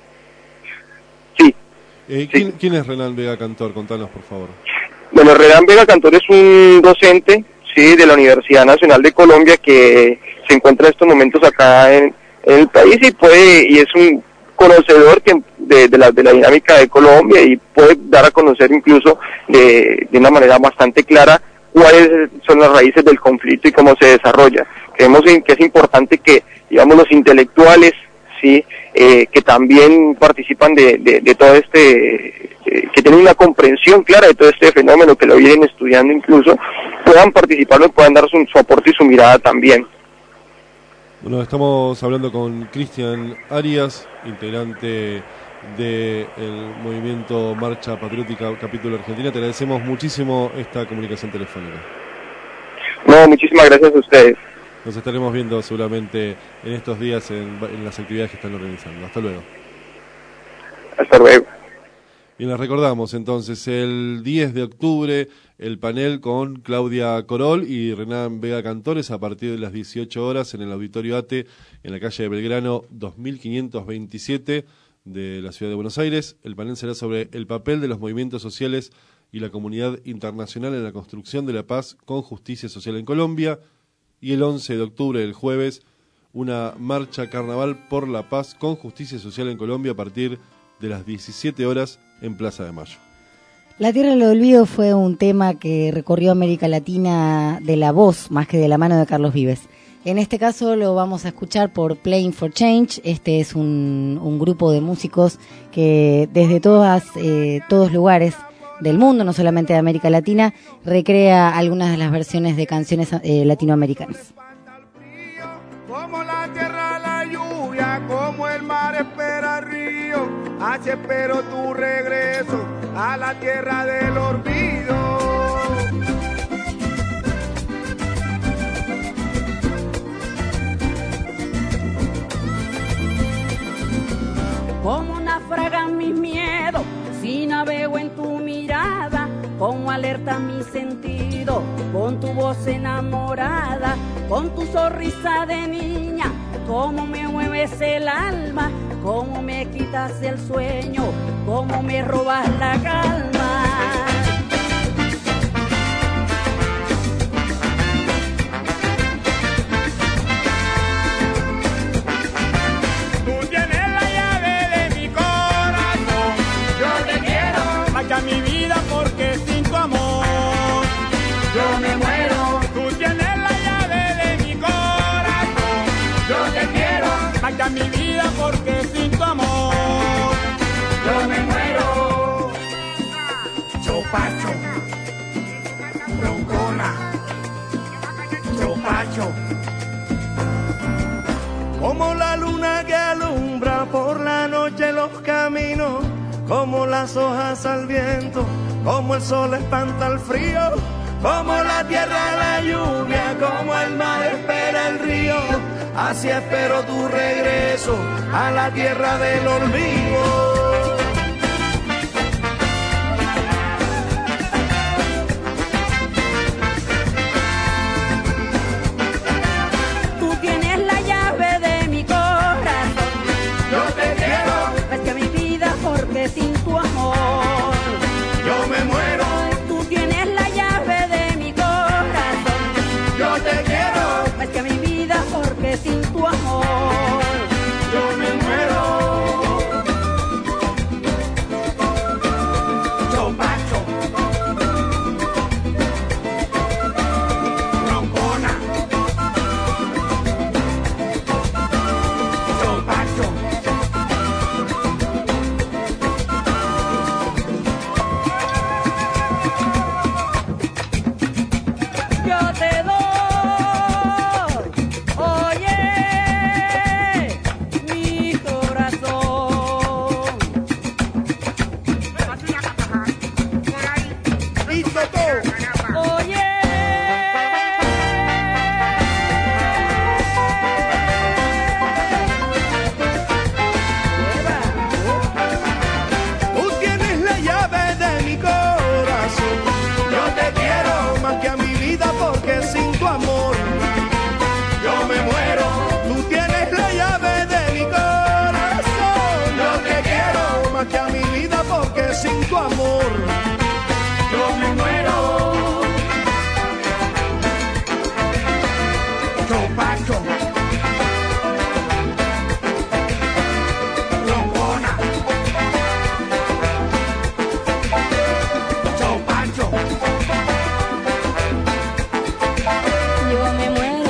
Sí. Eh, ¿quién, sí. ¿Quién es Renán Vega Cantor? Contanos, por favor. Bueno, Renán Vega Cantor es un docente, sí, de la Universidad Nacional de Colombia que se encuentra en estos momentos acá en, en el país y puede y es un conocedor que, de, de, la, de la dinámica de Colombia y puede dar a conocer incluso de, de una manera bastante clara cuáles son las raíces del conflicto y cómo se desarrolla. Creemos que es importante que, digamos, los intelectuales, sí, eh, que también participan de, de, de todo este, eh, que tienen una comprensión clara de todo este fenómeno, que lo vienen estudiando incluso, puedan participar y puedan dar su, su aporte y su mirada también. Bueno, estamos hablando con Cristian Arias, integrante del movimiento Marcha Patriótica Capítulo Argentina. Te agradecemos muchísimo esta comunicación telefónica. No, muchísimas gracias a ustedes. Nos estaremos viendo seguramente en estos días en, en las actividades que están organizando. Hasta luego. Hasta luego. Bien, les recordamos entonces el diez de octubre el panel con Claudia Corol y Renán Vega Cantores a partir de las dieciocho horas en el Auditorio ATE en la calle de Belgrano dos mil quinientos veintisiete de la Ciudad de Buenos Aires. El panel será sobre el papel de los movimientos sociales y la comunidad internacional en la construcción de la paz con justicia social en Colombia. Y el once de octubre, el jueves, una marcha carnaval por la paz con justicia social en Colombia a partir de las diecisiete horas en Plaza de Mayo. La Tierra del Olvido fue un tema que recorrió América Latina de la voz, más que de la mano de Carlos Vives. En este caso lo vamos a escuchar por Playing for Change. Este es un, un grupo de músicos que desde todas, eh, todos lugares del mundo, no solamente de América Latina, recrea algunas de las versiones de canciones eh, latinoamericanas. Como la tierra la lluvia, como el mar espera el río, así espero tu regreso a la tierra del olvido. Como naufragan mis miedos, si navego en tu mirada, como alerta mi sentido, con tu voz enamorada, con tu sonrisa de niña, cómo me mueves el alma, cómo me quitas el sueño, cómo me robas la calma. Tú tienes la llave de mi corazón, yo te quiero, marcha mi vida porque sin tu amor yo me muero. Tú tienes la llave de mi corazón, yo te quiero, marcha mi vida porque sin tu amor yo me muero. Chopacho, broncona, chopacho. Como la luna que alumbra por la noche los caminos, como las hojas al viento, como el sol espanta el frío, como la tierra la lluvia, como el mar espera el río, así espero tu regreso a la tierra del olvido. Sin tu amor yo me muero. Tú tienes la llave de mi corazón, yo te quiero, más que mi vida porque sin tu amor yo me muero. Chopacho, broncona, chopacho. Sin tu amor yo me muero. Chopacho, broncona, chopacho, yo me muero.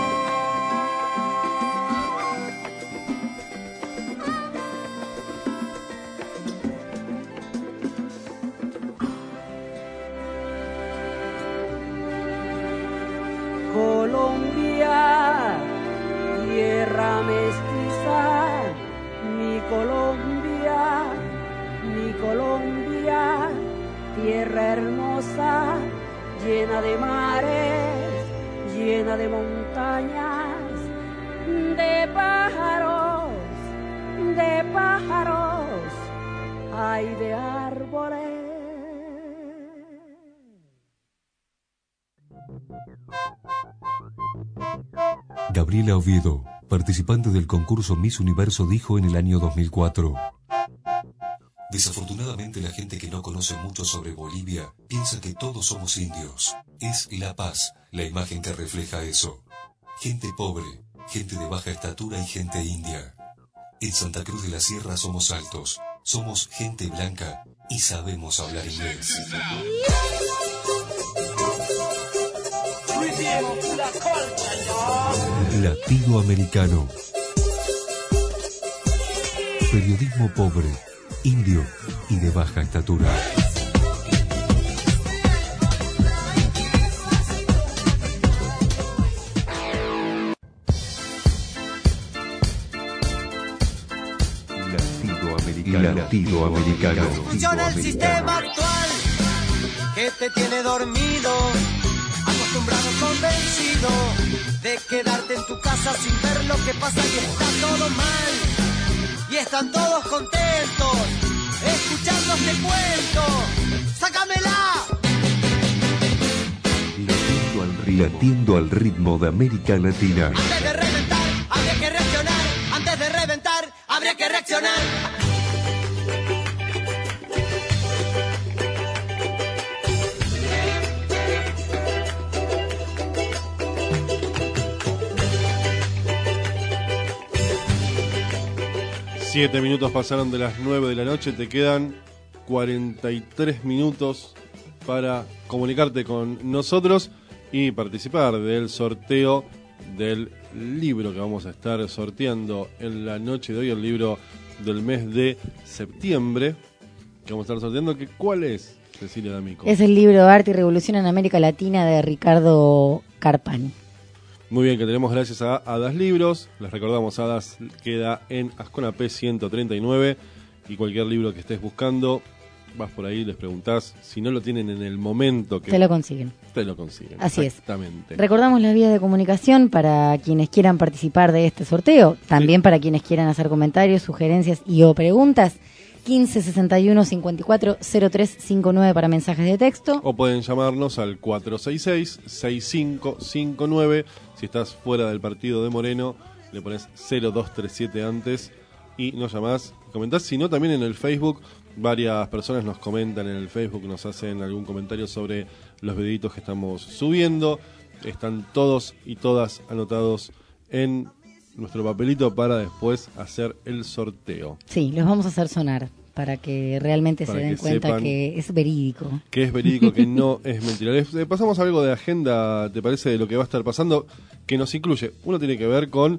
Colombia, tierra mestiza, mi Colombia, mi Colombia, tierra hermosa, llena de mares, llena de montañas, de pájaros, de pájaros, hay de árboles. Gabriela Oviedo, participante del concurso Miss Universo, dijo en el año dos mil cuatro: desafortunadamente la gente que no conoce mucho sobre Bolivia piensa que todos somos indios. Es La Paz la imagen que refleja eso. Gente pobre, gente de baja estatura y gente india. En Santa Cruz de la Sierra somos altos, somos gente blanca y sabemos hablar inglés. Latinoamericano. Periodismo pobre, indio y de baja estatura. Latinoamericano. Latinoamericano. Funciona el sistema actual que te tiene dormido, acostumbrado, convencido de quedarte en tu casa sin ver lo que pasa y está todo mal. Y están todos contentos escuchando este cuento. ¡Sácamela! latiendo al ritmo de América Latina. Antes de reventar, habría que reaccionar. Antes de reventar, habría que reaccionar. Siete minutos pasaron de las nueve de la noche, te quedan cuarenta y tres minutos para comunicarte con nosotros y participar del sorteo del libro que vamos a estar sorteando en la noche de hoy, el libro del mes de septiembre que vamos a estar sorteando. Que, ¿cuál es, Cecilia D'Amico? Es el libro Arte y Revolución en América Latina de Ricardo Carpani. Muy bien, que tenemos gracias a Hadas Libros. Les recordamos, Hadas queda en Ascona P ciento treinta y nueve y cualquier libro que estés buscando, vas por ahí, les preguntás. Si no lo tienen en el momento que... Te lo consiguen. Te lo consiguen. Así exactamente. Es. Recordamos las vías de comunicación para quienes quieran participar de este sorteo. También sí. Para quienes quieran hacer comentarios, sugerencias y o preguntas. quince sesenta y uno cincuenta y cuatro cero tres cincuenta y nueve para mensajes de texto. O pueden llamarnos al cuatro seis seis, seis cinco cinco nueve. Si estás fuera del partido de Moreno, le pones cero dos tres siete antes y nos llamás, comentás. Si no, también en el Facebook, varias personas nos comentan en el Facebook, nos hacen algún comentario sobre los videitos que estamos subiendo. Están todos y todas anotados en nuestro papelito para después hacer el sorteo. Sí, los vamos a hacer sonar para que realmente para se den que cuenta que es verídico. Que es verídico, que no es mentira. Les pasamos algo de agenda, ¿te parece? De lo que va a estar pasando, que nos incluye. Uno tiene que ver con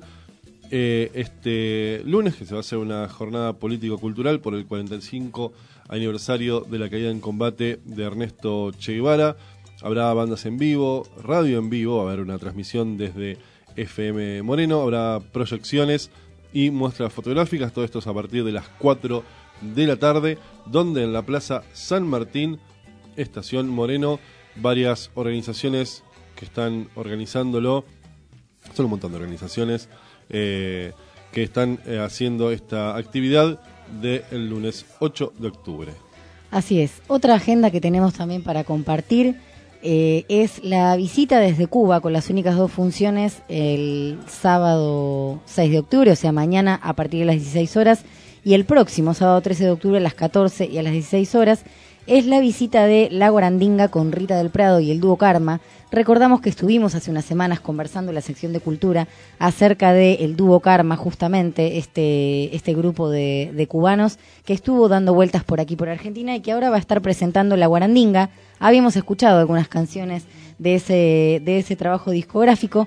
eh, este lunes, que se va a hacer una jornada político-cultural por el cuarenta y cinco aniversario de la caída en combate de Ernesto Che Guevara. Habrá bandas en vivo, radio en vivo, va a haber una transmisión desde F M Moreno, habrá proyecciones y muestras fotográficas. Todo esto es a partir de las cuatro de la tarde, donde en la Plaza San Martín, Estación Moreno, varias organizaciones que están organizándolo, son un montón de organizaciones eh, que están eh, haciendo esta actividad del lunes ocho de octubre. Así es. Otra agenda que tenemos también para compartir Eh, es la visita desde Cuba con las únicas dos funciones el sábado seis de octubre, o sea mañana a partir de las dieciséis horas, y el próximo sábado trece de octubre a las catorce y a las dieciséis horas es la visita de La Guarandinga con Rita del Prado y el dúo Karma. Recordamos que estuvimos hace unas semanas conversando en la sección de cultura acerca del dúo Karma, justamente este, este grupo de, de cubanos que estuvo dando vueltas por aquí por Argentina y que ahora va a estar presentando La Guarandinga. Habíamos escuchado algunas canciones de ese, de ese trabajo discográfico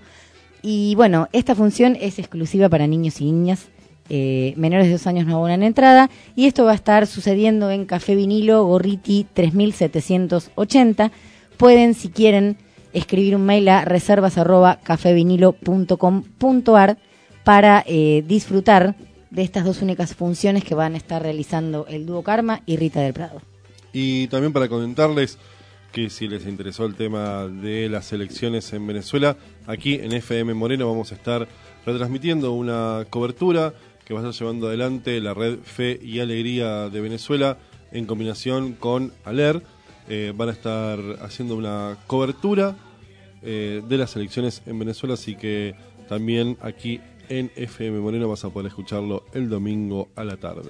y bueno, esta función es exclusiva para niños y niñas. Eh, menores de dos años no abonan entrada y esto va a estar sucediendo en Café Vinilo Gorriti tres mil setecientos ochenta. Pueden, si quieren, escribir un mail a reservas arroba cafevinilo punto com punto ar para eh, disfrutar de estas dos únicas funciones que van a estar realizando el dúo Karma y Rita del Prado. Y también para comentarles que si les interesó el tema de las elecciones en Venezuela, aquí en F M Moreno vamos a estar retransmitiendo una cobertura que va a estar llevando adelante la red Fe y Alegría de Venezuela en combinación con ALER. Eh, van a estar haciendo una cobertura eh, de las elecciones en Venezuela, así que también aquí en F M Moreno vas a poder escucharlo el domingo a la tarde.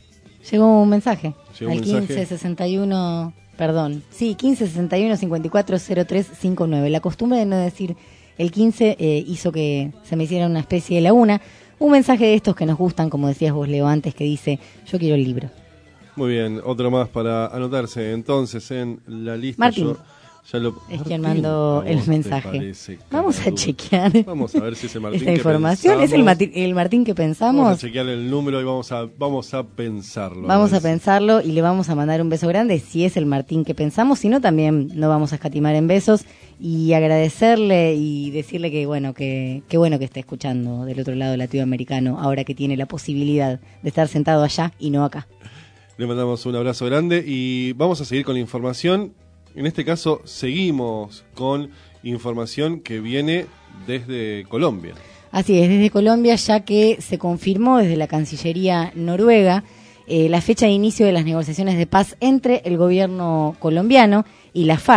Llegó un mensaje Llegó al un mensaje. quince sesenta y uno, perdón, sí, quince sesenta y uno cincuenta y cuatro cero tres cincuenta y nueve. La costumbre de no decir el quince eh, hizo que se me hiciera una especie de laguna. Un mensaje de estos que nos gustan, como decías vos, Leo, antes, que dice, yo quiero el libro. Muy bien, otro más para anotarse entonces en la lista. Martín. Yo ya lo... Es Martín, quien mandó el mensaje. Parece, Vamos a chequear. Vamos a ver si es el Martín esta que información. ¿Es el, Martín, el Martín que pensamos? Vamos a chequear el número y vamos a, vamos a pensarlo. Vamos a, a pensarlo y le vamos a mandar un beso grande si es el Martín que pensamos. Si no, también no vamos a escatimar en besos. Y agradecerle y decirle que bueno que, que bueno que esté escuchando del otro lado latinoamericano, ahora que tiene la posibilidad de estar sentado allá y no acá. Le mandamos un abrazo grande y vamos a seguir con la información. En este caso seguimos con información que viene desde Colombia. Así es, desde Colombia, ya que se confirmó desde la Cancillería noruega eh, la fecha de inicio de las negociaciones de paz entre el gobierno colombiano y la FARC.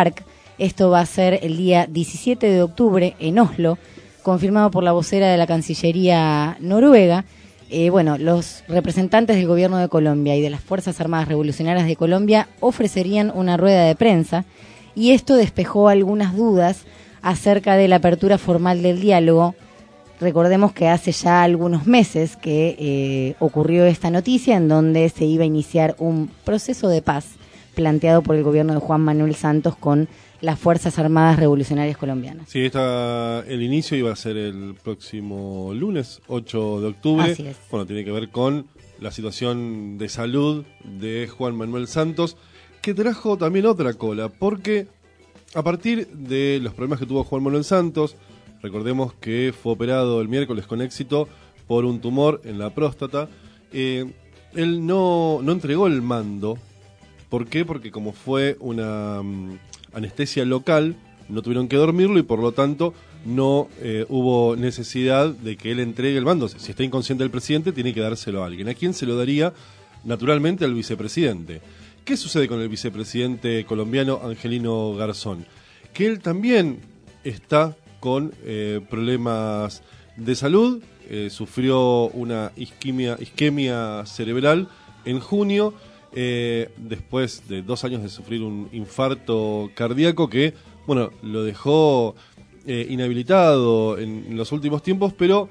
Esto va a ser el día diecisiete de octubre en Oslo, confirmado por la vocera de la Cancillería noruega. Eh, bueno, los representantes del gobierno de Colombia y de las Fuerzas Armadas Revolucionarias de Colombia ofrecerían una rueda de prensa y esto despejó algunas dudas acerca de la apertura formal del diálogo. Recordemos que hace ya algunos meses que eh, ocurrió esta noticia en donde se iba a iniciar un proceso de paz planteado por el gobierno de Juan Manuel Santos con las Fuerzas Armadas Revolucionarias Colombianas. Sí, esta, el inicio iba a ser el próximo lunes, ocho de octubre. Así es. Bueno, tiene que ver con la situación de salud de Juan Manuel Santos, que trajo también otra cola, porque a partir de los problemas que tuvo Juan Manuel Santos, recordemos que fue operado el miércoles con éxito por un tumor en la próstata, eh, él no, no entregó el mando. ¿Por qué? Porque como fue una um, anestesia local, no tuvieron que dormirlo y por lo tanto no eh, hubo necesidad de que él entregue el mando. Si está inconsciente el presidente, tiene que dárselo a alguien. ¿A quién se lo daría? Naturalmente al vicepresidente. ¿Qué sucede con el vicepresidente colombiano Angelino Garzón? Que él también está con eh, problemas de salud, eh, sufrió una isquemia, isquemia cerebral en junio, Eh, después de dos años de sufrir un infarto cardíaco que, bueno, lo dejó eh, inhabilitado en, en los últimos tiempos, pero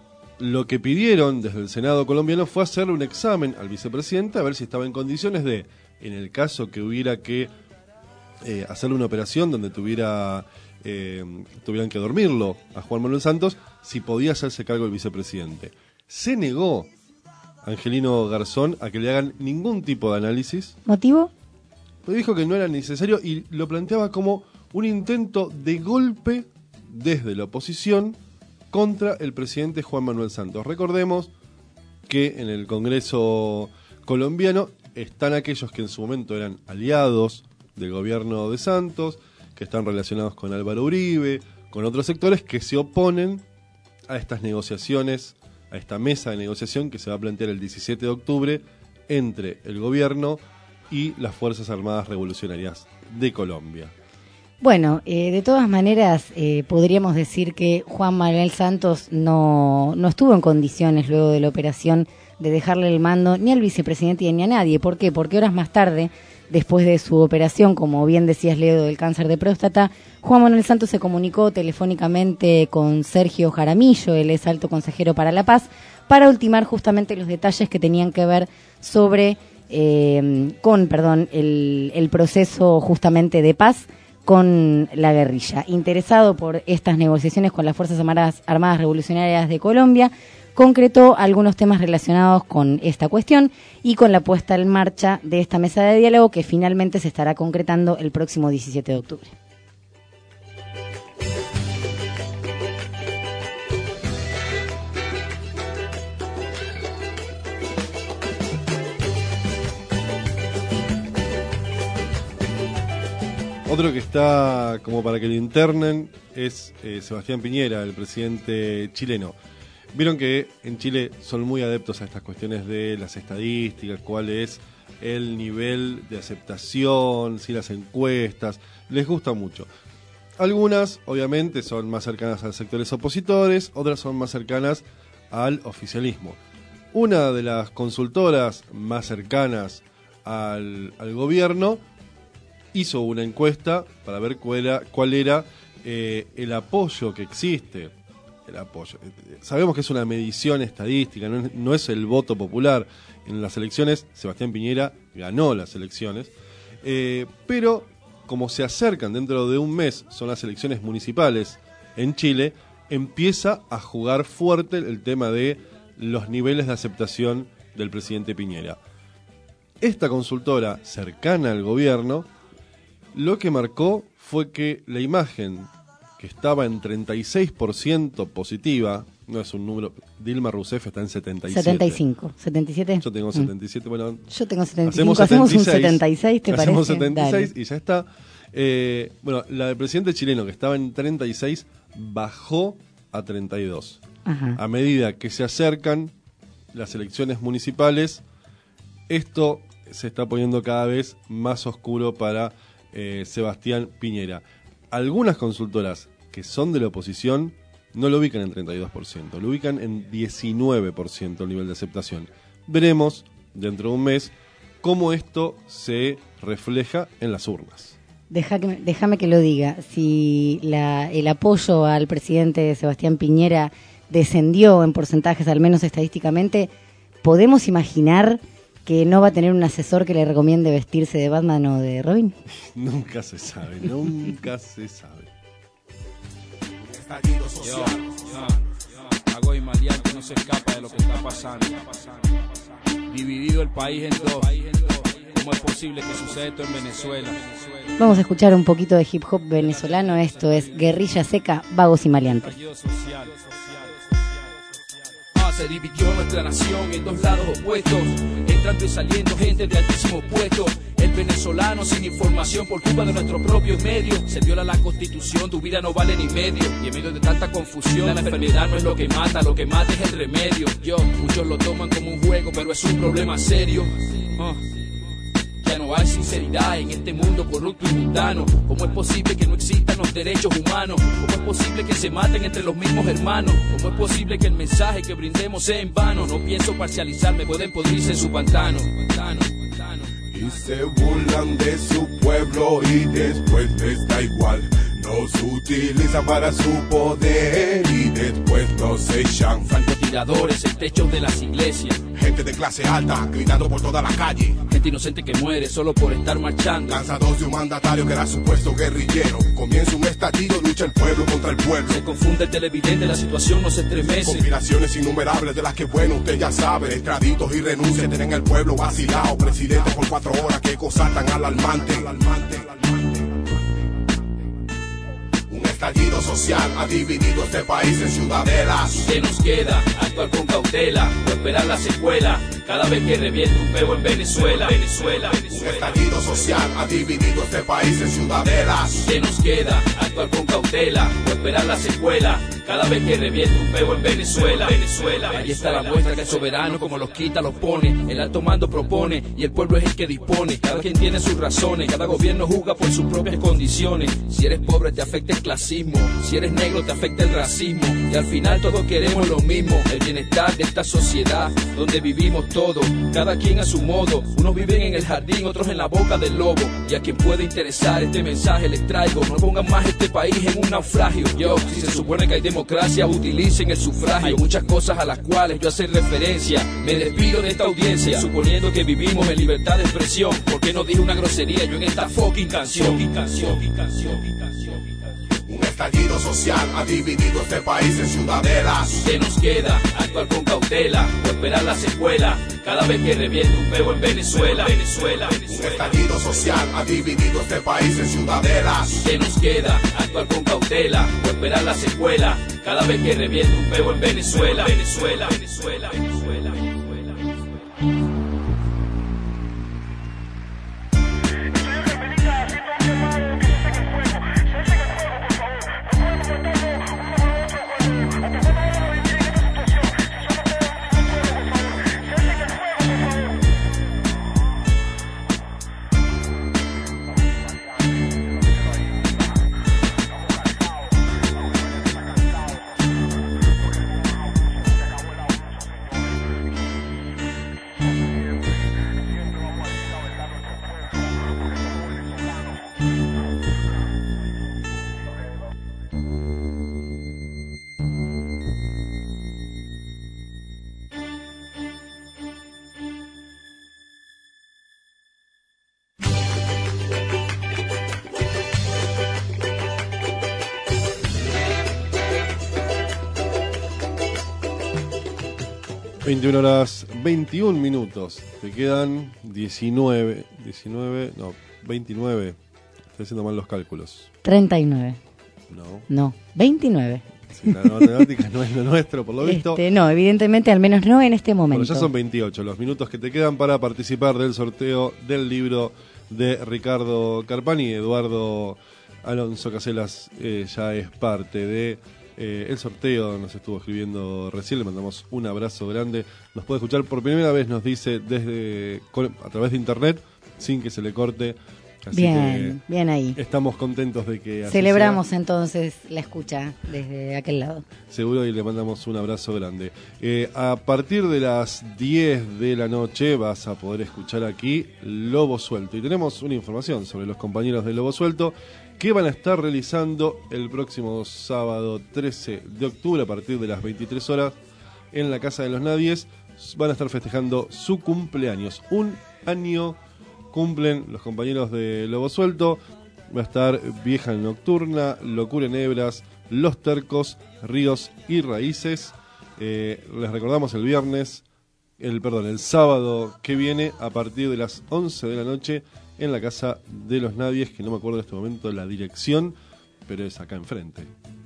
lo que pidieron desde el Senado colombiano fue hacerle un examen al vicepresidente a ver si estaba en condiciones de, en el caso que hubiera que eh, hacerle una operación donde tuviera eh, tuvieran que dormirlo a Juan Manuel Santos, si podía hacerse cargo el vicepresidente. Se negó Angelino Garzón a que le hagan ningún tipo de análisis. ¿Motivo? Pero dijo que no era necesario y lo planteaba como un intento de golpe desde la oposición contra el presidente Juan Manuel Santos. Recordemos que en el Congreso colombiano están aquellos que en su momento eran aliados del gobierno de Santos, que están relacionados con Álvaro Uribe, con otros sectores que se oponen a estas negociaciones, a esta mesa de negociación que se va a plantear el diecisiete de octubre entre el gobierno y las Fuerzas Armadas Revolucionarias de Colombia. Bueno, eh, de todas maneras eh, podríamos decir que Juan Manuel Santos no, no estuvo en condiciones luego de la operación de dejarle el mando ni al vicepresidente ni a nadie. ¿Por qué? Porque horas más tarde, después de su operación, como bien decías, Leo, del cáncer de próstata, Juan Manuel Santos se comunicó telefónicamente con Sergio Jaramillo, él es alto consejero para la paz, para ultimar justamente los detalles que tenían que ver sobre, eh, con, perdón, el, el proceso justamente de paz con la guerrilla. Interesado por estas negociaciones con las Fuerzas Armadas, Armadas Revolucionarias de Colombia, concretó algunos temas relacionados con esta cuestión y con la puesta en marcha de esta mesa de diálogo que finalmente se estará concretando el próximo diecisiete de octubre. Otro que está como para que lo internen es eh, Sebastián Piñera, el presidente chileno. Vieron que en Chile son muy adeptos a estas cuestiones de las estadísticas, cuál es el nivel de aceptación, si las encuestas, les gusta mucho. Algunas, obviamente, son más cercanas a los sectores opositores, otras son más cercanas al oficialismo. Una de las consultoras más cercanas al, al gobierno hizo una encuesta para ver cuál era, cuál era eh, el apoyo que existe. El apoyo. Sabemos que es una medición estadística, no es, no es el voto popular. En las elecciones, Sebastián Piñera ganó las elecciones, eh, pero como se acercan dentro de un mes, son las elecciones municipales en Chile, empieza a jugar fuerte el tema de los niveles de aceptación del presidente Piñera. Esta consultora cercana al gobierno, lo que marcó fue que la imagen que estaba en treinta y seis por ciento positiva, no es un número, Dilma Rousseff está en setenta y siete. setenta y cinco, setenta y siete. Yo tengo setenta y siete, bueno. Yo tengo setenta y cinco, hacemos, hacemos un setenta y seis, ¿te hacemos parece? setenta y seis Dale. Y ya está. Eh, bueno, la del presidente chileno que estaba en treinta y seis bajó a treinta y dos. Ajá. A medida que se acercan las elecciones municipales, esto se está poniendo cada vez más oscuro para eh, Sebastián Piñera. Algunas consultoras que son de la oposición no lo ubican en treinta y dos por ciento, lo ubican en diecinueve por ciento el nivel de aceptación. Veremos dentro de un mes cómo esto se refleja en las urnas. Deja que, déjame que lo diga. Si la, el apoyo al presidente Sebastián Piñera descendió en porcentajes, al menos estadísticamente, ¿podemos imaginar que no va a tener un asesor que le recomiende vestirse de Batman o de Robin? Nunca se sabe, nunca se sabe. Yo, yo, Agoy Maleante no se escapa de lo que está pasando. Dividido el país en dos. ¿Cómo es posible que suceda esto en Venezuela? Vamos a escuchar un poquito de hip hop venezolano. Esto es Guerrilla Seca, Vagos y Maleantes. Se dividió nuestra nación en dos lados opuestos, entrando y saliendo gente de altísimo puesto. El venezolano sin información por culpa de nuestros propios medios. Se viola la constitución, tu vida no vale ni medio. Y en medio de tanta confusión, la enfermedad no es lo que mata, lo que mata es el remedio. Yo, muchos lo toman como un juego, pero es un problema serio. Uh. Ya no hay sinceridad en este mundo corrupto y mundano. ¿Cómo es posible que no existan los derechos humanos? ¿Cómo es posible que se maten entre los mismos hermanos? ¿Cómo es posible que el mensaje que brindemos sea en vano? No pienso parcializarme, pueden podrirse en su pantano, pantano, pantano. Y se burlan de su pueblo y después les da igual. Nos utilizan para su poder y después nos echan. Francotiradores en techos de las iglesias. Gente de clase alta gritando por toda la calle. Gente inocente que muere solo por estar marchando. Lanzados de un mandatario que era supuesto guerrillero. Comienza un estallido, lucha el pueblo contra el pueblo. Se confunde el televidente, la situación no se estremece. Conspiraciones innumerables de las que bueno usted ya sabe. Extraditos y renuncias tienen el pueblo vacilado. Presidente por cuatro horas, qué cosa tan alarmante. alarmante, alarmante. Un estallido social ha dividido este país en ciudadelas. ¿Qué nos queda? Actuar con cautela o esperar la secuela. Cada vez que reviente un peo en Venezuela, Venezuela, Venezuela. Un estallido social ha dividido este país en ciudadelas. ¿Qué nos queda? Actuar con cautela o esperar la secuela. Cada vez que reviente un peo en Venezuela, Venezuela. Ahí está la muestra que el soberano como los quita los pone. El alto mando propone y el pueblo es el que dispone. Cada quien tiene sus razones, cada gobierno juzga por sus propias condiciones. Si eres pobre te afecta el clasismo, si eres negro te afecta el racismo. Y al final todos queremos lo mismo, el bienestar de esta sociedad donde vivimos todo, cada quien a su modo. Unos viven en el jardín, otros en la boca del lobo. Y a quien puede interesar este mensaje les traigo: no pongan más este país en un naufragio. Yo, si se supone que hay democracia, utilicen el sufragio. Hay muchas cosas a las cuales yo hacer referencia. Me despido de esta audiencia, suponiendo que vivimos en libertad de expresión. ¿Por qué no dije una grosería yo en esta fucking canción? Fucking canción, fucking canción, fucking canción. Un estallido social ha dividido este país en ciudadelas. ¿Qué nos queda? Actuar con cautela o esperar la secuela. Cada vez que reviente un peo en Venezuela, Venezuela, Venezuela. Un estallido social ha dividido este país en ciudadelas. ¿Qué nos queda? Actuar con cautela o esperar la secuela. Cada vez que reviente un peo en Venezuela, Venezuela, Venezuela, Venezuela, Venezuela. veintiuna horas veintiún minutos. Te quedan diecinueve, diecinueve, no, veintinueve. Estoy haciendo mal los cálculos. treinta y nueve. No. No, veintinueve. Sí, la matemática no es lo nuestro, por lo visto. Este, no, evidentemente, al menos no en este momento. Bueno, ya son veintiocho los minutos que te quedan para participar del sorteo del libro de Ricardo Carpani. Eduardo Alonso Caselas eh, ya es parte de eh, el sorteo, nos estuvo escribiendo recién, le mandamos un abrazo grande. Nos puede escuchar por primera vez, nos dice, desde a través de internet, sin que se le corte Así bien, bien ahí. Estamos contentos de que así celebramos sea. Entonces la escucha desde aquel lado. Seguro, y le mandamos un abrazo grande. Eh, a partir de las diez de la noche vas a poder escuchar aquí Lobo Suelto. Y tenemos una información sobre los compañeros de Lobo Suelto que van a estar realizando el próximo sábado trece de octubre a partir de las veintitrés horas en la Casa de los Nadies. Van a estar festejando su cumpleaños. Un año cumplen los compañeros de Lobo Suelto. Va a estar Vieja Nocturna, Locura en Hebras, Los Tercos, Ríos y Raíces. Eh, les recordamos el viernes, el perdón, el sábado que viene a partir de las once de la noche en la Casa de los Nadies, que no me acuerdo en este momento la dirección, pero es acá enfrente.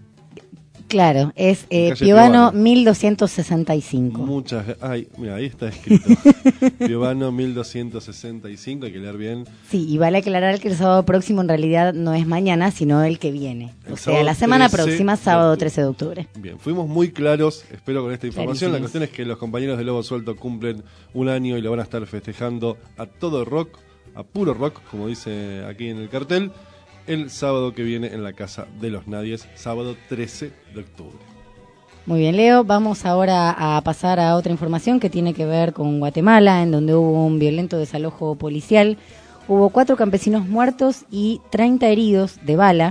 Claro, es eh, Calle Piovano Piovano. mil doscientos sesenta y cinco. Muchas, ay, mira, ahí está escrito. Piovano mil doscientos sesenta y cinco, hay que leer bien. Sí, y vale aclarar que el sábado próximo en realidad no es mañana, sino el que viene. El o sea, sábado la semana trece próxima, de sábado octubre. trece de octubre. Bien, fuimos muy claros, espero, con esta información. La Clarísimos. cuestión es que los compañeros de Lobo Suelto cumplen un año y lo van a estar festejando a todo rock, a puro rock, como dice aquí en el cartel, el sábado que viene en la Casa de los Nadies, sábado trece de octubre. Muy bien, Leo. Vamos ahora a pasar a otra información que tiene que ver con Guatemala, en donde hubo un violento desalojo policial. Hubo cuatro campesinos muertos y treinta heridos de bala,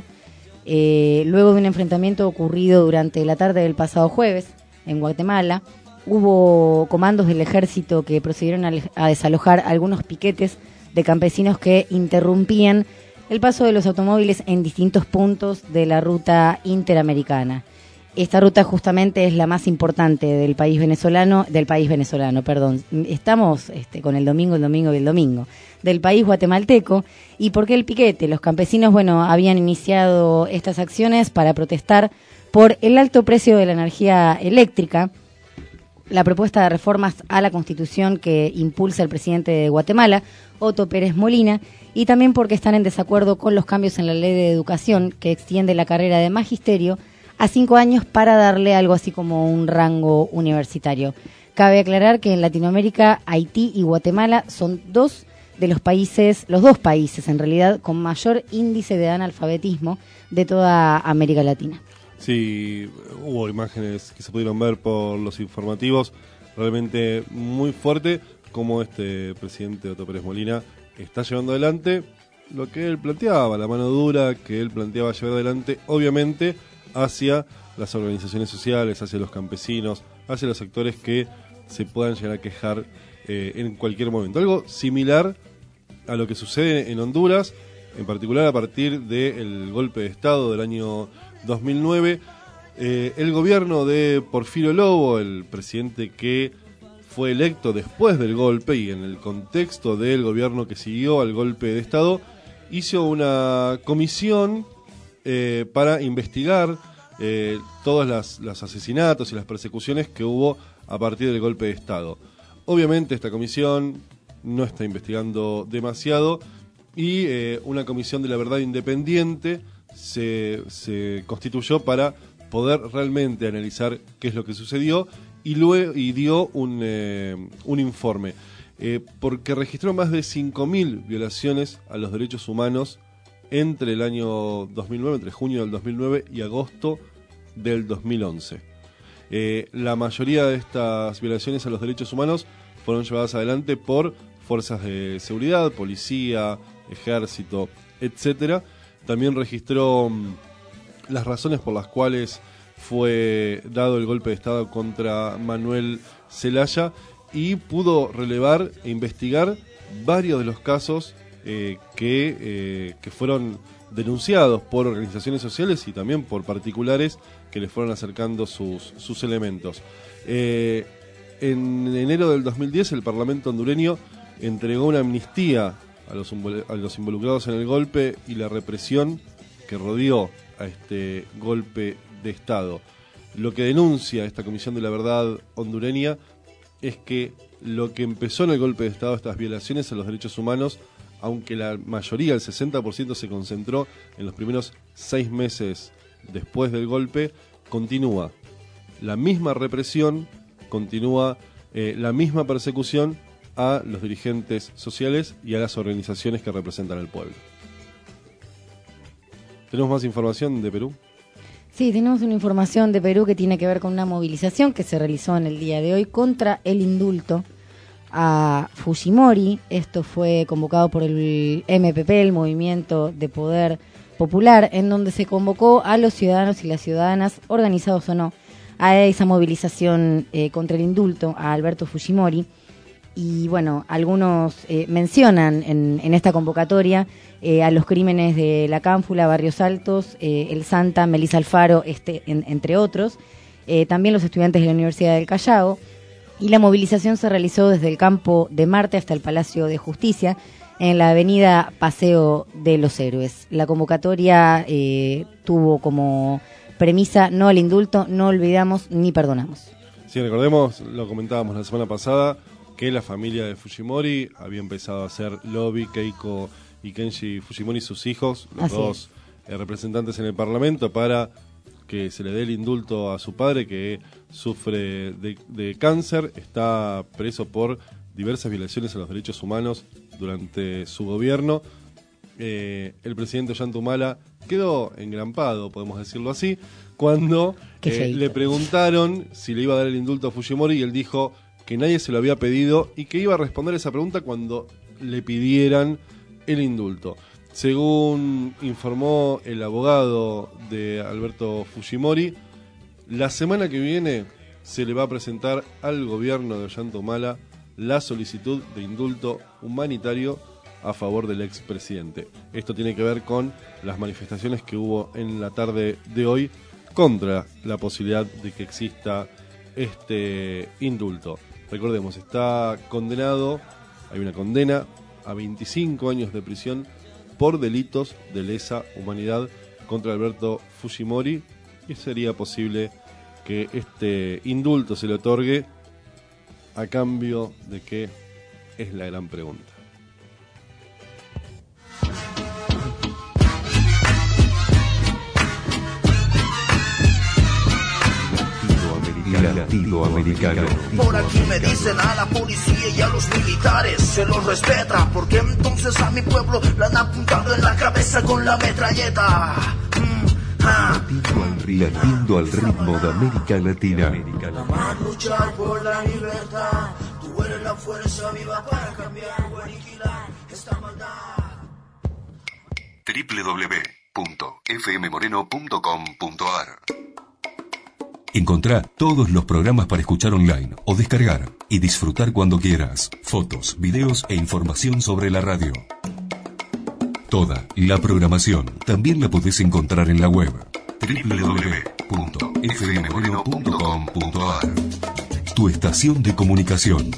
eh, luego de un enfrentamiento ocurrido durante la tarde del pasado jueves en Guatemala. Hubo comandos del ejército que procedieron a, a desalojar algunos piquetes de campesinos que interrumpían el paso de los automóviles en distintos puntos de la ruta interamericana. Esta ruta justamente es la más importante del país venezolano, del país venezolano, perdón. Estamos este, con el domingo, el domingo y el domingo, del país guatemalteco. ¿Y por qué el piquete? Los campesinos, bueno, habían iniciado estas acciones para protestar por el alto precio de la energía eléctrica, la propuesta de reformas a la Constitución que impulsa el presidente de Guatemala, Otto Pérez Molina, y también porque están en desacuerdo con los cambios en la ley de educación que extiende la carrera de magisterio a cinco años para darle algo así como un rango universitario. Cabe aclarar que en Latinoamérica, Haití y Guatemala son dos de los países, los dos países en realidad, con mayor índice de analfabetismo de toda América Latina. Sí, hubo imágenes que se pudieron ver por los informativos, realmente muy fuerte, como este presidente Otto Pérez Molina está llevando adelante lo que él planteaba, la mano dura que él planteaba llevar adelante, obviamente, hacia las organizaciones sociales, hacia los campesinos, hacia los sectores que se puedan llegar a quejar eh, en cualquier momento. Algo similar a lo que sucede en Honduras, en particular a partir del golpe de Estado del año dos mil nueve. Eh, el gobierno de Porfirio Lobo, el presidente que fue electo después del golpe y en el contexto del gobierno que siguió al golpe de Estado, hizo una comisión Eh, para investigar eh, todos las, los asesinatos y las persecuciones que hubo a partir del golpe de Estado. Obviamente esta comisión no está investigando demasiado y eh, una comisión de la verdad independiente se, se constituyó para poder realmente analizar qué es lo que sucedió y, luego, y dio un, eh, un informe, eh, porque registró más de cinco mil violaciones a los derechos humanos entre el año dos mil nueve, entre junio del dos mil nueve y agosto del dos mil once. Eh, la mayoría de estas violaciones a los derechos humanos fueron llevadas adelante por fuerzas de seguridad, policía, ejército, etcétera. También registró mmm, las razones por las cuales fue dado el golpe de Estado contra Manuel Zelaya y pudo relevar e investigar varios de los casos Eh, que, eh, que fueron denunciados por organizaciones sociales y también por particulares que les fueron acercando sus, sus elementos. Eh, en enero del dos mil diez el Parlamento hondureño entregó una amnistía a los, a los involucrados en el golpe y la represión que rodeó a este golpe de Estado. Lo que denuncia esta Comisión de la Verdad hondureña es que lo que empezó en el golpe de Estado, estas violaciones a los derechos humanos, aunque la mayoría, el sesenta por ciento, se concentró en los primeros seis meses después del golpe, continúa la misma represión, continúa eh, la misma persecución a los dirigentes sociales y a las organizaciones que representan al pueblo. ¿Tenemos más información de Perú? Sí, tenemos una información de Perú que tiene que ver con una movilización que se realizó en el día de hoy contra el indulto a Fujimori. Esto fue convocado por el M P P, el Movimiento de Poder Popular, en donde se convocó a los ciudadanos y las ciudadanas, organizados o no, a esa movilización eh, contra el indulto a Alberto Fujimori. Y bueno, algunos eh, mencionan en, en esta convocatoria eh, a los crímenes de La Cámpula, Barrios Altos, eh, El Santa, Melissa Alfaro, este, en, entre otros. Eh, también los estudiantes de la Universidad del Callao. Y la movilización se realizó desde el Campo de Marte hasta el Palacio de Justicia, en la avenida Paseo de los Héroes. La convocatoria eh, tuvo como premisa no al indulto, no olvidamos ni perdonamos. Sí, recordemos, lo comentábamos la semana pasada, que la familia de Fujimori había empezado a hacer lobby, Keiko y Kenji Fujimori, sus hijos, los Así dos eh, representantes en el Parlamento, para que se le dé el indulto a su padre, que sufre de, de cáncer, está preso por diversas violaciones a los derechos humanos durante su gobierno. Eh, el presidente Ollanta Humala quedó engrampado, podemos decirlo así, cuando eh, le preguntaron si le iba a dar el indulto a Fujimori, y él dijo que nadie se lo había pedido y que iba a responder esa pregunta cuando le pidieran el indulto. Según informó el abogado de Alberto Fujimori, la semana que viene se le va a presentar al gobierno de Ollanta Humala la solicitud de indulto humanitario a favor del expresidente. Esto tiene que ver con las manifestaciones que hubo en la tarde de hoy contra la posibilidad de que exista este indulto. Recordemos, está condenado, hay una condena a veinticinco años de prisión por delitos de lesa humanidad contra Alberto Fujimori, y sería posible que este indulto se le otorgue a cambio de qué, es la gran pregunta. Latinoamericano. Por aquí me dicen a la policía y a los militares se los respeta, porque entonces a mi pueblo la han apuntado en la cabeza con la metralleta. Mm, ah. Latiendo al ritmo de América Latina. A luchar por la libertad, tú eres la fuerza viva para cambiar o aniquilar esta maldad. doble u doble u doble u punto f m moreno punto com punto a r. Encontrá todos los programas para escuchar online o descargar y disfrutar cuando quieras. Fotos, videos e información sobre la radio. Toda la programación también la podés encontrar en la web doble u doble u doble u punto f m moreno punto com punto a r. Tu estación de comunicación.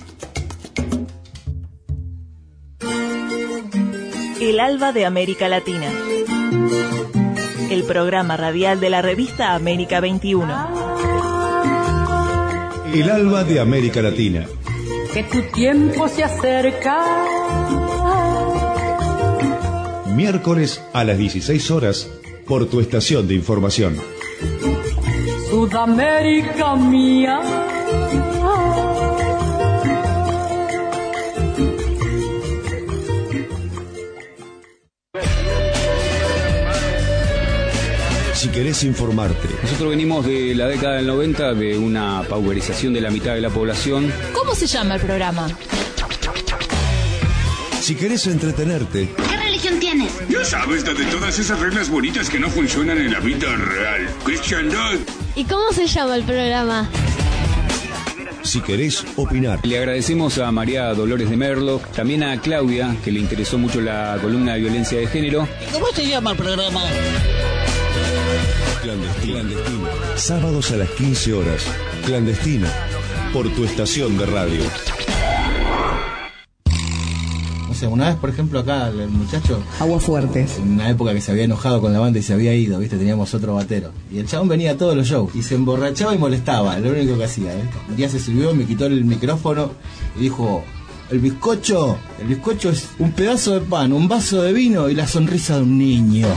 El Alba de América Latina. El programa radial de la revista América veintiuno. El Alba de América Latina. Que tu tiempo se acerca. Miércoles a las dieciséis horas por tu estación de información. Sudamérica mía. Si querés informarte. Nosotros venimos de la década del noventa, de una pauperización de la mitad de la población. ¿Cómo se llama el programa? Si querés entretenerte. ¿Qué religión tienes? Ya sabes, la de todas esas reglas bonitas que no funcionan en la vida real. Cristiandad. ¿Y cómo se llama el programa? Si querés opinar. Le agradecemos a María Dolores de Merlo, también a Claudia, que le interesó mucho la columna de violencia de género. ¿Cómo se llama el programa? Clandestino. Clandestino. Sábados a las quince horas. Clandestino. Por tu estación de radio. O sea, una vez, por ejemplo, acá el muchacho... Aguafuertes. En una época que se había enojado con la banda y se había ido, ¿viste? Teníamos otro batero. Y el chabón venía a todos los shows. Y se emborrachaba y molestaba. Lo único que hacía, ¿eh? Un día se subió, me quitó el micrófono y dijo... El bizcocho, el bizcocho es un pedazo de pan, un vaso de vino y la sonrisa de un niño.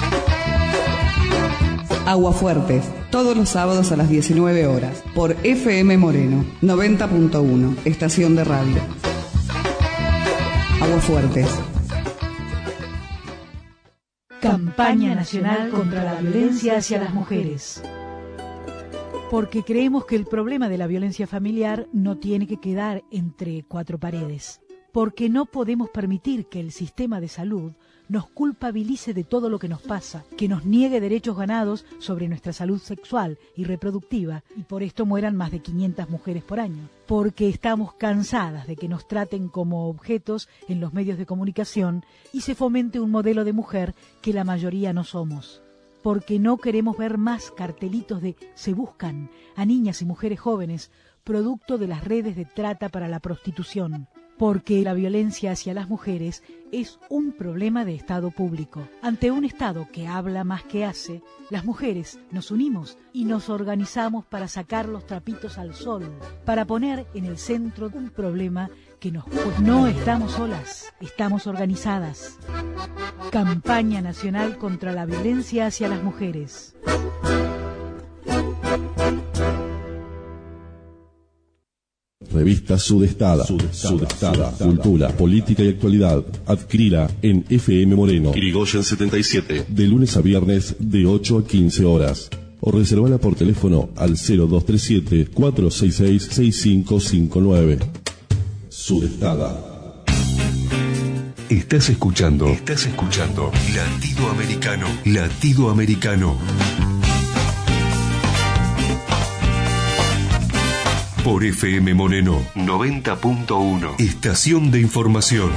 Aguafuertes, todos los sábados a las diecinueve horas, por F M Moreno, noventa punto uno, estación de radio. Aguafuertes. Campaña Nacional contra la Violencia hacia las Mujeres. Porque creemos que el problema de la violencia familiar no tiene que quedar entre cuatro paredes. Porque no podemos permitir que el sistema de salud nos culpabilice de todo lo que nos pasa, que nos niegue derechos ganados sobre nuestra salud sexual y reproductiva, y por esto mueran más de quinientas mujeres por año. Porque estamos cansadas de que nos traten como objetos en los medios de comunicación y se fomente un modelo de mujer que la mayoría no somos. Porque no queremos ver más cartelitos de "se buscan" a niñas y mujeres jóvenes, producto de las redes de trata para la prostitución. Porque la violencia hacia las mujeres es un problema de Estado público. Ante un Estado que habla más que hace, las mujeres nos unimos y nos organizamos para sacar los trapitos al sol, para poner en el centro un problema que nos... Pues no estamos solas, estamos organizadas. Campaña Nacional contra la Violencia hacia las Mujeres. Revista Sudestada, Sudestada, Cultura, Política y Actualidad. Adquirila en F M Moreno, Irigoyen setenta y siete, de lunes a viernes de ocho a quince horas. O reservala por teléfono al cero dos tres siete, cuatro seis seis, seis cinco cinco nueve. Sudestada. Estás escuchando, estás escuchando Latido Americano, Latido Americano. Por F M Moreno noventa punto uno. Estación de información.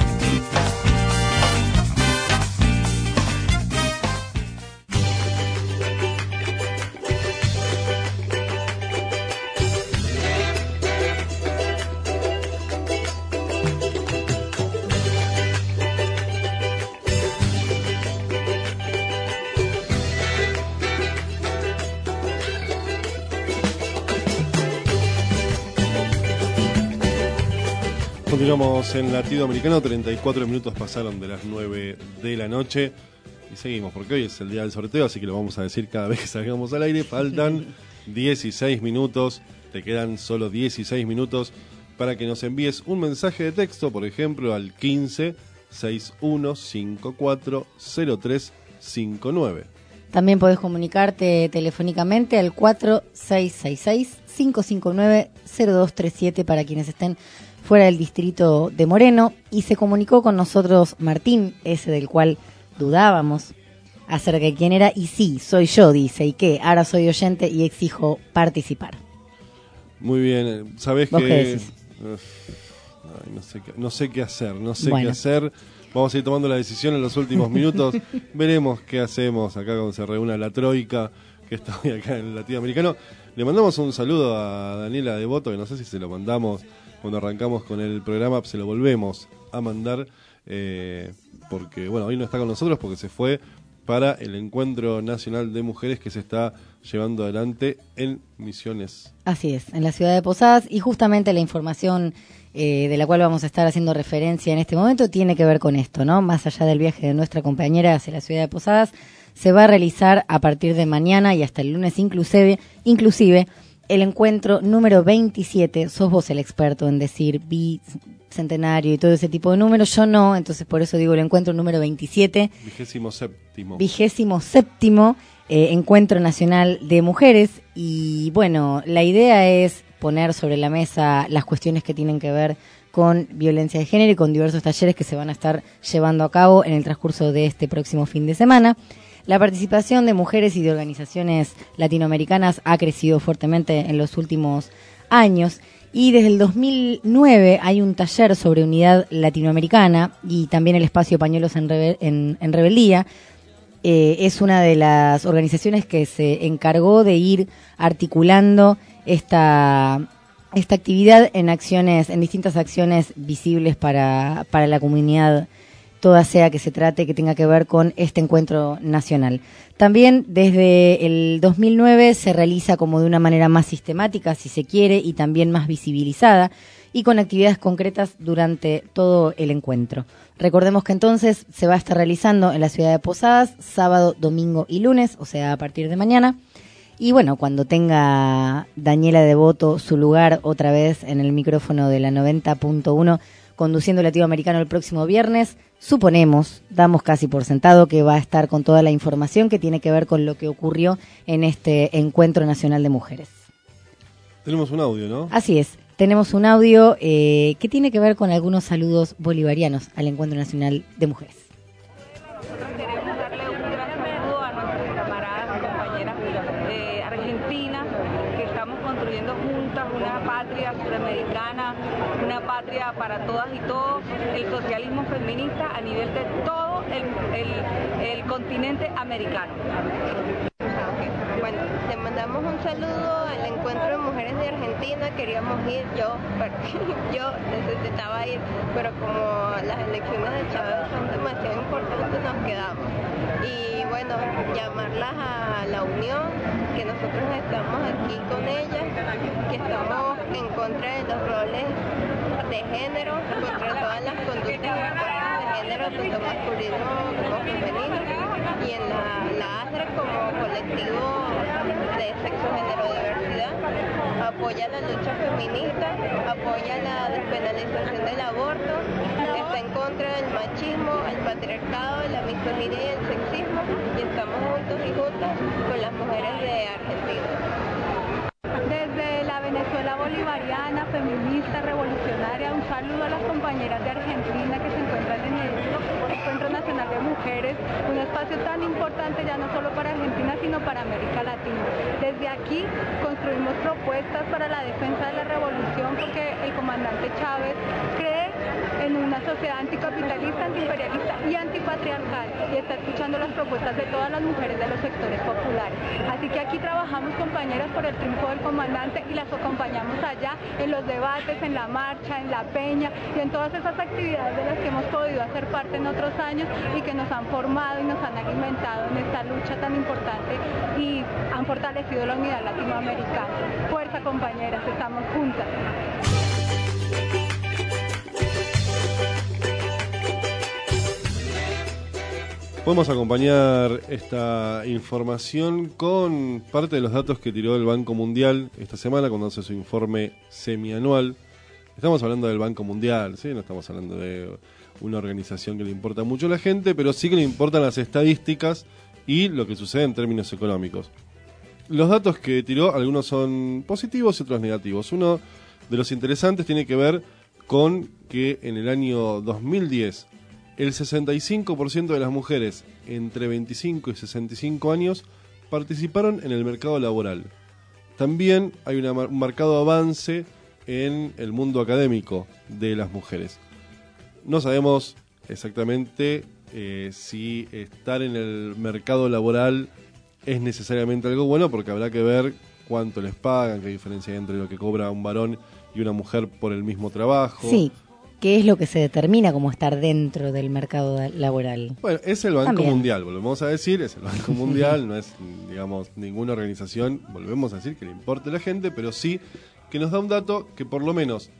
Continuamos en Latido Americano, treinta y cuatro minutos pasaron de las nueve de la noche y seguimos porque hoy es el día del sorteo, así que lo vamos a decir cada vez que salgamos al aire. Faltan dieciséis minutos, te quedan solo dieciséis minutos para que nos envíes un mensaje de texto, por ejemplo, al quince, sesenta y uno, cincuenta y cuatro, cero tres cincuenta y nueve. También podés comunicarte telefónicamente al cuatro seis seis seis, cinco cinco nueve, cero dos tres siete para quienes estén fuera del distrito de Moreno. Y se comunicó con nosotros Martín, ese del cual dudábamos acerca de quién era, y sí, soy yo, dice, y que ahora soy oyente y exijo participar. Muy bien, sabés ¿Vos que qué decís? Ay, no sé qué, no sé qué hacer, no sé Bueno. qué hacer. Vamos a ir tomando la decisión en los últimos minutos. Veremos qué hacemos acá cuando se reúna la troika que está hoy acá en el Latinoamericano. Le mandamos un saludo a Daniela Devoto, que no sé si se lo mandamos cuando arrancamos con el programa, se lo volvemos a mandar, eh, porque bueno, hoy no está con nosotros porque se fue para el Encuentro Nacional de Mujeres que se está llevando adelante en Misiones. Así es, en la ciudad de Posadas, y justamente la información eh, de la cual vamos a estar haciendo referencia en este momento tiene que ver con esto, ¿no? Más allá del viaje de nuestra compañera hacia la ciudad de Posadas, se va a realizar a partir de mañana y hasta el lunes inclusive, inclusive el encuentro número veintisiete. Sos vos el experto en decir bicentenario y todo ese tipo de números, yo no, entonces por eso digo el encuentro número veintisiete. Vigésimo séptimo. Vigésimo séptimo eh, Encuentro Nacional de Mujeres. Y bueno, la idea es poner sobre la mesa las cuestiones que tienen que ver con violencia de género y con diversos talleres que se van a estar llevando a cabo en el transcurso de este próximo fin de semana. La participación de mujeres y de organizaciones latinoamericanas ha crecido fuertemente en los últimos años y desde el dos mil nueve hay un taller sobre unidad latinoamericana y también el espacio Pañuelos en, Rebe- en, en Rebeldía. Eh, es una de las organizaciones que se encargó de ir articulando esta, esta actividad en acciones, en distintas acciones visibles para, para la comunidad, toda sea que se trate, que tenga que ver con este encuentro nacional. También desde el dos mil nueve se realiza como de una manera más sistemática, si se quiere, y también más visibilizada, y con actividades concretas durante todo el encuentro. Recordemos que entonces se va a estar realizando en la ciudad de Posadas, sábado, domingo y lunes, o sea, a partir de mañana. Y bueno, cuando tenga Daniela Devoto su lugar otra vez en el micrófono de la noventa punto uno, conduciendo Latinoamericano el próximo viernes, suponemos, damos casi por sentado que va a estar con toda la información que tiene que ver con lo que ocurrió en este Encuentro Nacional de Mujeres. Tenemos un audio, ¿no? Así es, tenemos un audio eh, que tiene que ver con algunos saludos bolivarianos al Encuentro Nacional de Mujeres. Queremos darle un gran saludo a nuestras camaradas, compañeras de Argentina, que estamos construyendo juntas una patria suramericana, una patria para todas y todos, el socialismo feminista a nivel de todo el, el, el continente americano. Bueno, te mandamos un saludo al Encuentro de Mujeres de Argentina. Queríamos ir, yo, yo necesitaba ir, pero como las elecciones de Chávez son demasiado importantes, nos quedamos. Y bueno, llamarlas a la unión, que nosotros estamos aquí con ellas, que estamos en contra de los roles de género, contra todas las conductas de género, tanto masculino como femenino, y en la, la A S R E como colectivo de sexo, género, diversidad, apoya la lucha feminista, apoya la despenalización del aborto, está en contra del machismo, el patriarcado, la misoginia y el sexismo, y estamos juntos y juntas con las mujeres de Argentina. Desde la Venezuela bolivariana, feminista, revolucionaria, un saludo a las compañeras de Argentina que se encuentran en el Encuentro Nacional de Mujeres, un espacio tan importante ya no solo para Argentina, sino para América Latina. Desde aquí construimos propuestas para la defensa de la revolución, porque el comandante Chávez cree en una sociedad anticapitalista, antiimperialista y antipatriarcal, y está escuchando las propuestas de todas las mujeres de los sectores populares. Así que aquí trabajamos, compañeras, por el triunfo del comandante y las acompañamos allá en los debates, en la marcha, en la peña y en todas esas actividades de las que hemos podido hacer parte en otros años y que nos han formado y nos han alimentado en esta lucha tan importante y han fortalecido la unidad latinoamericana. Fuerza, compañeras, estamos juntas. Podemos acompañar esta información con parte de los datos que tiró el Banco Mundial esta semana cuando hace su informe semianual. Estamos hablando del Banco Mundial, ¿sí? No estamos hablando de una organización que le importa mucho a la gente, pero sí que le importan las estadísticas y lo que sucede en términos económicos. Los datos que tiró, algunos son positivos y otros negativos. Uno de los interesantes tiene que ver con que en el año dos mil diez el sesenta y cinco por ciento de las mujeres entre veinticinco y sesenta y cinco años participaron en el mercado laboral. También hay una, un marcado avance en el mundo académico de las mujeres. No sabemos exactamente eh, si estar en el mercado laboral es necesariamente algo bueno, porque habrá que ver cuánto les pagan, qué diferencia hay entre lo que cobra un varón y una mujer por el mismo trabajo. Sí. ¿Qué es lo que se determina como estar dentro del mercado laboral? Bueno, es el Banco También. Mundial, volvemos a decir, es el Banco Mundial, no es, digamos, ninguna organización, volvemos a decir, que le importe a la gente, pero sí que nos da un dato que por lo menos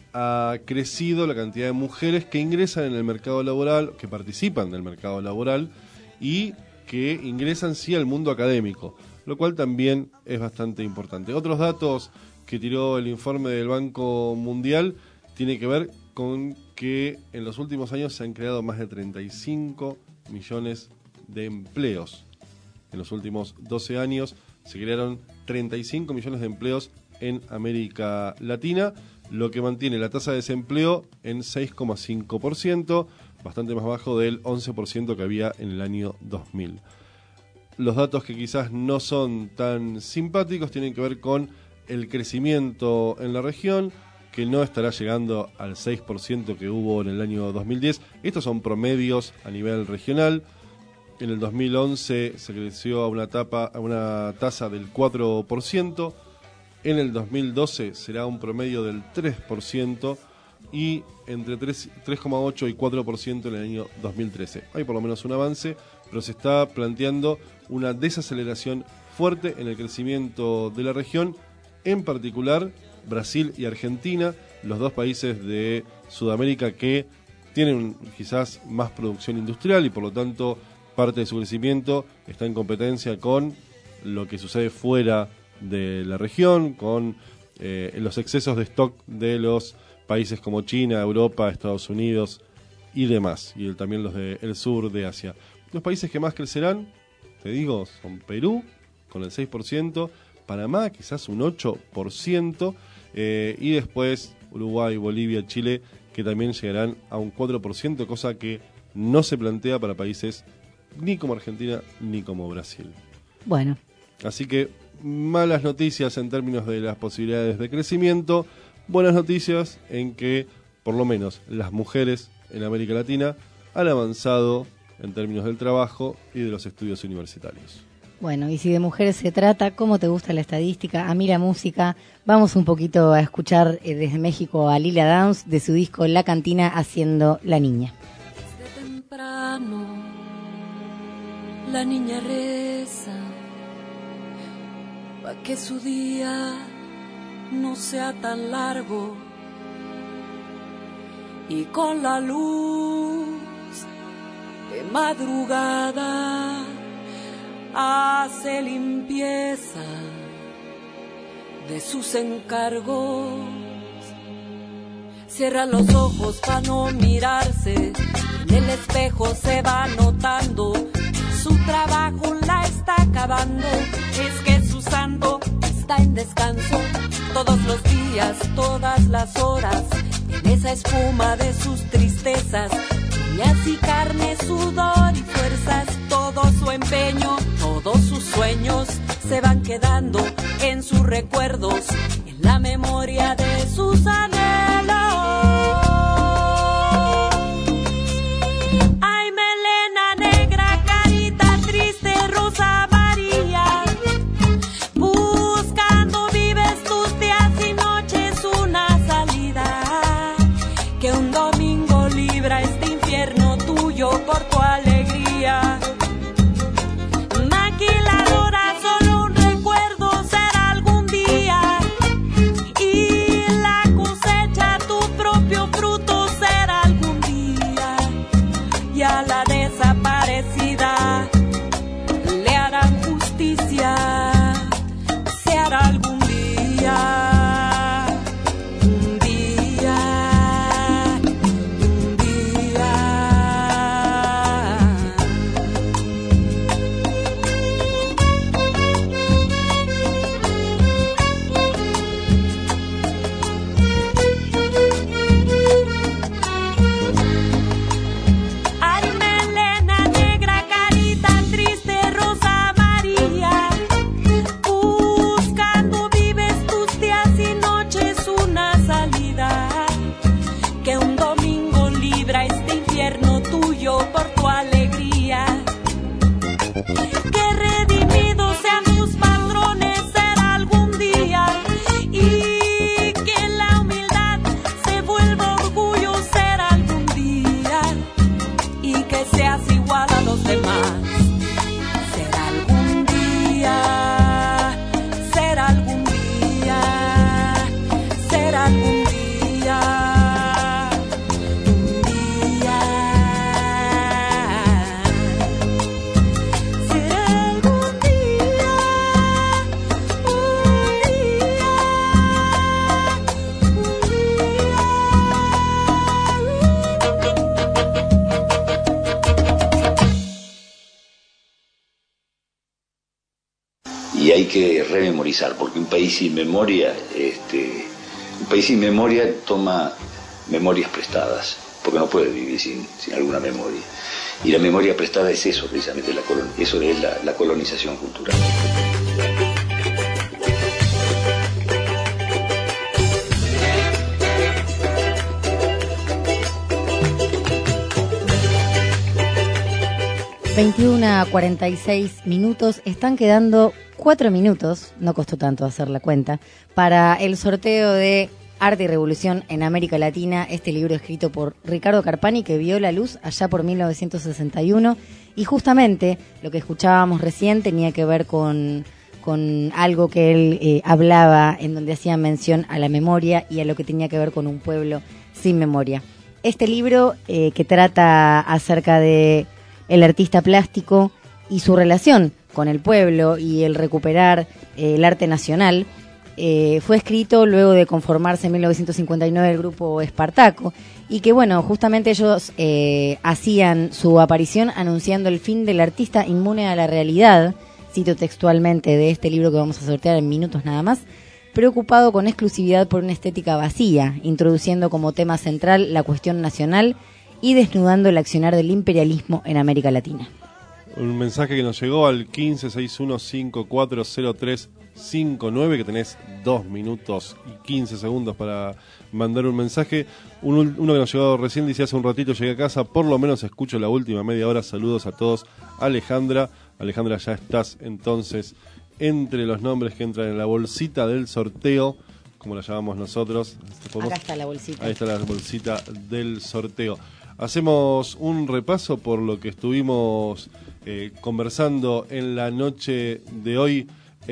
ha crecido la cantidad de mujeres que ingresan en el mercado laboral, que participan del mercado laboral y que ingresan sí al mundo académico, lo cual también es bastante importante. Otros datos que tiró el informe del Banco Mundial tiene que ver con que en los últimos años se han creado más de treinta y cinco millones de empleos. En los últimos doce años se crearon treinta y cinco millones de empleos en América Latina, lo que mantiene la tasa de desempleo en seis coma cinco por ciento, bastante más bajo del once por ciento que había en el año dos mil. Los datos que quizás no son tan simpáticos tienen que ver con el crecimiento en la región, que no estará llegando al seis por ciento que hubo en el año dos mil diez. Estos son promedios a nivel regional. En el dos mil once se creció a una, tapa, a una tasa del cuatro por ciento. En el dos mil doce será un promedio del tres por ciento y entre tres coma ocho y cuatro por ciento en el año dos mil trece. Hay por lo menos un avance, pero se está planteando una desaceleración fuerte en el crecimiento de la región, en particular Brasil y Argentina, los dos países de Sudamérica que tienen quizás más producción industrial y por lo tanto parte de su crecimiento está en competencia con lo que sucede fuera de la región, con eh, los excesos de stock de los países como China, Europa, Estados Unidos y demás, y el, también los del sur de Asia. Los países que más crecerán, te digo, son Perú, con el seis por ciento, Panamá, quizás un ocho por ciento, eh, y después Uruguay, Bolivia, Chile, que también llegarán a un cuatro por ciento, cosa que no se plantea para países ni como Argentina ni como Brasil. Bueno. Así que malas noticias en términos de las posibilidades de crecimiento, buenas noticias en que por lo menos las mujeres en América Latina han avanzado en términos del trabajo y de los estudios universitarios. Bueno, y si de mujeres se trata, ¿cómo te gusta la estadística? A mí la música. Vamos un poquito a escuchar eh, desde México a Lila Downs de su disco La Cantina haciendo La Niña. Desde temprano la niña reza pa' que su día no sea tan largo, y con la luz de madrugada hace limpieza de sus encargos. Cierra los ojos para no mirarse, en el espejo se va notando, su trabajo la está acabando, es que su santo está en descanso, todos los días, todas las horas, en esa espuma de sus tristezas, uñas y carne, sudor y fuerzas, todo su empeño, todos sus sueños se van quedando en sus recuerdos, en la memoria de sus anhelos. Ay, melena negra, carita triste, Rosa María, buscando vives tus días y noches una salida, que un domingo libra este infierno tuyo por tu alegría. Maquiladora, solo un recuerdo será algún día, y la cosecha tu propio fruto será algún día, y a la desaparecida le harán justicia, se hará algún día. Por tu alegría, que redimidos sean tus patrones será algún día, y que la humildad se vuelva orgullo será algún día, y que seas igual a los demás será algún día, será algún día, será algún día. Y hay que rememorizar, porque un país sin memoria, este, un país sin memoria toma memorias prestadas, porque no puede vivir sin, sin alguna memoria. Y la memoria prestada es eso, precisamente, la colon, eso es la, la colonización cultural. veintiuno a cuarenta y seis minutos, están quedando cuatro minutos, no costó tanto hacer la cuenta, para el sorteo de Arte y Revolución en América Latina, este libro escrito por Ricardo Carpani, que vio la luz allá por mil novecientos sesenta y uno, y justamente lo que escuchábamos recién tenía que ver con, con algo que él eh, hablaba, en donde hacía mención a la memoria y a lo que tenía que ver con un pueblo sin memoria. Este libro eh, que trata acerca de el artista plástico y su relación con el pueblo y el recuperar eh, el arte nacional, eh, fue escrito luego de conformarse en mil novecientos cincuenta y nueve el grupo Espartaco, y que bueno, justamente ellos eh, hacían su aparición anunciando el fin del artista inmune a la realidad, cito textualmente de este libro que vamos a sortear en minutos nada más, preocupado con exclusividad por una estética vacía, introduciendo como tema central la cuestión nacional y desnudando el accionar del imperialismo en América Latina. Un mensaje que nos llegó al quince seis uno cinco cuatro cero tres cinco nueve, que tenés dos minutos y quince segundos para mandar un mensaje. Un, uno que nos llegó recién dice: hace un ratito llegué a casa, por lo menos escucho la última media hora. Saludos a todos. Alejandra, Alejandra, ya estás entonces entre los nombres que entran en la bolsita del sorteo, como la llamamos nosotros. Acá está la bolsita. Ahí está la bolsita del sorteo. Hacemos un repaso por lo que estuvimos eh, conversando en la noche de hoy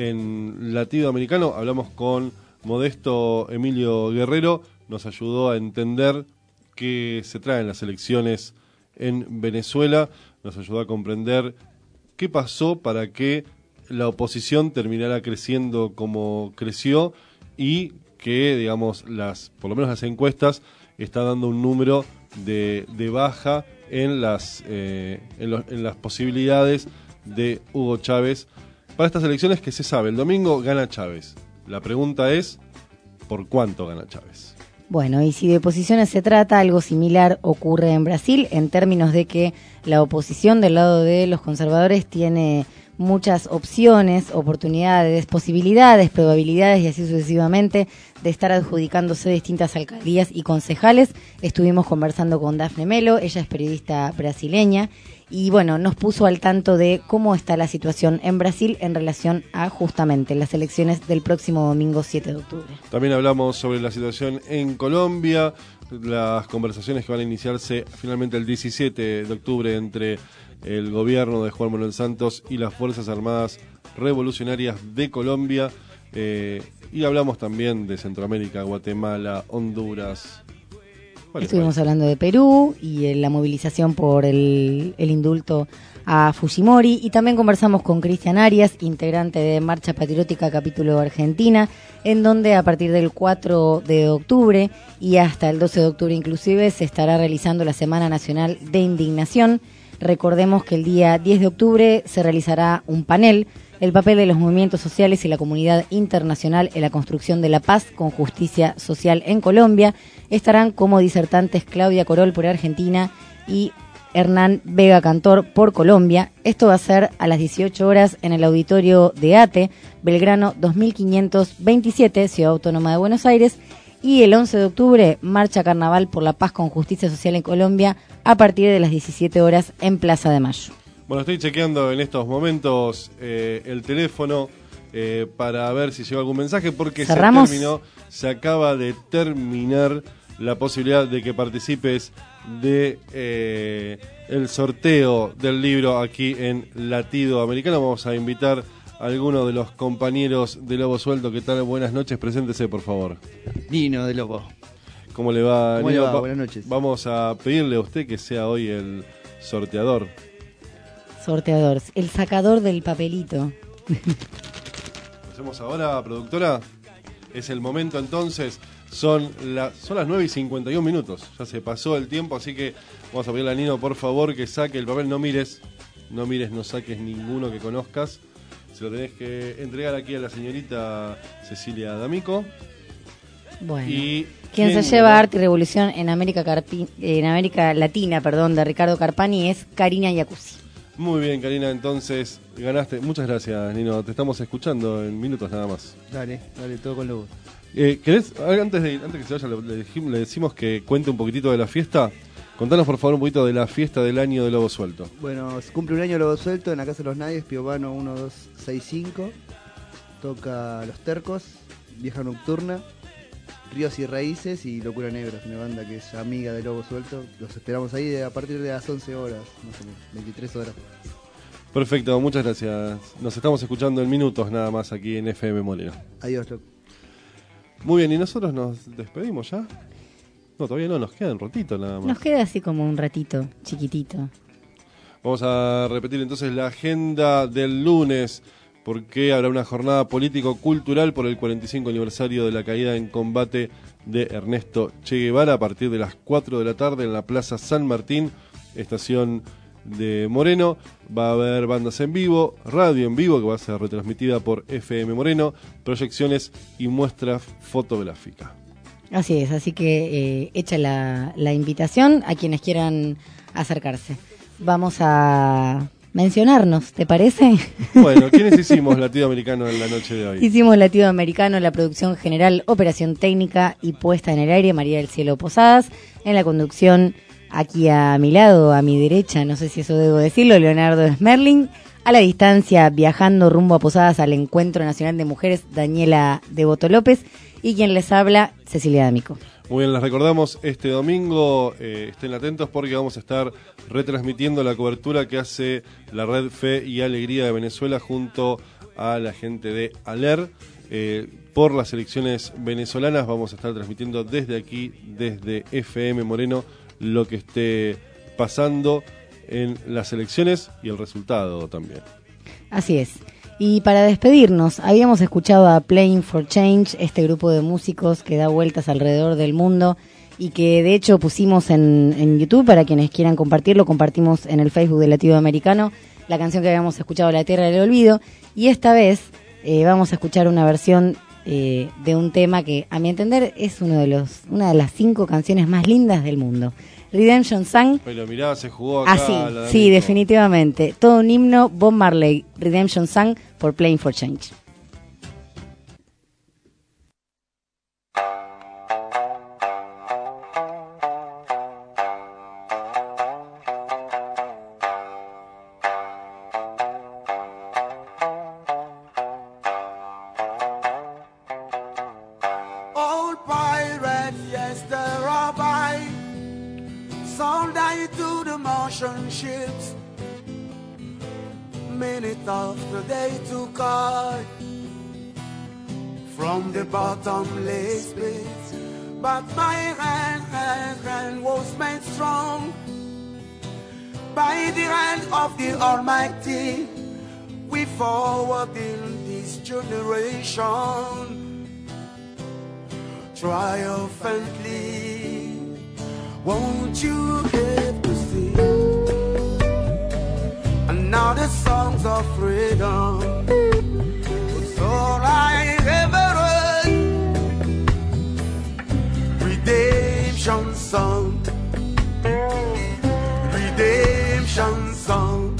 en Latido Americano. Hablamos con Modesto Emilio Guerrero, nos ayudó a entender qué se traen las elecciones en Venezuela, nos ayudó a comprender qué pasó para que la oposición terminara creciendo como creció y que, digamos, las, por lo menos las encuestas, está dando un número de, de baja en las, eh, en, lo, en las posibilidades de Hugo Chávez para estas elecciones, que se sabe, el domingo gana Chávez. La pregunta es, ¿por cuánto gana Chávez? Bueno, y si de oposiciones se trata, algo similar ocurre en Brasil, en términos de que la oposición del lado de los conservadores tiene muchas opciones, oportunidades, posibilidades, probabilidades y así sucesivamente de estar adjudicándose distintas alcaldías y concejales. Estuvimos conversando con Dafne Melo, ella es periodista brasileña, y bueno, nos puso al tanto de cómo está la situación en Brasil en relación a justamente las elecciones del próximo domingo siete de octubre. También hablamos sobre la situación en Colombia, las conversaciones que van a iniciarse finalmente el diecisiete de octubre entre el gobierno de Juan Manuel Santos y las Fuerzas Armadas Revolucionarias de Colombia, eh, y hablamos también de Centroamérica, Guatemala, Honduras. Vale, Estuvimos vale. hablando de Perú y eh, la movilización por el, el indulto a Fujimori, y también conversamos con Cristian Arias, integrante de Marcha Patriótica Capítulo Argentina, en donde a partir del cuatro de octubre y hasta el doce de octubre inclusive se estará realizando la Semana Nacional de Indignación. Recordemos que el día diez de octubre se realizará un panel, el papel de los movimientos sociales y la comunidad internacional en la construcción de la paz con justicia social en Colombia. Estarán como disertantes Claudia Corol por Argentina y Hernán Vega Cantor por Colombia. Esto va a ser a las dieciocho horas en el auditorio de ATE, Belgrano dos mil quinientos veintisiete, Ciudad Autónoma de Buenos Aires. Y el once de octubre, Marcha Carnaval por la Paz con Justicia Social en Colombia, a partir de las diecisiete horas en Plaza de Mayo. Bueno, estoy chequeando en estos momentos eh, el teléfono eh, para ver si llegó algún mensaje, porque ¿Cerramos? se terminó, se acaba de terminar la posibilidad de que participes de eh, el sorteo del libro aquí en Latido Americano. Vamos a invitar a alguno de los compañeros de Lobo Suelto. ¿Qué tal? Buenas noches, preséntese por favor. Nino de Lobo. ¿Cómo le va, ¿Cómo Nino? le va? Buenas noches. Vamos a pedirle a usted que sea hoy el sorteador. Sorteador, el sacador del papelito. ¿Lo hacemos ahora, productora? Es el momento entonces. Son, la, son las nueve y cincuenta y un minutos. Ya se pasó el tiempo, así que vamos a pedirle a Nino, por favor, que saque el papel. No mires, no mires, no saques ninguno que conozcas. Se lo tenés que entregar aquí a la señorita Cecilia D'Amico. Bueno. Y Quien se ¿quién lleva ganó? Arte y Revolución en América, Carpi, en América Latina, perdón, de Ricardo Carpani es Karina Iacuzzi. Muy bien, Karina, entonces ganaste. Muchas gracias, Nino. Te estamos escuchando en minutos nada más. Dale, dale, todo con Lobo. Eh, ¿Querés, antes de, antes que se vaya, le, le, le decimos que cuente un poquitito de la fiesta? Contanos, por favor, un poquito de la fiesta del año de Lobo Suelto. Bueno, se cumple un año Lobo Suelto en la Casa de los Nadies, Piovano uno dos seis cinco. Toca Los Tercos, Vieja Nocturna, Ríos y Raíces y Locura Negra, una banda que es amiga de Lobo Suelto. Los esperamos ahí de, a partir de las once horas, más o menos, veintitrés horas. Perfecto, muchas gracias. Nos estamos escuchando en minutos nada más aquí en F M Moreno. Adiós, loco. Muy bien, ¿y nosotros nos despedimos ya? No, todavía no, nos queda un ratito nada más. Nos queda así como un ratito, chiquitito. Vamos a repetir entonces la agenda del lunes. porque habrá una jornada político-cultural por el cuarenta y cinco aniversario de la caída en combate de Ernesto Che Guevara a partir de las cuatro de la tarde en la Plaza San Martín, estación de Moreno. Va a haber bandas en vivo, radio en vivo que va a ser retransmitida por F M Moreno, proyecciones y muestra fotográfica. Así es, así que eh, echa la, la invitación a quienes quieran acercarse. Vamos a mencionarnos, ¿te parece? Bueno, ¿quiénes hicimos Latido Americano en la noche de hoy? Hicimos Latido Americano, la producción general, operación técnica y puesta en el aire, María del Cielo Posadas. En la conducción, aquí a mi lado, a mi derecha, no sé si eso debo decirlo, Leonardo Smerling. A la distancia, viajando rumbo a Posadas al Encuentro Nacional de Mujeres, Daniela Devoto López. Y quien les habla, Cecilia D'Amico. Muy bien, les recordamos este domingo, eh, estén atentos porque vamos a estar retransmitiendo la cobertura que hace la Red Fe y Alegría de Venezuela junto a la gente de ALER. Eh, por las elecciones venezolanas vamos a estar transmitiendo desde aquí, desde F M Moreno, lo que esté pasando en las elecciones y el resultado también. Así es. Y para despedirnos, habíamos escuchado a Playing for Change, este grupo de músicos que da vueltas alrededor del mundo y que de hecho pusimos en, en YouTube para quienes quieran compartirlo, compartimos en el Facebook de Latido Americano la canción que habíamos escuchado, La Tierra del Olvido, y esta vez eh, vamos a escuchar una versión eh, de un tema que a mi entender es uno de los una de las cinco canciones más lindas del mundo. Redemption Song. Pero mirá, se jugó acá. Ah, sí, sí, definitivamente. Todo un himno, Bob Marley, Redemption Song por Playing for Change. Old pirate, yes, the rabbi sold I to the Martian ships. Minute after they took I from the bottomless pit, but my hand, hand, hand was made strong by the hand of the Almighty. We forward in this generation triumphantly. Won't you get to see another songs of freedom? It's all I ever heard. Redemption song, redemption song.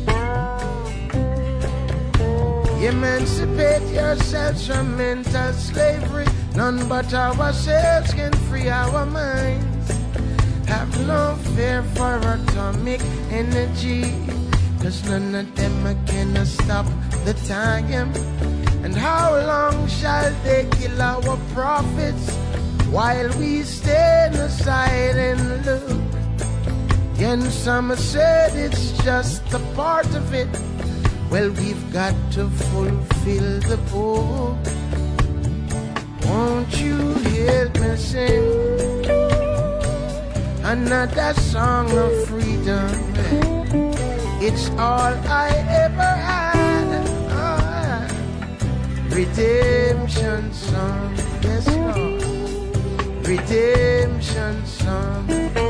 Emancipate yourselves from mental slavery. None but ourselves can free our minds. Have no fear for atomic energy, 'cause none of them can stop the time. And how long shall they kill our prophets while we stand aside and look? And some said it's just a part of it. Well, we've got to fulfill the book. Won't you help me sing another song of freedom? It's all I ever had. Oh, redemption song, yes Lord. Redemption song,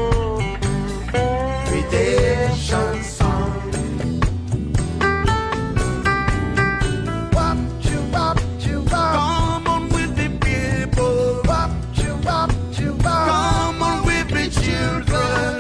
redemption song. Wop choo wop choo wop. Come on with the people. Wop choo wop choo wop. Come on with the children.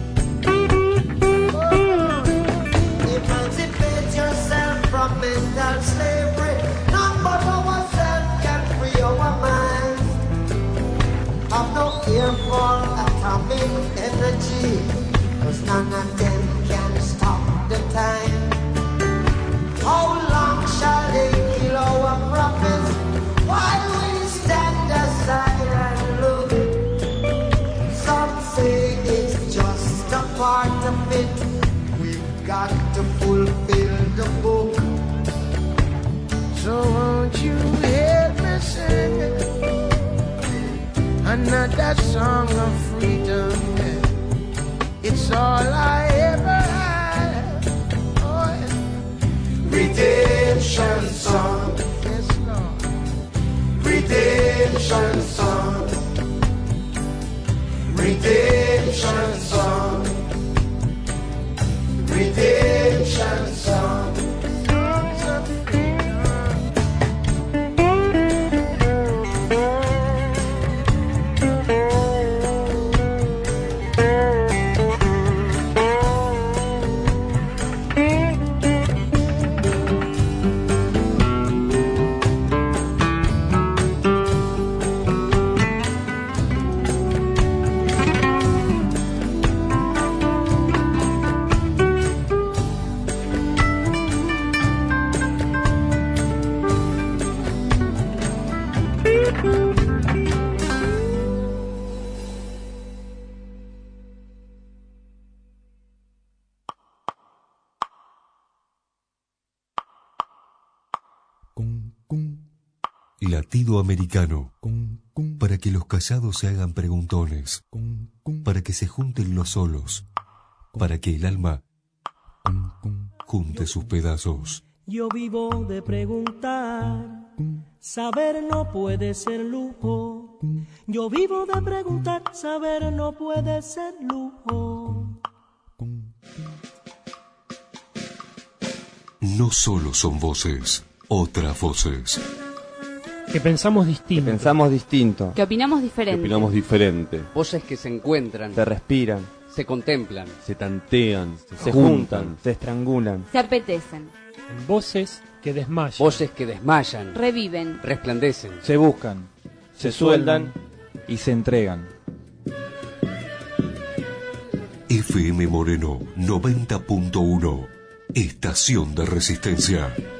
Emancipate yourself from mental slavery. None but ourselves can free our minds. Have no fear for atomic energy, 'cause none of them can stop the time. How long shall they kill our prophets while we stand aside and look? Some say it's just a part of it. We've got to fulfill the book. So won't you help me sing another song of freedom? It's all I ever had. Oh, yeah. Redemption Redemption song. Redemption song. Redemption song. Redemption song. Latido americano, para que los callados se hagan preguntones, para que se junten los solos, para que el alma junte sus pedazos. Yo vivo de preguntar, saber no puede ser lujo. Yo vivo de preguntar, saber no puede ser lujo. No solo son voces, otras voces. Que pensamos distinto. Que pensamos distinto. Que opinamos diferente. Que opinamos diferente. Voces que se encuentran. Se respiran. Se contemplan. Se tantean. Se, se juntan. juntan. Se estrangulan. Se apetecen. Voces que desmayan. Voces que desmayan. Reviven. Resplandecen. Se buscan. Se, se sueldan. Y se entregan. F M Moreno noventa punto uno. Estación de Resistencia.